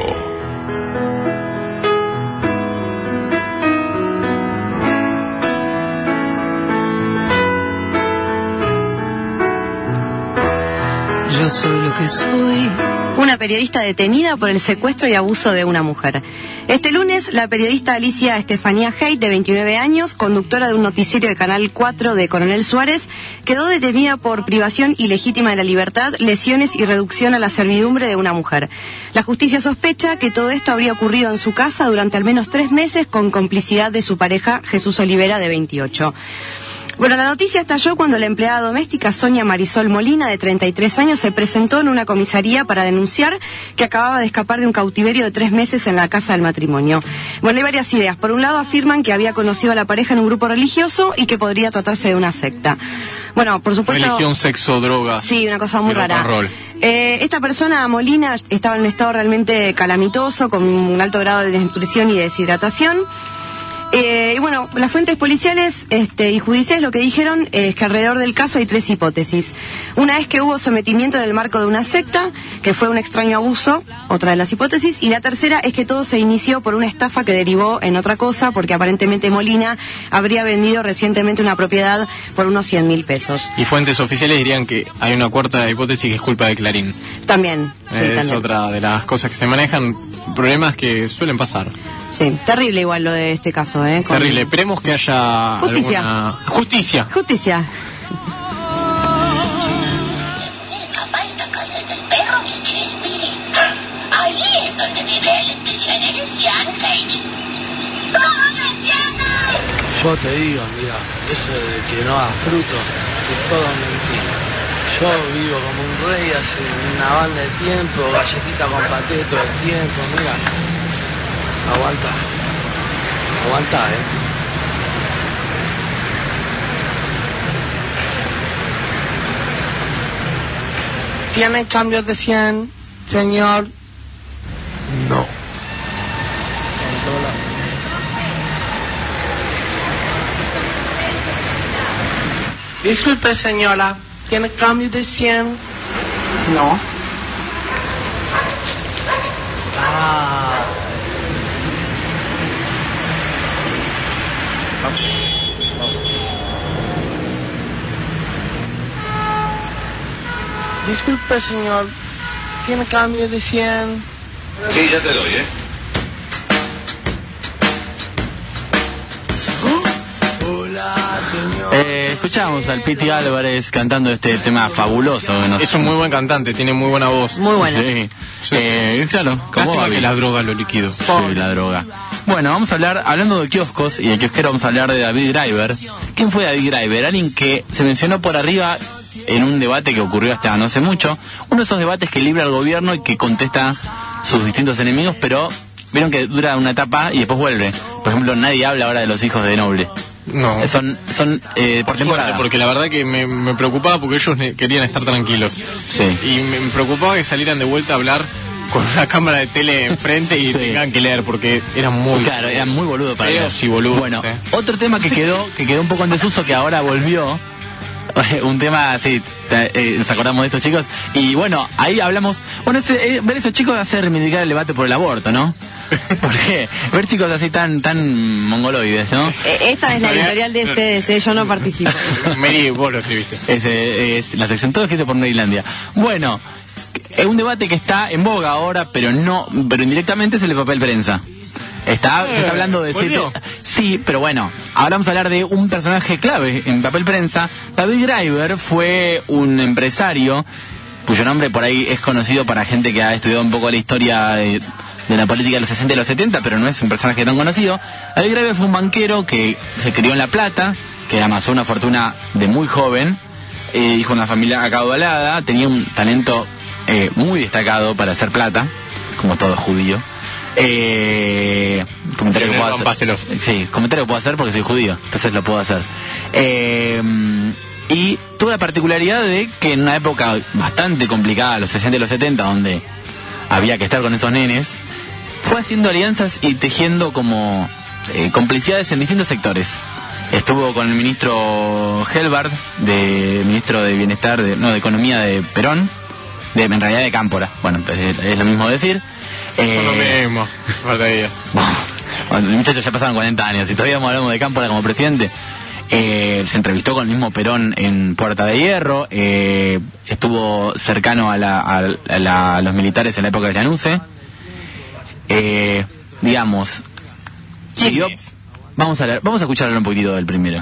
Yo soy lo que soy. Una periodista detenida por el secuestro y abuso de una mujer. Este lunes, la periodista Alicia Estefanía Haidt, de veintinueve años, conductora de un noticiero de Canal cuatro de Coronel Suárez, quedó detenida por privación ilegítima de la libertad, lesiones y reducción a la servidumbre de una mujer. La justicia sospecha que todo esto habría ocurrido en su casa durante al menos tres meses con complicidad de su pareja Jesús Olivera, de veintiocho. Bueno, la noticia estalló cuando la empleada doméstica Sonia Marisol Molina, de treinta y tres años, se presentó en una comisaría para denunciar que acababa de escapar de un cautiverio de tres meses en la casa del matrimonio. Bueno, hay varias ideas. Por un lado, afirman que había conocido a la pareja en un grupo religioso y que podría tratarse de una secta. Bueno, por supuesto... Religión, sexo, drogas. Sí, una cosa muy y rock rara. and roll. Eh, esta persona, Molina, estaba en un estado realmente calamitoso, con un alto grado de desnutrición y deshidratación. Eh, y bueno, las fuentes policiales este, y judiciales lo que dijeron es que alrededor del caso hay tres hipótesis. Una es que hubo sometimiento en el marco de una secta, que fue un extraño abuso, otra de las hipótesis, y la tercera es que todo se inició por una estafa que derivó en otra cosa, porque aparentemente Molina habría vendido recientemente una propiedad por unos cien mil pesos. Y fuentes oficiales dirían que hay una cuarta hipótesis que es culpa de Clarín. También. Sí, es también. otra de las cosas que se manejan, problemas que suelen pasar. Sí, terrible igual lo de este caso, ¿eh? Con... Terrible, esperemos que haya Justicia. alguna... Justicia. Justicia. Ahí es donde vive el Indiana Lady. ¡Todos Indiana! Yo te digo, mira, eso de que no hagas fruto es todo mentira. Yo vivo como un rey hace una banda de tiempo, galletita con paté todo el tiempo, mira. Aguanta. Aguanta, eh. ¿Tienen cambios de cien, señor? No. Disculpe, señora. ¿Tiene cambio de cien? No. Ah. Disculpe, señor. ¿Tiene cambio de cien? Sí, ya te doy, ¿eh? Eh, escuchamos al Piti Álvarez cantando este tema fabuloso. No es un muy buen cantante, tiene muy buena voz. Muy buena. Sí, sí. Eh, claro. Lástima que la droga lo liquidó. Sí, la droga. Bueno, vamos a hablar, hablando de kioscos y de kiosquero, vamos a hablar de David Driver. ¿Quién fue David Driver? Alguien que se mencionó por arriba en un debate que ocurrió hasta no hace mucho. Uno de esos debates que libra el gobierno y que contesta sus distintos enemigos, pero vieron que dura una etapa y después vuelve. Por ejemplo, nadie habla ahora de los hijos de Noble. No. Son, son eh, por temporada. Suerte, porque la verdad que me, me preocupaba porque ellos querían estar tranquilos. Sí. Y me, me preocupaba que salieran de vuelta a hablar con una cámara de tele enfrente y sí. tengan que leer porque eran muy... Claro, eran muy boludos para leer. Sí, boludos. Bueno, sí. Otro tema que quedó, que quedó un poco en desuso, que ahora volvió. Un tema, sí, eh, nos acordamos de estos chicos. Y bueno, ahí hablamos... Bueno, ese, eh, ver esos chicos hace reivindicar el debate por el aborto, ¿no? ¿Por qué? Ver chicos así tan tan mongoloides, ¿no? Esta es la editorial de ustedes, ¿eh? Yo no participo. Mary, vos lo escribiste. Es, es la sección todo escrito por Neylandia. Bueno, es un debate que está en boga ahora, pero no, pero indirectamente es el de papel prensa. Está, eh, se está hablando de siete... Sí, pero bueno, ahora vamos a hablar de un personaje clave en papel prensa. David Driver fue un empresario cuyo nombre por ahí es conocido para gente que ha estudiado un poco la historia de, de la política de los sesenta y los setenta, pero no es un personaje tan conocido. David Driver fue un banquero que se crió en La Plata, que amasó una fortuna de muy joven, eh, hijo de una familia acaudalada, tenía un talento eh, muy destacado para hacer plata, como todo judío. Eh, comentario que puedo hacer. Sí, comentario que puedo hacer porque soy judío, entonces lo puedo hacer. Eh, y tuvo la particularidad de que en una época bastante complicada, los sesenta y los setenta, donde había que estar con esos nenes, fue haciendo alianzas y tejiendo como eh, complicidades en distintos sectores. Estuvo con el ministro Helbard, de ministro de Bienestar, de, no, de Economía de Perón, de, en realidad de Cámpora, bueno, es, es lo mismo decir. Eh, lo mismo, falta de día. Bueno, los muchachos ya pasaron cuarenta años y todavía hablamos de Cámpora como presidente. Eh, se entrevistó con el mismo Perón en Puerta de Hierro, eh, estuvo cercano a, la, a, la, a los militares en la época de Llanusse. Eh, digamos, siguió, vamos a leer, vamos a escuchar un poquitito del primero.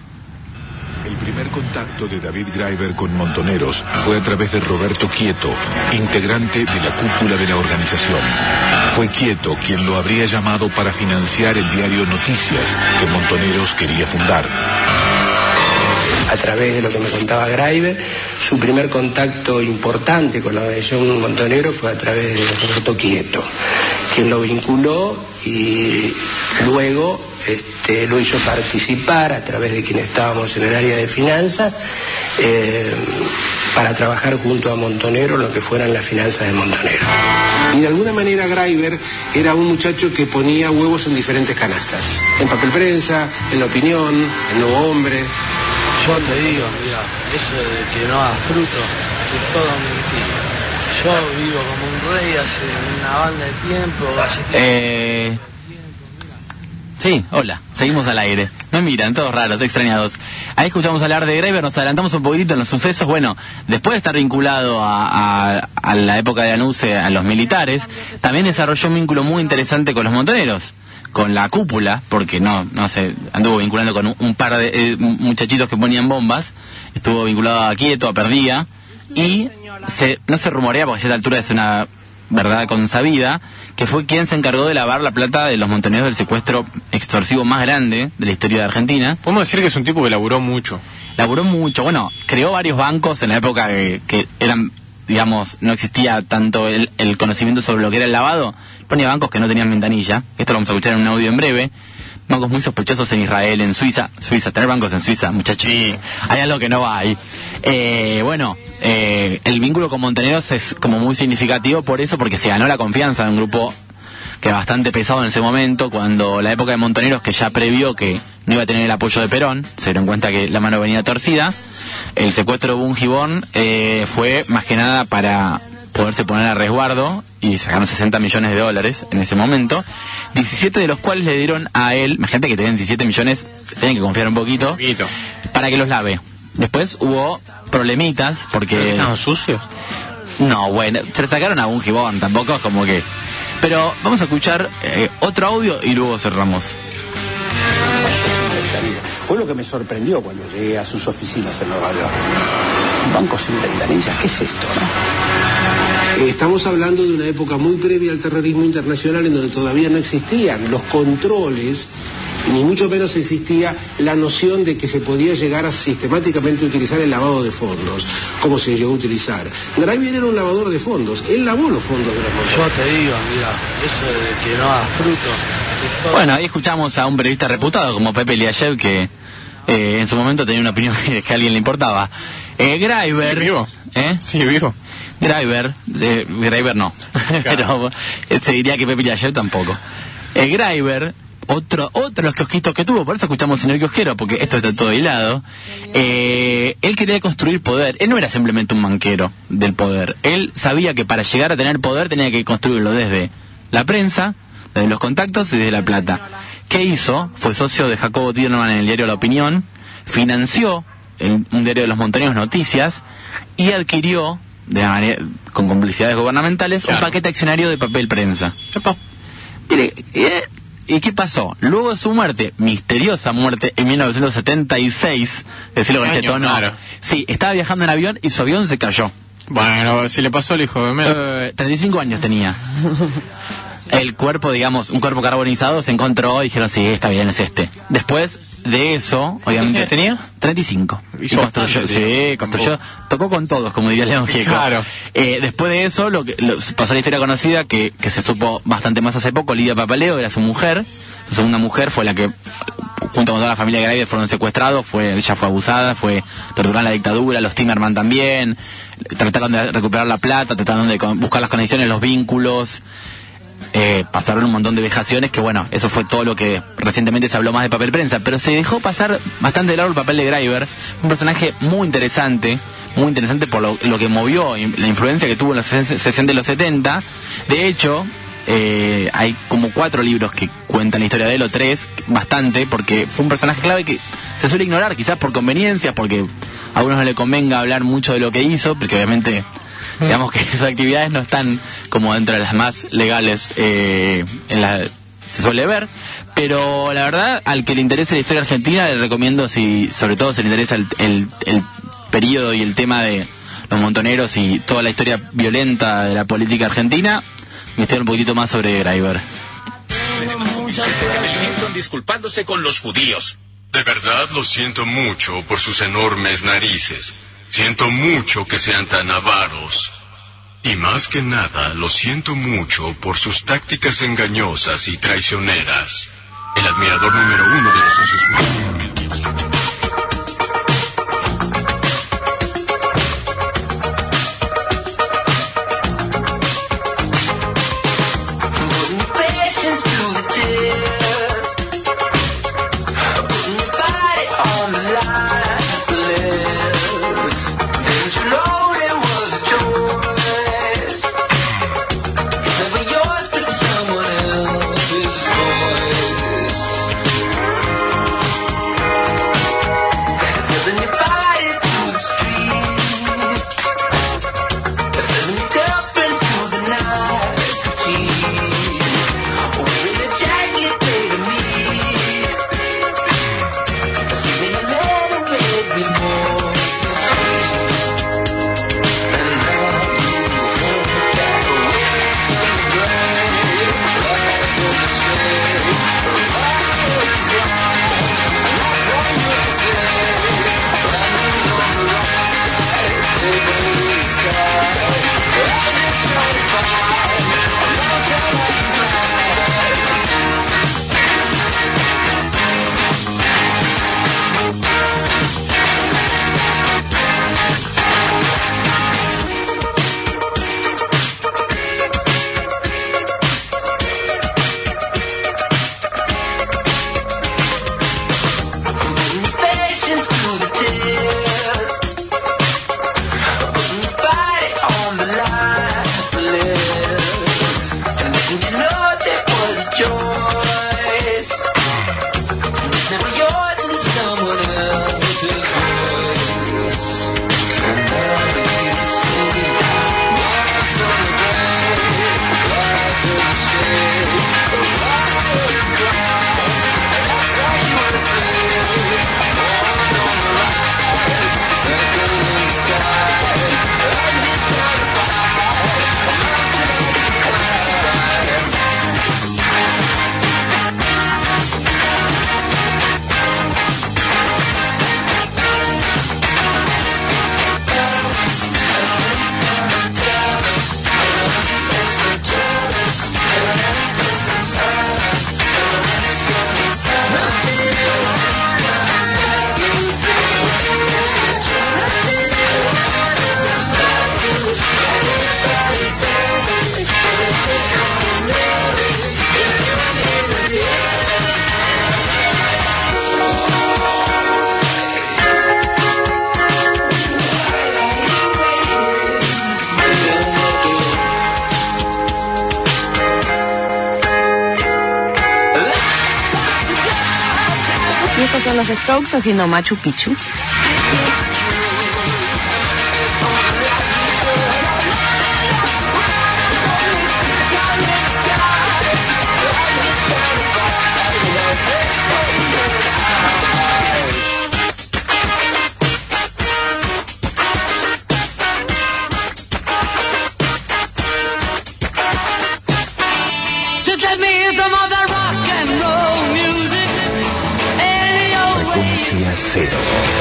El primer contacto de David Driver con Montoneros fue a través de Roberto Quieto, integrante de la cúpula de la organización. Fue Quieto quien lo habría llamado para financiar el diario Noticias que Montoneros quería fundar. a través de lo que me contaba Graiber. Su primer contacto importante con la organización Montonegro fue a través de Roberto Quieto, quien lo vinculó y luego este, lo hizo participar a través de quien estábamos en el área de finanzas eh, para trabajar junto a Montonegro lo que fueran las finanzas de Montonegro. Y de alguna manera Graiber era un muchacho que ponía huevos en diferentes canastas. En Papel Prensa, en La Opinión, en Nuevo Hombre. Yo te digo, mira, eso de que no da fruto es todo mentira. Yo vivo como un rey hace una banda de tiempo, galletita. Eh... Sí, hola, seguimos al aire. Me miran, todos raros, extrañados. Ahí escuchamos hablar de Graiber, nos adelantamos un poquitito en los sucesos. Bueno, después de estar vinculado a, a, a la época de Anuse, a los militares, también desarrolló un vínculo muy interesante con los montoneros, con la cúpula, porque no, no sé, anduvo vinculando con un, un par de eh, muchachitos que ponían bombas, estuvo vinculado a Quieto, a Perdía, y se, no se rumorea, porque a esta altura es una verdad consabida, que fue quien se encargó de lavar la plata de los montoneros del secuestro extorsivo más grande de la historia de Argentina. Podemos decir que es un tipo que laburó mucho. Laburó mucho, bueno, creó varios bancos en la época que, que eran, digamos, no existía tanto el, el conocimiento sobre lo que era el lavado. Ponía bancos que no tenían ventanilla, esto lo vamos a escuchar en un audio en breve. Bancos muy sospechosos en Israel, en Suiza. Suiza, tener bancos en Suiza, muchachos. Sí, hay algo que no va ahí. Eh, bueno, eh, el vínculo con Montoneros es como muy significativo por eso, porque se ganó la confianza de un grupo que es bastante pesado en ese momento, cuando la época de Montoneros, que ya previó que no iba a tener el apoyo de Perón, se dieron cuenta que la mano venía torcida. El secuestro de Bungibón eh, fue más que nada para poderse poner a resguardo, y sacaron sesenta millones de dólares en ese momento, diecisiete de los cuales le dieron a él. Imagínate que tenían diecisiete millones, tienen que confiar un poquito, un poquito para que los lave. Después hubo problemitas porque... ¿Estaban sucios? No, bueno, se le sacaron a Bungibón, tampoco es como que... Pero vamos a escuchar eh, otro audio y luego cerramos. Fue lo que me sorprendió cuando llegué a sus oficinas en Nueva York. Un banco sin ventanillas, ¿qué es esto, no? Estamos hablando de una época muy previa al terrorismo internacional, en donde todavía no existían los controles, ni mucho menos existía la noción de que se podía llegar a sistemáticamente utilizar el lavado de fondos, como se llegó a utilizar. Graiber era un lavador de fondos, él lavó los fondos de la moneda. Yo te digo, mira, eso de que no da fruto. Bueno, ahí escuchamos a un periodista reputado como Pepe Liayev, que eh, en su momento tenía una opinión que a alguien le importaba. Eh, Graiber... ¿Sigue vivo? ¿Eh? ¿Sigue vivo? Graiber, eh, Graiber no, claro. Pero eh, se diría que Pepe Liayev tampoco. Eh, Graiber, otro, otro de los kiosquitos que tuvo, por eso escuchamos señor kiosquero, porque esto está todo hilado. Eh, él quería construir poder, él no era simplemente un banquero del poder, él sabía que para llegar a tener poder tenía que construirlo desde la prensa, desde los contactos y desde la plata. ¿Qué hizo? Fue socio de Jacobo Tiderman en el diario La Opinión, financió el, un diario de los Montoneros, Noticias, y adquirió, de manera, con complicidades gubernamentales, claro, un paquete accionario de Papel Prensa. Chapa. Mire, ¿eh? ¿Y qué pasó? Luego de su muerte, misteriosa muerte, en mil novecientos setenta y seis, decirlo con este tono, claro, sí, estaba viajando en avión y su avión se cayó. Bueno, si le pasó al hijo de Mel. Eh, treinta y cinco años tenía. El cuerpo, digamos, un cuerpo carbonizado, se encontró y dijeron, sí, está bien, es este. Después de eso, obviamente... ¿Cuántos años tenía? treinta y cinco. Hizo y construyó, bastante, sí, construyó, tocó con todos, como diría León Gieco. Claro. Eh, después de eso, lo que lo, pasó la historia conocida, que, que se supo bastante más hace poco. Lidia Papaleo era su mujer, su segunda mujer, fue la que, junto con toda la familia de Graiber, fueron secuestrados, fue, ella fue abusada, fue torturada en la dictadura, los Timerman también, trataron de recuperar la plata, trataron de buscar las conexiones, los vínculos... Eh, pasaron un montón de vejaciones, que bueno, eso fue todo lo que recientemente se habló más de Papel Prensa, pero se dejó pasar bastante de lado el papel de Graiber, un personaje muy interesante, muy interesante por lo, lo que movió, la influencia que tuvo en los sesenta y los setenta. De hecho, eh, hay como cuatro libros que cuentan la historia de él, o tres, bastante, porque fue un personaje clave que se suele ignorar, quizás por conveniencias, porque a algunos no le convenga hablar mucho de lo que hizo, porque obviamente... digamos que esas actividades no están como dentro de las más legales, eh, en la, se suele ver, pero la verdad, al que le interese la historia argentina, le recomiendo, si sobre todo se le interesa el, el, el periodo y el tema de los montoneros y toda la historia violenta de la política argentina, investigar un poquitito más sobre Graiber. Mel Gibson disculpándose con los judíos. De verdad lo siento mucho por sus enormes narices. Siento mucho que sean tan avaros. Y más que nada, lo siento mucho por sus tácticas engañosas y traicioneras. El admirador número uno de los socios más... Los Strokes haciendo Machu Picchu. Frecuencia cero.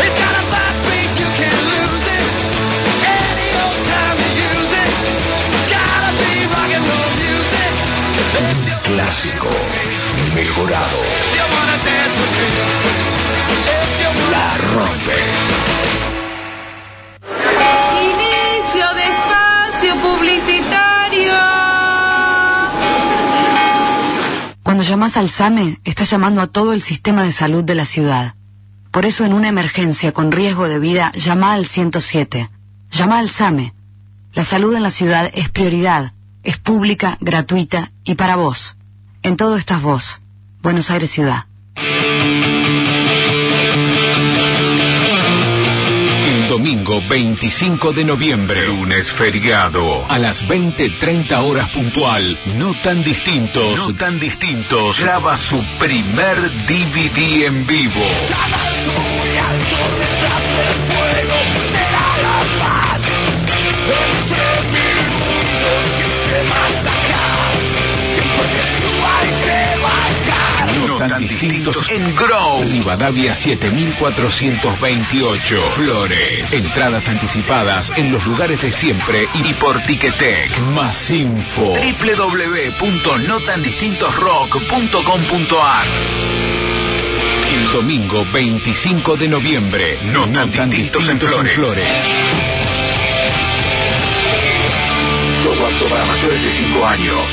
Un clásico mejorado. La rompe. Inicio de espacio publicitario. Cuando llamas al SAME, estás llamando a todo el sistema de salud de la ciudad. Por eso, en una emergencia con riesgo de vida, llama al ciento siete. Llama al SAME. La salud en la ciudad es prioridad, es pública, gratuita y para vos. En todo estás vos. Buenos Aires Ciudad. El domingo veinticinco de noviembre, lunes feriado, a las veinte treinta horas puntual, No Tan Distintos, No Tan Distintos, graba su primer D V D en vivo. No tan distintos en Grow. Rivadavia siete mil cuatrocientos veintiocho. Flores. Entradas anticipadas en los lugares de siempre y por Ticketek. Más info. doble u doble u doble u punto no tan distintos rock punto com punto a r. El domingo veinticinco de noviembre. No, no tan, tan distintos, distintos en Flores. En Flores. Todo apto para mayores de cinco años.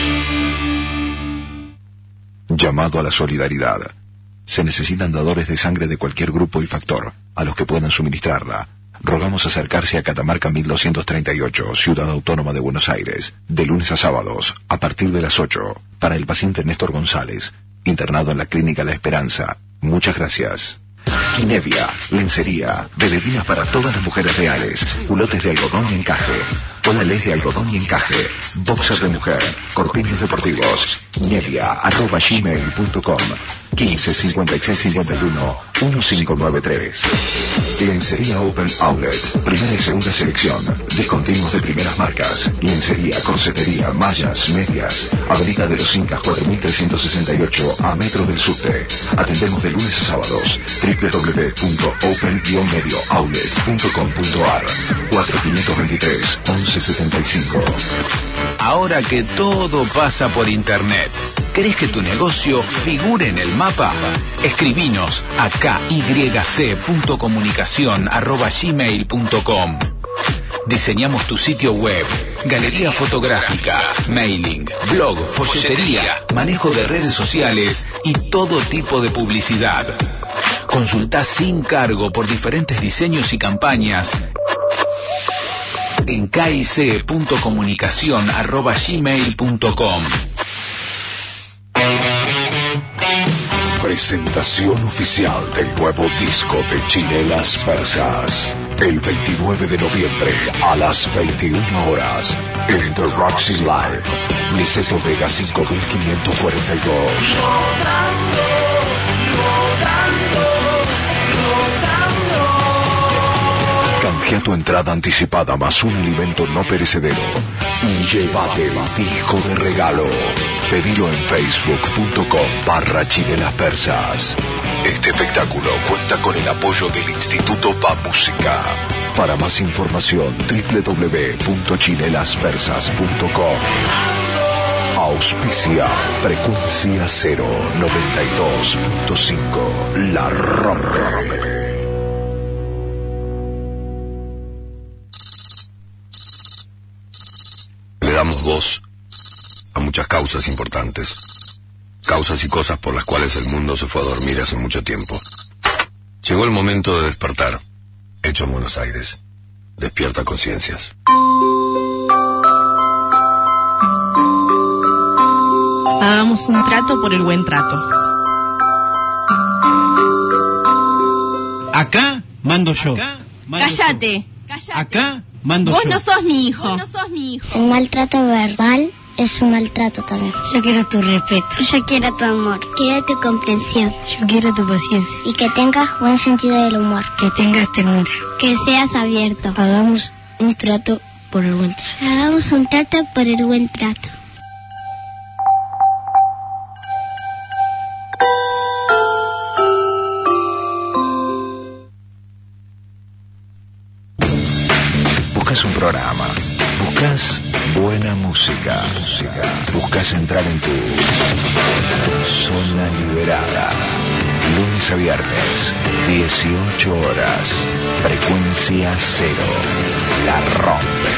Llamado a la solidaridad. Se necesitan dadores de sangre de cualquier grupo y factor, a los que puedan suministrarla. Rogamos acercarse a Catamarca mil doscientos treinta y ocho, Ciudad Autónoma de Buenos Aires, de lunes a sábados, a partir de las ocho, para el paciente Néstor González, internado en la Clínica La Esperanza. Muchas gracias. Kinevia, lencería, veledinas para todas las mujeres reales, culotes de algodón y encaje, polales de algodón y encaje, boxers de mujer, corpiños deportivos. Kinevia, arroba gmail punto com, quince cincuenta y seis cincuenta y uno quince noventa y tres. Lencería Open Outlet, primera y segunda selección, discontinuos de primeras marcas, lencería, corsetería, mallas, medias, Avenida de los Incas cuatro mil trescientos sesenta y ocho, a metros del subte. Atendemos de lunes a sábados. doble u doble u doble u punto open medio outlet punto com punto a r, cuatro cinco dos tres once setenta y cinco. Ahora que todo pasa por internet, ¿querés que tu negocio figure en el mapa? Escribinos a kyc punto comunicación arroba gmail punto com. Diseñamos tu sitio web, galería fotográfica, mailing, blog, folletería, manejo de redes sociales y todo tipo de publicidad. Consultá sin cargo por diferentes diseños y campañas en kyc punto comunicación arroba gmail punto com. Presentación oficial del nuevo disco de Chinelas Persas. El veintinueve de noviembre a las veintiuna horas en The Roxy Live, Niceto Vega cinco mil quinientos cuarenta y dos. Canjea tu entrada anticipada más un alimento no perecedero y llévate el disco de regalo. Pedilo en facebook punto com barra Chinelas Persas. Este espectáculo cuenta con el apoyo del Instituto Va Música. Para más información, doble u doble u doble u punto chinelas persas punto com. Auspicia Frecuencia cero noventa y dos punto cinco. La Rompe. Le damos voz a muchas causas importantes. Causas y cosas por las cuales el mundo se fue a dormir hace mucho tiempo. Llegó el momento de despertar. Hecho en Buenos Aires. Despierta conciencias. Hagamos un trato por el buen trato. Acá mando yo. Acá mando Cállate. Yo. Cállate. Acá mando Vos yo. no sos mi hijo. Vos no sos mi hijo. El maltrato verbal es un maltrato también. Yo quiero tu respeto. Yo quiero tu amor. Quiero tu comprensión. Yo quiero tu paciencia. Y que tengas buen sentido del humor. Que tengas ternura. Que seas abierto. Hagamos un trato por el buen trato. Hagamos un trato por el buen trato. Buscas un programa, buscas buena música, música. Buscas entrar en tu zona liberada. Lunes a viernes, dieciocho horas, frecuencia cero. La Rompe.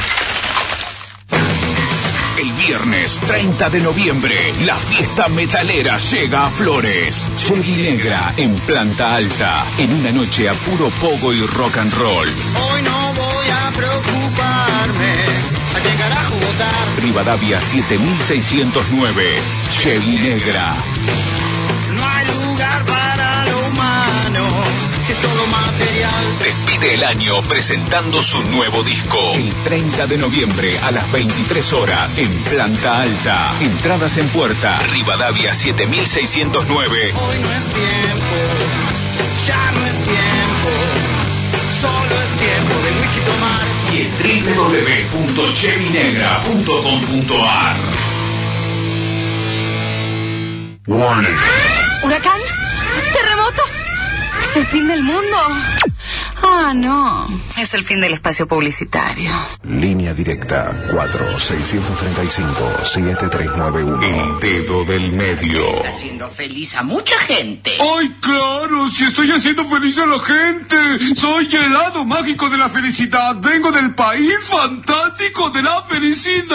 El viernes treinta de noviembre, la fiesta metalera llega a Flores. Chevy Negra en planta alta, en una noche a puro pogo y rock and roll. Hoy no voy a preocuparme, ¿a qué carajo votar? Rivadavia siete mil seiscientos nueve, Chevy Negra. No hay lugar para lo humano, si es todo material. Despide el año presentando su nuevo disco. El treinta de noviembre a las veintitrés horas en planta alta. Entradas en puerta. Rivadavia siete mil seiscientos nueve. Hoy no es tiempo, ya no es tiempo, solo es tiempo de whisky tomar. Y en doble u doble u doble u punto chevy negra punto com punto a r. Warning. ¿Huracán? ¿Terremoto? ¿Es el fin del mundo? Ah, no. Es el fin del espacio publicitario. Línea directa cuatro seis tres cinco siete tres nueve uno. El dedo del medio. Está haciendo feliz a mucha gente. ¡Ay, claro! Si estoy haciendo feliz a la gente. Soy el hado mágico de la felicidad. Vengo del país fantástico de la felicidad.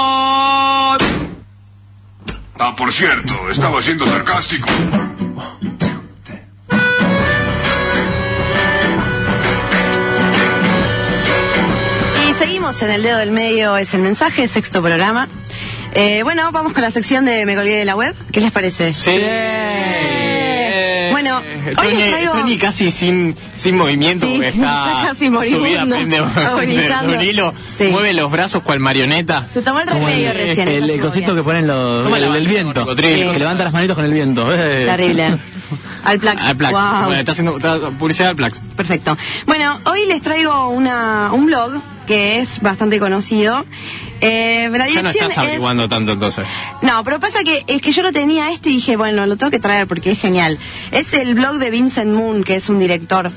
Ah, por cierto, estaba siendo sarcástico. Seguimos en el dedo del medio, es el mensaje, sexto programa. Eh, bueno, vamos con la sección de Me colgué de la web. ¿Qué les parece? Sí. Eh, bueno, eh, hoy les Tony, traigo... Tony casi sin, sin movimiento, Sí, porque está casi moribundo, subida pende agonizando. de un hilo, Sí. mueve los brazos cual marioneta. Se tomó el Como remedio el, recién. el, esa el cosito novia. que ponen los, Toma el, la el mano, viento, Rodrigo. que levanta las manitos con el viento. Eh. Terrible. Al Plax. Al Plax. Wow. Bueno, está haciendo está publicidad al Plax. Perfecto. Bueno, hoy les traigo una, un blog que es bastante conocido. Eh, la Ya no dirección estás averiguando es... tanto entonces. No, pero pasa que es que yo lo tenía este y dije, bueno, lo tengo que traer porque es genial. Es el blog de Vincent Moon, que es un director.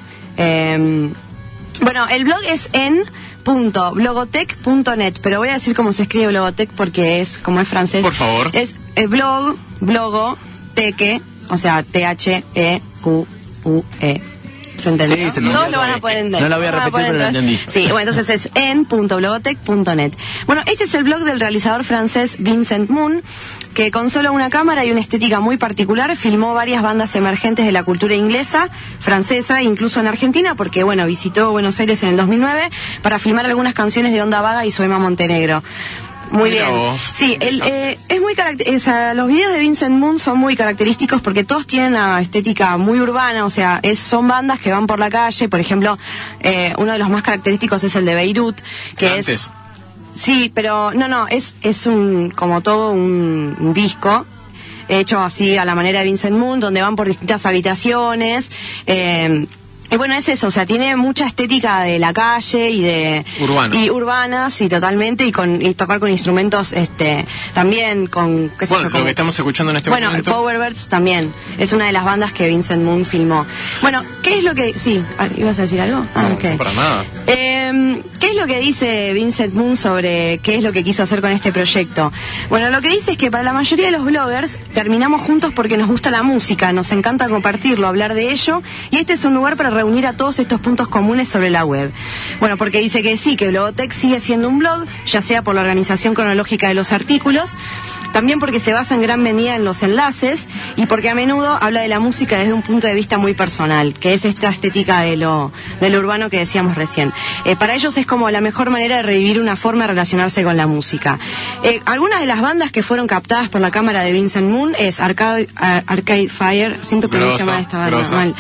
Eh, bueno, el blog es en punto blogotech punto net, pero voy a decir cómo se escribe blogotech porque es como es francés. Por favor. Es eh, blog, blogo, teque, o sea, T H E Q U E. ¿Se entendió? Sí, se entendió. Todos lo van a poder entender. No la voy a Todos van repetir, poder pero la entender. entendí. Sí, bueno, entonces es en punto blogotech punto net. Bueno, este es el blog del realizador francés Vincent Moon, que con solo una cámara y una estética muy particular filmó varias bandas emergentes de la cultura inglesa, francesa, incluso en Argentina, porque bueno, visitó Buenos Aires en el dos mil nueve para filmar algunas canciones de Onda Vaga y Soema Montenegro. Muy Mira bien. vos. Sí, el, eh, es muy caracter- o sea, los videos de Vincent Moon son muy característicos porque todos tienen una estética muy urbana, o sea, es, son bandas que van por la calle, por ejemplo, eh, uno de los más característicos es el de Beirut, que Antes. es... Sí, pero no, no, es, es un, como todo un, un disco hecho así a la manera de Vincent Moon, donde van por distintas habitaciones, eh, y bueno, es eso, o sea, tiene mucha estética de la calle y de... Urbano. Y urbanas, sí, totalmente, y con y tocar con instrumentos, este, también con... qué sé Bueno, yo, lo con- que estamos escuchando en este bueno, momento. el Powerbirds también, es una de las bandas que Vincent Moon filmó. Bueno, ¿qué es lo que...? Sí, ¿ibas a decir algo? Ah, No, ok. no para nada. Eh, ¿Qué es lo que dice Vincent Moon sobre qué es lo que quiso hacer con este proyecto? Bueno, lo que dice es que para la mayoría de los bloggers terminamos juntos porque nos gusta la música, nos encanta compartirlo, hablar de ello, y este es un lugar para reunir a todos estos puntos comunes sobre la web. Bueno, porque dice que sí, que Blogotech sigue siendo un blog, ya sea por la organización cronológica de los artículos, también porque se basa en gran medida en los enlaces y porque a menudo habla de la música desde un punto de vista muy personal, que es esta estética de lo, de lo urbano que decíamos recién. Eh, para ellos es como la mejor manera de revivir una forma de relacionarse con la música. Eh, algunas de las bandas que fueron captadas por la cámara de Vincent Moon es Arcade, Ar- Arcade Fire, siempre pronuncio Grosa, mal esta banda, grosa. mal.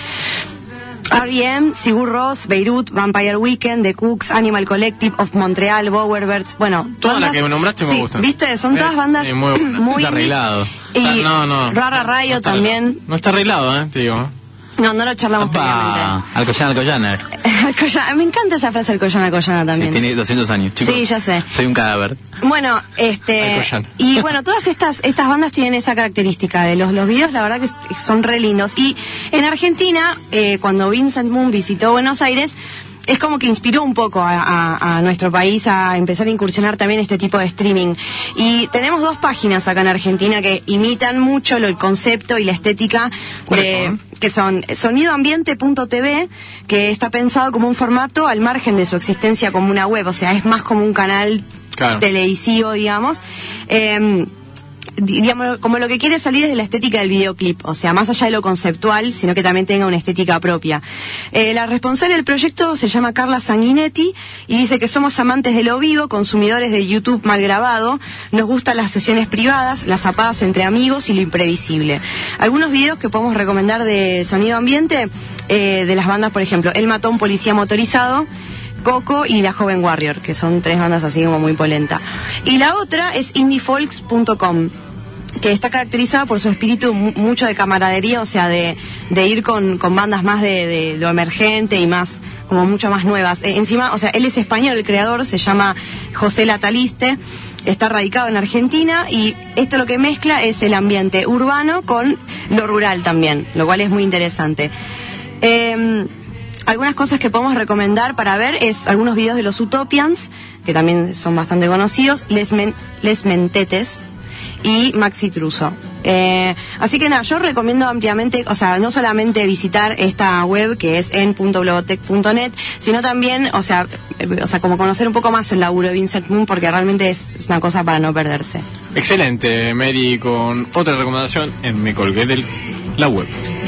R E M, Sigur Rós, Beirut, Vampire Weekend, The Cooks, Animal Collective of Montreal, Bowerbirds, bueno... Todas las bandas- que nombraste me sí, gustan. ¿viste? Son todas Eh, bandas sí, muy buenas. muy... Está arreglado. Y Está- no, no. Rara Rayo No está- también. No está arreglado, ¿eh? Te digo. No, no lo charlamos Opa, Alcoyana, Alcoyana. previamente. Alcoyana, me encanta esa frase Alcoyana, Alcoyana Sí, también. tiene doscientos años, chicos. Sí, ya sé. Soy un cadáver. Bueno, este... Alcoyana. Y bueno, todas estas estas bandas tienen esa característica de los, los videos, la verdad que s- son re lindos. Y en Argentina, eh, cuando Vincent Moon visitó Buenos Aires, es como que inspiró un poco a, a- a nuestro país a empezar a incursionar también este tipo de streaming. Y tenemos dos páginas acá en Argentina que imitan mucho lo, el concepto y la estética ¿Cuáles de... son? que son sonidoambiente punto t v, que está pensado como un formato al margen de su existencia como una web, o sea, es más como un canal Claro. televisivo, digamos. Eh, di- digamos, como lo que quiere salir es de la estética del videoclip, o sea, más allá de lo conceptual, sino que también tenga una estética propia. Eh, la responsable del proyecto se llama Carla Sanguinetti y dice que somos amantes de lo vivo, consumidores de YouTube mal grabado, nos gustan las sesiones privadas, las zapadas entre amigos y lo imprevisible. Algunos videos que podemos recomendar de sonido ambiente, eh, de las bandas, por ejemplo, El Matón Policía Motorizado, Coco y La Joven Warrior, que son tres bandas así como muy polenta. Y la otra es indie folks punto com, que está caracterizada por su espíritu mu- mucho de camaradería, o sea, de, de ir con, con bandas más de, de lo emergente y más, como mucho más nuevas. Eh, encima, o sea, él es español, el creador, se llama José Lataliste, está radicado en Argentina y esto lo que mezcla es el ambiente urbano con lo rural también, lo cual es muy interesante. Eh, algunas cosas que podemos recomendar para ver es algunos videos de los Utopians, que también son bastante conocidos, Les, Men Les Mentetes y Maxi Truso. Eh, así que nada, yo recomiendo ampliamente, o sea, no solamente visitar esta web que es en punto globotech punto net, sino también, o sea, eh, o sea, como conocer un poco más el laburo de Vincent Moon, porque realmente es, es una cosa para no perderse. Excelente, Mary, con otra recomendación en Me Colgué de la web.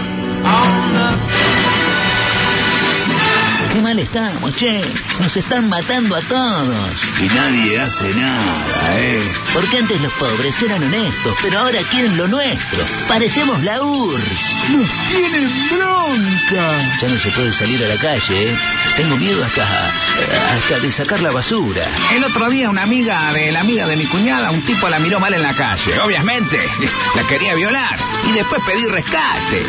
Qué mal estamos, che. Nos están matando a todos. Y nadie hace nada, ¿eh? Porque antes los pobres eran honestos, pero ahora quieren lo nuestro. Parecemos la U R S S. ¡Nos tienen bronca! Ya no se puede salir a la calle, ¿eh? Tengo miedo hasta, hasta de sacar la basura. El otro día una amiga de la amiga de mi cuñada, un tipo la miró mal en la calle. Obviamente, la quería violar. Y después pedí rescate.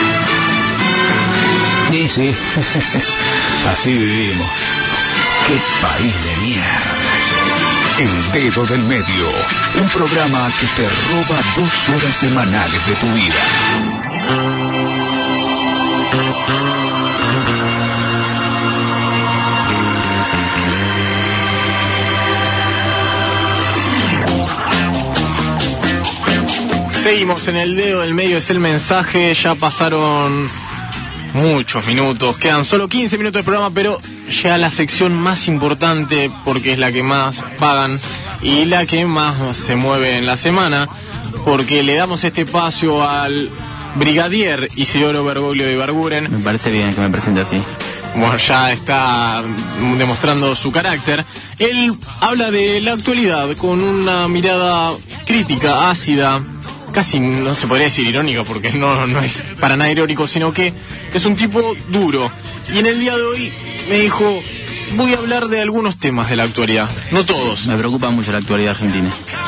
Sí, sí. Así vivimos. ¡Qué país de mierda! El Dedo del Medio. Un programa que te roba dos horas semanales de tu vida. Seguimos en el Dedo del Medio, es el mensaje. Ya pasaron muchos minutos, quedan solo quince minutos de programa, pero llega la sección más importante porque es la que más pagan y la que más se mueve en la semana, porque le damos este espacio al brigadier Isidoro Bergoglio de Ibarguren. Me parece bien que me presente así. Bueno, ya está demostrando su carácter. Él habla de la actualidad con una mirada crítica, ácida, casi no se podría decir irónica porque no, no es para nada irónico, sino que es un tipo duro. Y en el día de hoy me dijo, voy a hablar de algunos temas de la actualidad, no todos. Me preocupa mucho la actualidad argentina.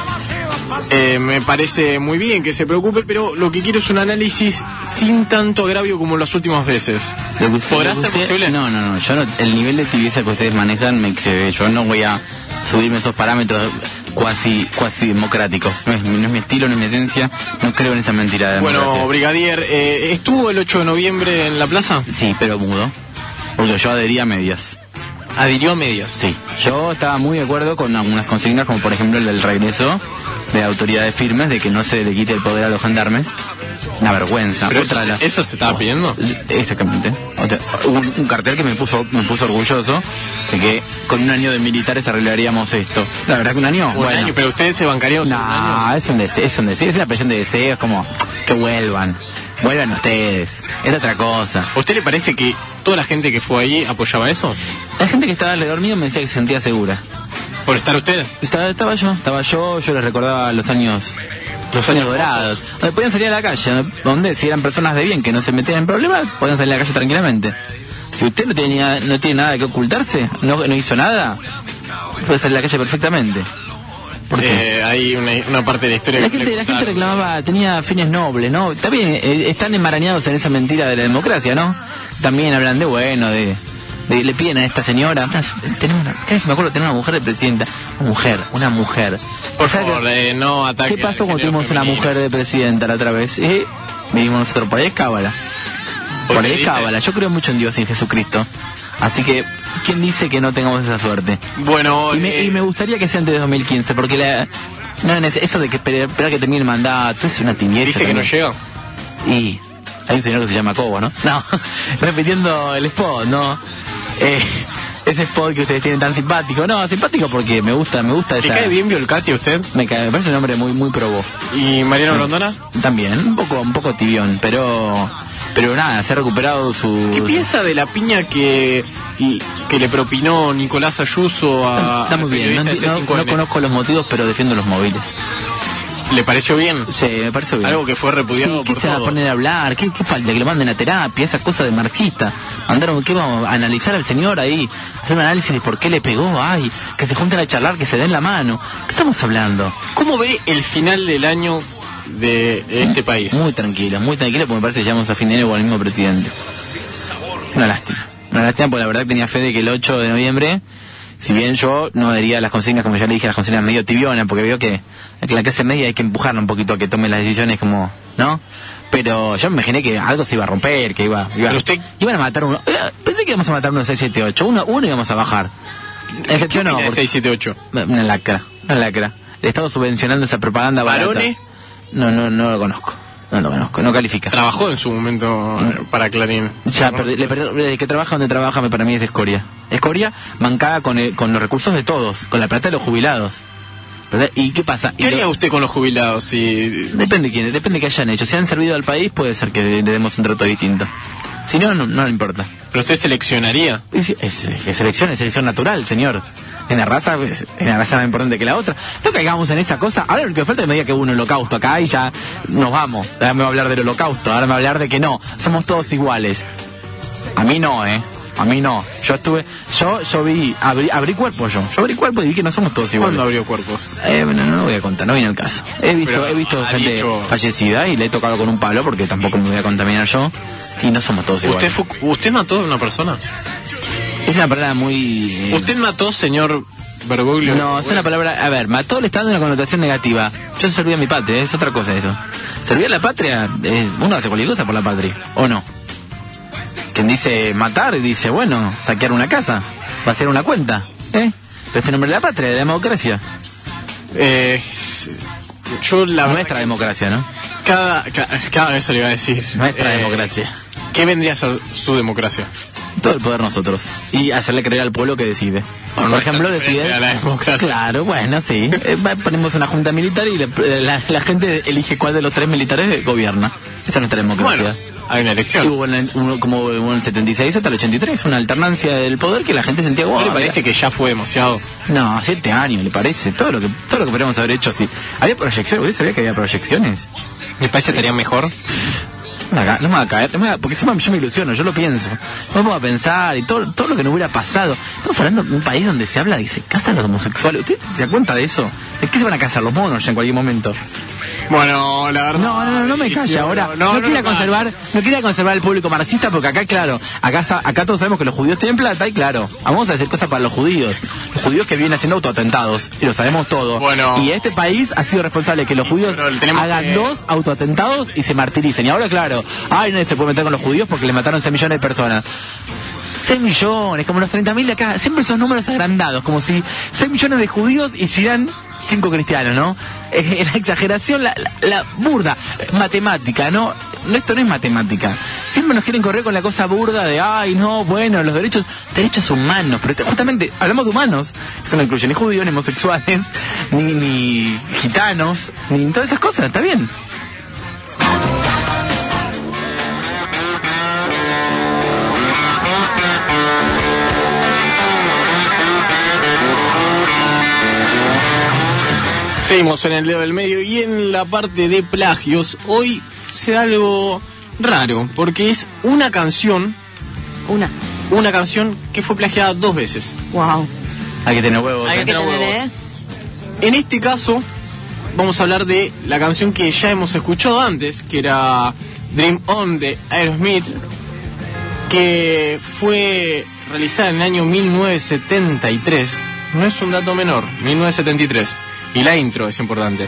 Eh, me parece muy bien que se preocupe, pero lo que quiero es un análisis sin tanto agravio como las últimas veces. ¿Podrá ser posible? No, no, no, yo no, el nivel de tibieza que ustedes manejan me excede. Yo no voy a subirme esos parámetros cuasi cuasi democráticos. No es, no es mi estilo, no es mi esencia. No creo en esa mentira de democracia. Bueno, brigadier, eh, ¿estuvo el ocho de noviembre en la plaza? Sí, pero mudo. Porque yo adherí a medias. ¿Adhirió a medias? Sí. Yo estaba muy de acuerdo con algunas consignas, como por ejemplo el del regreso de autoridades firmes, de que no se le quite el poder a los gendarmes. Una vergüenza. ¿Pero Otra eso, las... eso se estaba pidiendo? Exactamente. Otra... Un, un cartel que me puso me puso orgulloso de que con un año de militares arreglaríamos esto. La verdad que un año... Un bueno. año, pero ustedes se bancarían no, un año. es un deseo, es un deseo, es una presión de deseos, como que vuelvan. Vuelvan ustedes. Es otra cosa. ¿A usted le parece que toda la gente que fue ahí apoyaba eso? La gente que estaba alrededor mío me decía que se sentía segura. ¿Por estar usted? Estaba, estaba yo, estaba yo, yo les recordaba los años... Los años dorados, donde podían salir a la calle, donde si eran personas de bien que no se metían en problemas, podían salir a la calle tranquilamente. Si usted no tenía, no tiene nada que ocultarse, no, no hizo nada, puede salir a la calle perfectamente. Porque eh, hay una, una parte de la historia la que gente, la gente reclamaba, tenía fines nobles, ¿no? También eh, están enmarañados en esa mentira de la democracia, ¿no? También hablan de, bueno, de... De, le piden a esta señora, tenemos una, cada vez que me acuerdo de tener una mujer de presidenta, una mujer, una mujer. Por favor, eh, no ataque. ¿Qué pasó cuando tuvimos una mujer de presidenta la otra vez? Eh, vivimos nosotros, por ahí es cábala. Por ahí es cábala. Yo creo mucho en Dios y en Jesucristo. Así que, ¿quién dice que no tengamos esa suerte? Bueno, y me, eh... y me gustaría que sea antes de dos mil quince, porque la, no, eso de que esperar, esperar que termine el mandato es una tibieza. Dice que no llega. Y hay un señor que se llama Cobo, ¿no? No, repitiendo el spot, ¿no? Eh, ese spot que ustedes tienen tan simpático. No, simpático porque me gusta, me gusta esa... ¿Le cae bien Violcati a usted? Me cae, me parece un hombre muy, muy probó. ¿Y Mariano Rondona? También, un poco, un poco tibión, pero... Pero nada, se ha recuperado su... ¿Qué piensa de la piña que y, que le propinó Nicolás Ayuso a... Está muy bien, no, no, no conozco los motivos, pero defiendo los móviles. ¿Le pareció bien? Sí, me pareció bien. Algo que fue repudiado sí, ¿qué por se va a poner a hablar? ¿Qué, qué falta? Que lo manden a terapia, esa cosa de marxista. Mandaron, ¿qué vamos a analizar al señor ahí? Hacer un análisis de por qué le pegó, ay, que se junten a charlar, que se den la mano. ¿Qué estamos hablando? ¿Cómo ve el final del año de este país? Muy tranquilo, muy tranquilo, porque me parece que llegamos a fin de año con el mismo presidente. Una lástima. Una lástima porque la verdad que tenía fe de que el ocho de noviembre Si bien yo no diría las consignas, como ya le dije, las consignas medio tibionas, porque veo que la clase media hay que empujarla un poquito a que tome las decisiones como, ¿no? Pero yo me imaginé que algo se iba a romper, que iba, iba Pero usted... iban a matar uno. Pensé que íbamos a matar uno seis siete ocho, uno, uno íbamos a bajar. Excepción no. seis siete ocho? Una lacra, una lacra. El Estado subvencionando esa propaganda barata. ¿Barone? No, no, no lo conozco. No lo conozco, no califica. Trabajó en su momento Mm. para Clarín. Ya, pero le perdí- el que trabaja donde trabaja me- para mí es escoria. Escoria mancada con, el- con los recursos de todos, con la plata de los jubilados. ¿Verdad? ¿Y qué pasa? ¿Qué Y haría lo- usted con los jubilados? Si... Depende de quién, depende de qué hayan hecho. Si han servido al país, puede ser que le demos un trato distinto. Si no, no, no le importa. ¿Pero usted seleccionaría? Es, es, es selección, es selección natural, señor. En la raza, es, es una raza más importante que la otra. No caigamos en esa cosa. Ahora lo que falta es que me diga que hubo un holocausto acá y ya nos vamos. Ahora me va a hablar del holocausto, ahora me va a hablar de que no, somos todos iguales. A mí no, eh. A mí no. Yo estuve, yo, yo vi, abrí, abrí cuerpo yo. Yo abrí cuerpo y vi que no somos todos iguales. ¿Cuándo abrió cuerpos? Eh, bueno, no lo voy a contar, no viene el caso. He visto, Pero he visto ha gente dicho- fallecida y le he tocado con un palo porque tampoco me voy a contaminar yo. Y no somos todos ¿Usted, iguales. fu- ¿Usted mató a una persona? Es una palabra muy... eh, ¿Usted mató, señor Bergoglio? No, es una palabra... A ver, mató le está dando una connotación negativa. Yo serví a mi patria, es otra cosa eso. Servir a la patria, eh, uno hace cualquier cosa por la patria, ¿o no? Quien dice matar, dice, bueno, saquear una casa, va a hacer una cuenta, ¿eh? Pero es el nombre de la patria, de la democracia. Eh, yo la Nuestra democracia, ¿no? Cada, ca- cada vez se le iba a decir. Nuestra Eh, democracia. ¿Qué vendría a ser su democracia? Todo el poder nosotros. Y hacerle creer al pueblo que decide. Bueno, Por está ejemplo, diferente decide... a la democracia. Claro, bueno, sí. Eh, va- ponemos una junta militar y la, la- la gente elige cuál de los tres militares gobierna. Esa es nuestra democracia. Bueno, hay una Y elección. hubo en el- uno- como hubo en el setenta y seis hasta el ochenta y tres, una alternancia del poder que la gente sentía... ¿No "Wow, le parece que ya fue demasiado? No, siete años, le parece. Todo lo que todo lo que podríamos haber hecho, sí. Había proyecciones, ¿usted sabía que había proyecciones? ¿Me parece que estaría mejor? No me, haga- no me va a caer, no me va- porque encima yo me ilusiono, yo lo pienso. Vamos a pensar y todo, todo lo que nos hubiera pasado. Estamos hablando de un país donde se habla y se casan los homosexuales. ¿Usted se da cuenta de eso? ¿De qué se van a casar los monos ya en cualquier momento? Bueno, la verdad... No, no, no, no me sí, calla ahora. no, No, no, quiera no, conservar, no quiera conservar el público marxista porque acá, claro, acá, sa- acá todos sabemos que los judíos tienen plata y claro, vamos a hacer cosas para los judíos. Los judíos que vienen haciendo autoatentados, y lo sabemos todos. Bueno. Y este país ha sido responsable de que los judíos Pero tenemos hagan que- dos autoatentados y se martiricen. Y ahora, claro, ay, nadie se puede meter con los judíos porque le mataron seis millones de personas. seis millones, como los treinta mil de acá, siempre esos números agrandados, como si seis millones de judíos hicieran cinco cristianos, ¿no? Eh, la exageración, la, la, la burda, eh, matemática, ¿no? No, esto no es matemática. Siempre nos quieren correr con la cosa burda de, ay, no, bueno, los derechos, derechos humanos, pero te- justamente hablamos de humanos, eso no incluye ni judíos, ni homosexuales, ni, ni gitanos, ni todas esas cosas, ¿está bien? Seguimos en el dedo del medio y en la parte de plagios. Hoy se da algo raro, porque es una canción, Una. una canción que fue plagiada dos veces. Wow. Hay que tener huevos. Hay ¿eh? que tener huevos. ¿eh? En este caso, vamos a hablar de la canción que ya hemos escuchado antes, que era Dream On de Aerosmith, que fue realizada en el año mil novecientos setenta y tres. No es un dato menor, mil novecientos setenta y tres. Y la intro es importante.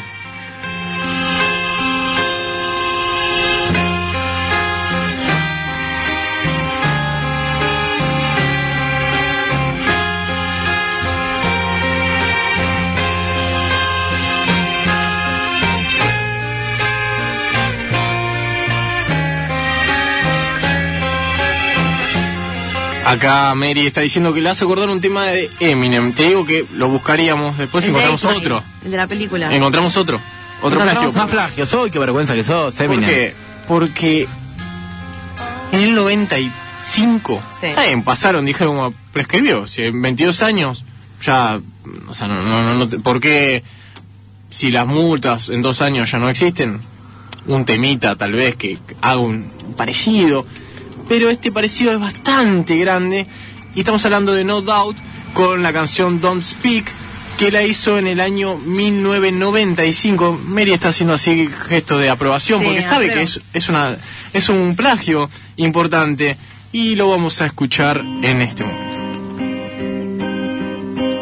Acá Mary está diciendo que le hace acordar un tema de Eminem. Te digo que lo buscaríamos, después El de encontramos Akon, otro. El de la película. Encontramos otro. Otro Encontramos plagio. más plagios hoy, qué vergüenza que sos, ¿Por Eminem. qué? Porque en el noventa y cinco, Sí. está bien, pasaron, dijeron, como prescribió. Si en veintidós años, ya, o sea, no, no, no, no te- ¿por qué si las multas en dos años ya no existen? Un temita, tal vez, que haga un parecido. Pero este parecido es bastante grande. Y estamos hablando de No Doubt con la canción Don't Speak, que la hizo en el año mil novecientos noventa y cinco. Mary está haciendo así gesto de aprobación, Sí, porque sabe apruebo. que es, es, una, es un plagio importante. Y lo vamos a escuchar en este momento.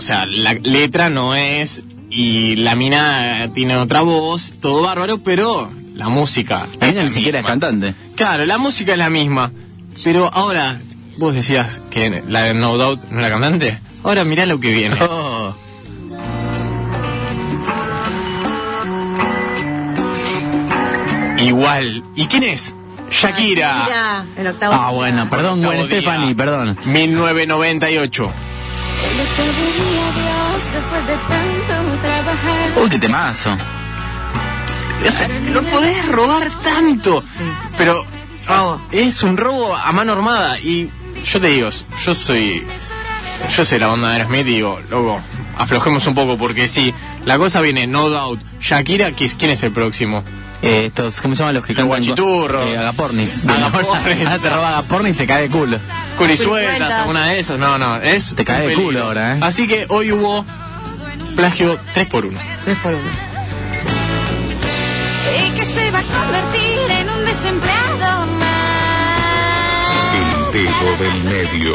sea, la letra no es, y la mina tiene otra voz, todo bárbaro, pero la música... La mina ni siquiera es cantante. Claro, la música es la misma, pero ahora, vos decías que la de No Doubt no era cantante, ahora mirá lo que viene. Oh. Igual, ¿y quién es? Shakira. Shakira, el octavo. Ah, bueno, perdón, Octavo Gwen día. Stefani, perdón. mil novecientos noventa y ocho. El octavo día, Dios, después de tanto trabajar. Uy, qué temazo. O sea, no podés robar tanto. Pero Robo. es un robo a mano armada. Y yo te digo, yo soy yo soy la banda de Aerosmith y digo, loco, aflojemos un poco, porque si la cosa viene No Doubt, Shakira, ¿quién es el próximo? Eh, estos, ¿cómo se llaman los que Los cantan? guachiturros. Eh, agapornis. Agapornis. Ahora te roba agapornis y te cae de culo. Curisueltas, Curisueltas. alguna de esas. No, no, es Te cae un de peligro. culo ahora, ¿eh? Así que hoy hubo plagio tres por uno. tres por uno. Y que se va a convertir en un desempleado más. El dedo del medio.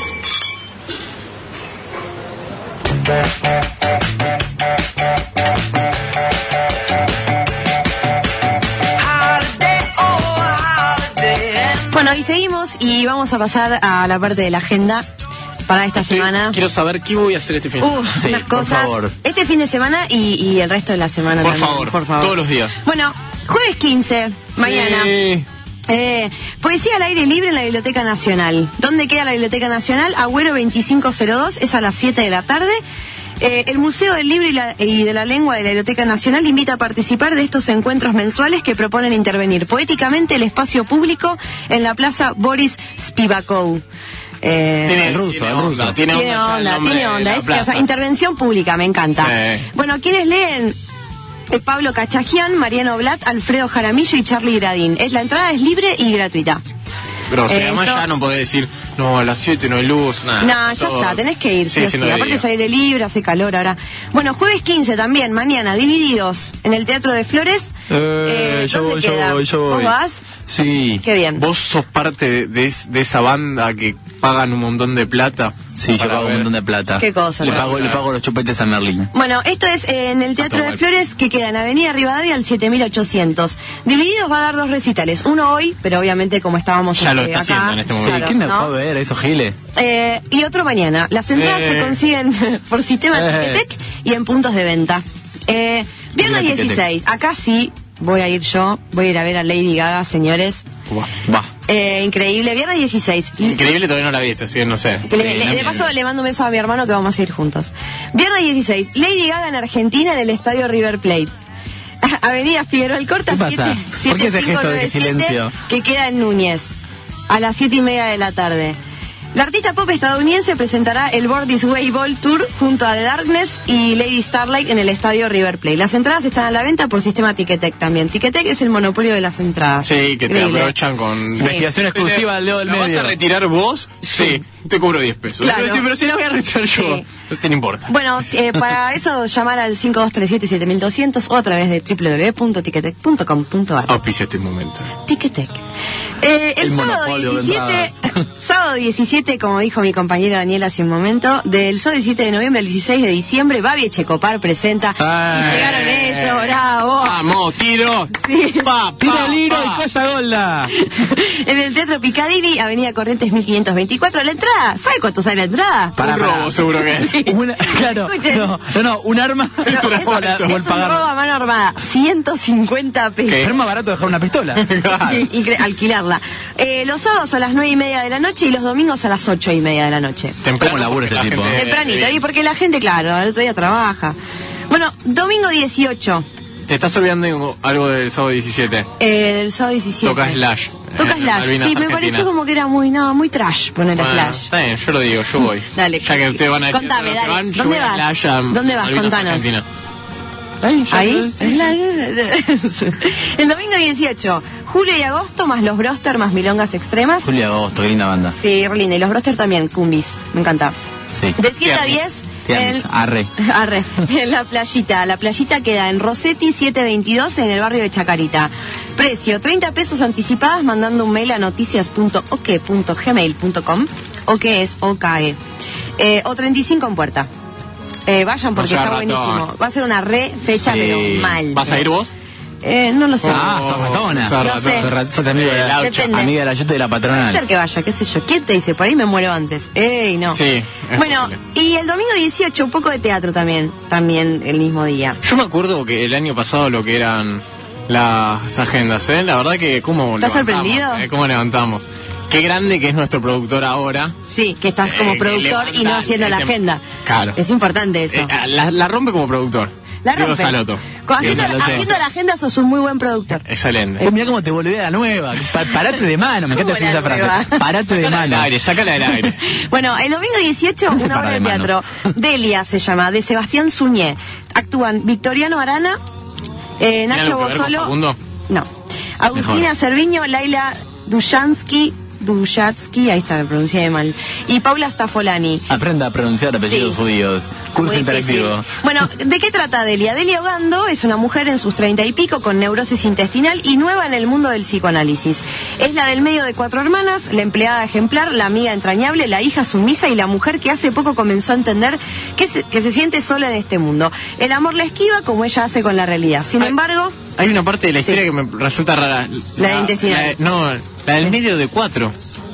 Bueno, y seguimos y vamos a pasar a la parte de la agenda para esta Sí, semana. quiero saber qué voy a hacer este fin de Uh, semana. Sí, unas por cosas. favor. Este fin de semana y, y el resto de la semana Por también. favor, por favor. todos los días. Bueno, jueves quince, mañana. Sí. Eh, poesía al aire libre en la Biblioteca Nacional. ¿Dónde queda la Biblioteca Nacional? Agüero veinticinco cero dos, es a las siete de la tarde. Eh, el Museo del Libro y, la- y de la Lengua de la Biblioteca Nacional invita a participar de estos encuentros mensuales que proponen intervenir poéticamente el espacio público en la Plaza Boris Spivakov. Eh, Tiene el ruso, tiene el onda, ruso. Tiene onda, tiene ya el onda, nombre tiene de onda. la Es, plaza. o sea, intervención pública, me encanta. Sí. Bueno, ¿quiénes leen? Eh, Pablo Cachajian, Mariano Blatt, Alfredo Jaramillo y Charlie Gradín. Es, la entrada es libre y gratuita. Grosso. Y Eh, además esto- ya no podés decir, no, a las siete no hay luz, nada. No, ya todo- está, tenés que ir, sí, Sí, o sí, sí. no Aparte diría. es aire libre, hace calor ahora. Bueno, jueves quince también, mañana, Divididos, en el Teatro de Flores. Eh, Eh, yo ¿dónde voy, yo queda? voy, yo voy. ¿Vos vas? Sí. Qué bien. ¿Vos sos parte de, de es- de esa banda que pagan un montón de plata? Sí, yo para pago un ver? montón de plata. Qué cosa, Le ¿no? pago, le pago los chupetes a Merlín. Bueno, esto es eh, en el Teatro de Flores, que queda en Avenida Rivadavia al siete mil ochocientos. Divididos va a dar dos recitales, uno hoy, pero obviamente como estábamos Ya lo eh, está acá, haciendo en este Sí, momento. claro, ¿quién me ¿no? fue a ver esos giles? Eh, y otro mañana. Las entradas Eh. se consiguen por sistema Eh. Ticketek y en puntos de venta. Eh, viernes Mira Ticketek. dieciséis, acá sí voy a ir yo, voy a ir a ver a Lady Gaga, señores. Va. Eh, increíble, viernes dieciséis. Increíble, todavía no la viste, así que no sé. Que le- le- de paso le mando un beso a mi hermano que vamos a ir juntos. Viernes dieciséis, Lady Gaga en Argentina en el estadio River Plate. Avenida Figueroa Alcorta, ¿Qué pasa? siete- ¿Por qué ese siete cinco gesto de nueve siete, silencio? que queda en Núñez, a las siete y media de la tarde. La artista pop estadounidense presentará el Born This Way Ball Tour junto a The Darkness y Lady Starlight en el estadio River Plate. Las entradas están a la venta por sistema Ticketek también. Ticketek es el monopolio de las entradas. Sí, que te Increíble. aprovechan con... Investigación exclusiva del dedo del ¿La medio. vas a retirar vos? Sí, te cobro diez pesos. Claro. Pero, sí, pero si la voy a retirar yo, sí, no importa. Bueno, eh, para eso llamar al cinco dos tres siete siete mil doscientos o a través de w w w punto ticketek punto com punto a r. Auspicia este momento. Ticketek. Eh, el, El sábado monopolio de diecisiete, sábado diecisiete, como dijo mi compañera Daniela hace un momento, del sábado diecisiete de noviembre al dieciséis de diciembre, Babi Echecopar presenta Ah. y llegaron ellos, bravo. ¡Vamos, tiro! Sí. ¡Pa, pa, ¡Tiro Liro pa! y Colla Golda! En el Teatro Piccadilly, Avenida Corrientes mil quinientos veinticuatro, la entrada, ¿sabe cuánto sale la entrada? Para, Un para. robo, seguro que es. Sí. Una, claro, Escuchen. no, no, no, un arma Pero es una es, bola, es o el un pagar. robo a mano armada, ciento cincuenta pesos. Es más barato dejar una pistola. Sí, incre- alquilarla. Eh, los sábados a las nueve y media de la noche y los domingos a las ocho y media de la noche. Temprano, ¿Cómo labura porque este la tipo? gente- Tempranito, y porque la gente, claro, el otro día trabaja. Bueno, domingo dieciocho, Te estás olvidando algo del sábado diecisiete. eh, el sábado diecisiete. Toca Slash. Toca Eh, Slash. Malvinas Sí, me Argentinas. pareció como que era muy, no, muy trash poner Bueno, Slash. está bien, yo lo digo, yo voy. Dale. Ya que ustedes van a decir Contame, a lo que dale. van, yo ¿Dónde voy a vas? Slash a ¿Dónde vas? Malvinas Contanos. Argentinas. Ahí. El domingo dieciocho, julio y agosto más los Broster más Milongas Extremas. Julio y Agosto, qué linda banda. Sí, re linda. Y los Broster también, cumbis. Me encanta. Sí. De siete a Tiernis. diez. Tiernis, en- arre. Arre, en la playita. La playita queda en Rossetti setecientos veintidós en el barrio de Chacarita. Precio, treinta pesos anticipadas mandando un mail a noticias punto o k punto gmail punto com. O que es O K E. Eh, o treinta y cinco en puerta. Eh, vayan porque No sea está buenísimo. ratón. Va a ser una re fecha, Sí. pero mal. ¿Vas a ir vos? Eh, no lo sé. Ah, sos ratona. No sé. Sos rat- sos amiga de la, Depende. amiga de la yuta y de la Puede patronal. ser que vaya, qué sé yo. ¿Quién te dice? Por ahí me muero antes. Ey, no. Sí. es Bueno, posible. y el domingo dieciocho, un poco de teatro también. También el mismo día. Yo me acuerdo que el año pasado lo que eran las agendas, ¿eh? La verdad que cómo ¿Estás levantamos, sorprendido? ¿eh? ¿Cómo levantamos? Qué grande que es nuestro productor ahora. Sí, que estás como Eh, que productor y no levanta haciendo el la tem- agenda. Claro. Es importante eso. Eh, la, la rompe como productor. La Diego rompe. Saloto. Con- Diego Haciendo, Saloto. haciendo la agenda sos un muy buen productor. Excelente. Eh, mirá cómo te volví a la nueva. Pa- parate de mano, me encanta ¿Cómo decir la esa frase. nueva? Parate de Sácala del mano. aire, sácala del aire. Bueno, el domingo dieciocho, ¿Quién se una para obra de de mano? teatro. Delia se llama, de Sebastián Suñé. Actúan Victoriano Arana, eh, ¿Tiene Nacho algo que ver con Bosolo. Facundo? No. Agustina Mejor. Cerviño, Laila Dushansky, Dushatsky, ahí está, me pronuncié mal. Y Paula Staffolani. Aprenda a pronunciar apellidos Sí. judíos. Curso Muy difícil. interactivo. Bueno, ¿de qué trata Delia? Delia Ogando es una mujer en sus treinta y pico con neurosis intestinal y nueva en el mundo del psicoanálisis. Es la del medio de cuatro hermanas, la empleada ejemplar, la amiga entrañable, la hija sumisa y la mujer que hace poco comenzó a entender que se, que se siente sola en este mundo. El amor la esquiva como ella hace con la realidad. Sin Ay. embargo, Hay una parte de la Sí. historia que me resulta rara. La del intestinal. la- no, la del medio de cuatro.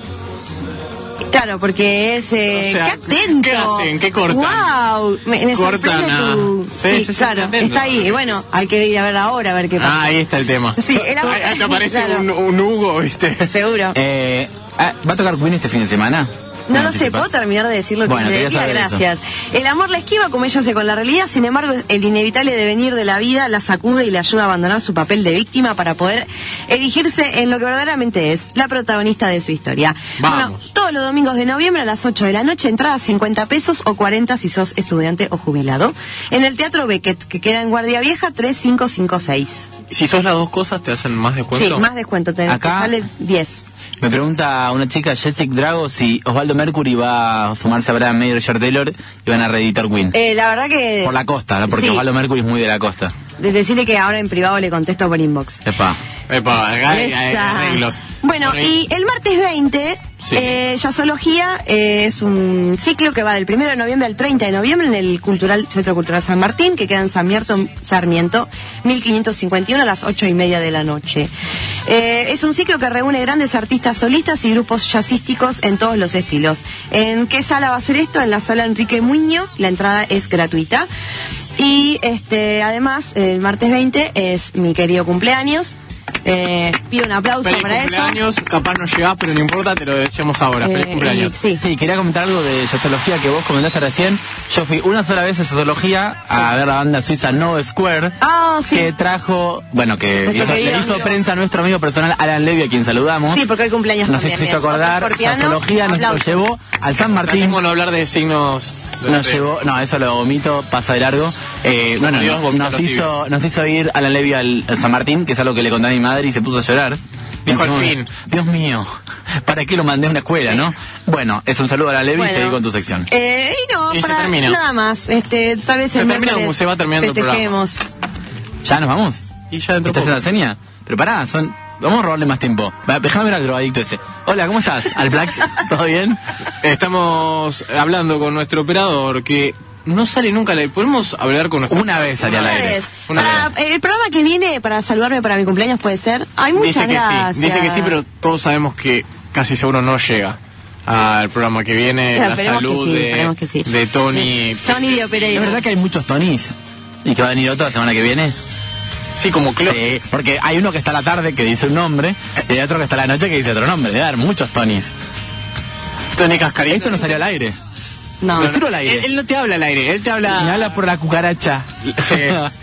claro, porque es... Eh, O sea, ¡qué atento! ¿qué hacen? ¿Qué cortan? ¡Wow! Me, me Cortan sorprende a- tu... Sí, Sí, sí, sí, claro, atento. está ahí. Y bueno, hay que ir a ver ahora a ver qué pasa. Ah, ahí está el tema. Sí, el amor- Ahí te aparece claro. un, un Hugo, ¿viste? Seguro. Eh, ah, ¿Va a tocar Queen este fin de semana? No ¿Me lo sé, anticipas? ¿puedo terminar de decir lo que Bueno, me quería decía? saber eso. Gracias. El amor la esquiva como ella hace con la realidad, sin embargo, el inevitable devenir de la vida la sacude y le ayuda a abandonar su papel de víctima para poder erigirse en lo que verdaderamente es, la protagonista de su historia. Vamos. Bueno, todos los domingos de noviembre a las ocho de la noche, entrada cincuenta pesos o cuarenta si sos estudiante o jubilado. En el Teatro Beckett, que queda en Guardia Vieja, tres cinco cinco seis. Si sos las dos cosas, ¿te hacen más descuento? Sí, más descuento, te, te Acá- sale diez. Me pregunta una chica, Jessica Drago, si Osvaldo Mercury va a sumarse a Brian May y Roger Taylor y van a reeditar Queen. Eh, la verdad que... Por la costa, ¿no? Porque sí. Osvaldo Mercury es muy de la costa. De decirle que ahora en privado le contesto por inbox. Epa. Epa, hay, hay- hay Esa. arreglos. Bueno, Por ahí- y el martes veinte, Sí. eh, Jazzología eh, es un ciclo que va del primero de noviembre al treinta de noviembre en el Cultural Centro Cultural San Martín, que queda en Sarmiento, Sarmiento mil quinientos cincuenta y uno a las ocho y media de la noche. Eh, es un ciclo que reúne grandes artistas solistas y grupos jazzísticos en todos los estilos. ¿En qué sala va a ser esto? En la sala Enrique Muño, la entrada es gratuita. Y este además, el martes veinte es mi querido cumpleaños. Eh, pido un aplauso Feliz para eso. cumpleaños, capaz no llegás, pero no importa, te lo decíamos ahora. Feliz Eh, cumpleaños. Sí. Sí, quería comentar algo de jazzología que vos comentaste recién. Yo fui una sola vez a jazzología a ver la banda suiza No Square, Ah, sí. que trajo, bueno, que Nuestro hizo, querido le hizo amigo. prensa a nuestro amigo personal Alan Levy, a quien saludamos. Sí, porque hoy cumpleaños Nos también. hizo bien. acordar, Otro escorpiano, jazzología nos lo aplauso. llevó al San Martín. Tratemos de hablar de signos. de- Nos de- llevó, no, eso lo vomito, pasa de largo. Eh, bueno, Dios, no, vomita nos los hizo, nos hizo ir a la Levy al, al San Martín, que es algo que le conté a mi madre y se puso a llorar. Dijo al Pensamos, fin. Dios mío, ¿para qué lo mandé a una escuela, no? Bueno, es un saludo a la Levy Bueno. y seguí con tu sección. Eh, y no, Y se para termina. nada más. Este, tal vez Se el termina miércoles como se va terminando el programa. festejemos. ¿Ya nos vamos? Y ya dentro ¿Estás en poco. la seña? Pero pará, son... Vamos a robarle más tiempo. Va, déjame ver al drogadicto ese. Hola, ¿cómo estás? ¿Alplax? ¿Todo bien? Estamos hablando con nuestro operador que no sale nunca al aire. ¿Podemos hablar con nuestro Una vez salí al Una aire. vez. Una Para, vez. el programa que viene para saludarme para mi cumpleaños puede ser. Hay muchas Dice que gracias. sí, dice que sí, pero todos sabemos que casi seguro no llega al programa que viene. Claro, la esperemos que salud sí, de, esperemos que sí. de Tony. Tony de ¿Es Pereira. verdad que hay muchos Tonys? ¿Y que va a venir otro la semana que viene? Sí, como Clo- Sí, porque hay uno que está a la tarde que dice un nombre y hay otro que está a la noche que dice otro nombre. Debe haber muchos Tonys. Tony Cascarita. Esto no salió al aire. No. Lo tiro al aire. Él, él no te habla al aire, él te habla. Me habla por la cucaracha. Sí.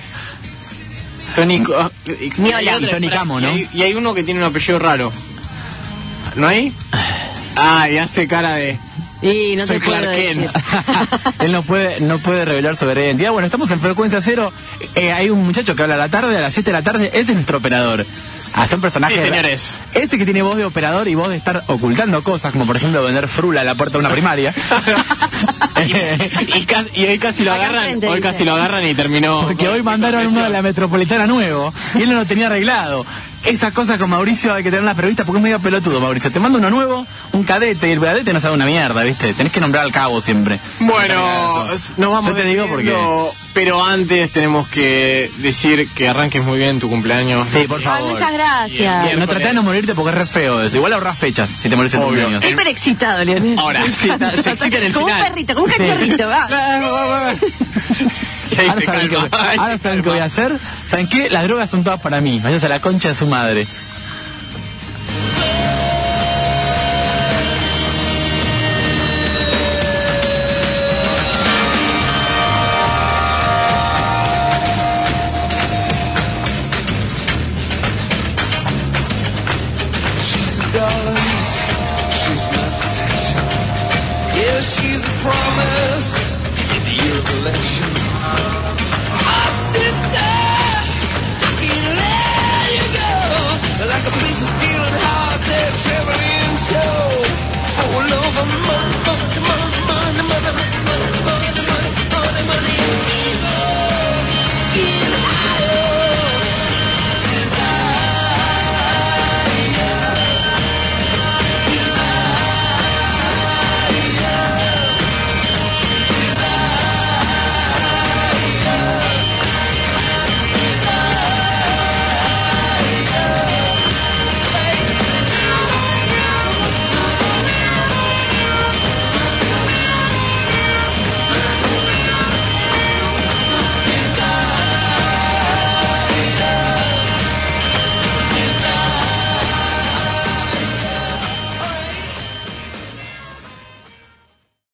Tony. Co- y- Ni y hola. hay otro- Y Tony Camo, ¿no? Y hay, y hay uno que tiene un apellido raro. ¿No hay? Ah, y hace cara de. Y no Soy te puedo Clark Kent. decir. Él no puede, no puede revelar su verdadera identidad. Bueno, estamos en frecuencia cero. Eh, hay un muchacho que habla a la tarde, a las siete de la tarde. Ese es nuestro operador. Ah, son personajes. Sí, señores. Ese que tiene voz de operador y voz de estar ocultando cosas, como por ejemplo vender frula a la puerta de una primaria. y, y casi, y hoy casi lo Acá agarran, enfrente, hoy dice. casi lo agarran y terminó. Porque con- hoy con mandaron uno confesión. de la Metropolitana nuevo y él no lo tenía arreglado. esas cosas con Mauricio hay que tenerlas previstas porque es medio pelotudo, Mauricio. Te mando uno nuevo, un cadete, y el cadete no sabe una mierda, ¿viste? Tenés que nombrar al cabo siempre. Bueno, nos vamos. Yo te digo porque... Pero antes tenemos que decir que arranques muy bien tu cumpleaños. Sí, por Ay, favor. muchas gracias. Bien, no tratás de no morirte porque es re feo eso. Igual ahorrás fechas si te morís en tu Obvio. cumpleaños. Súper excitado, Leonel. Ahora, sí, se excita en el como final. un perrito, como un cachorrito, va. Ahora saben, qué, ahora saben qué voy a hacer. ¿Saben qué? Las drogas son todas para mí. Vayas a la concha de su madre. Dollars, she's my protection. Yeah, she's a promise in the year of election.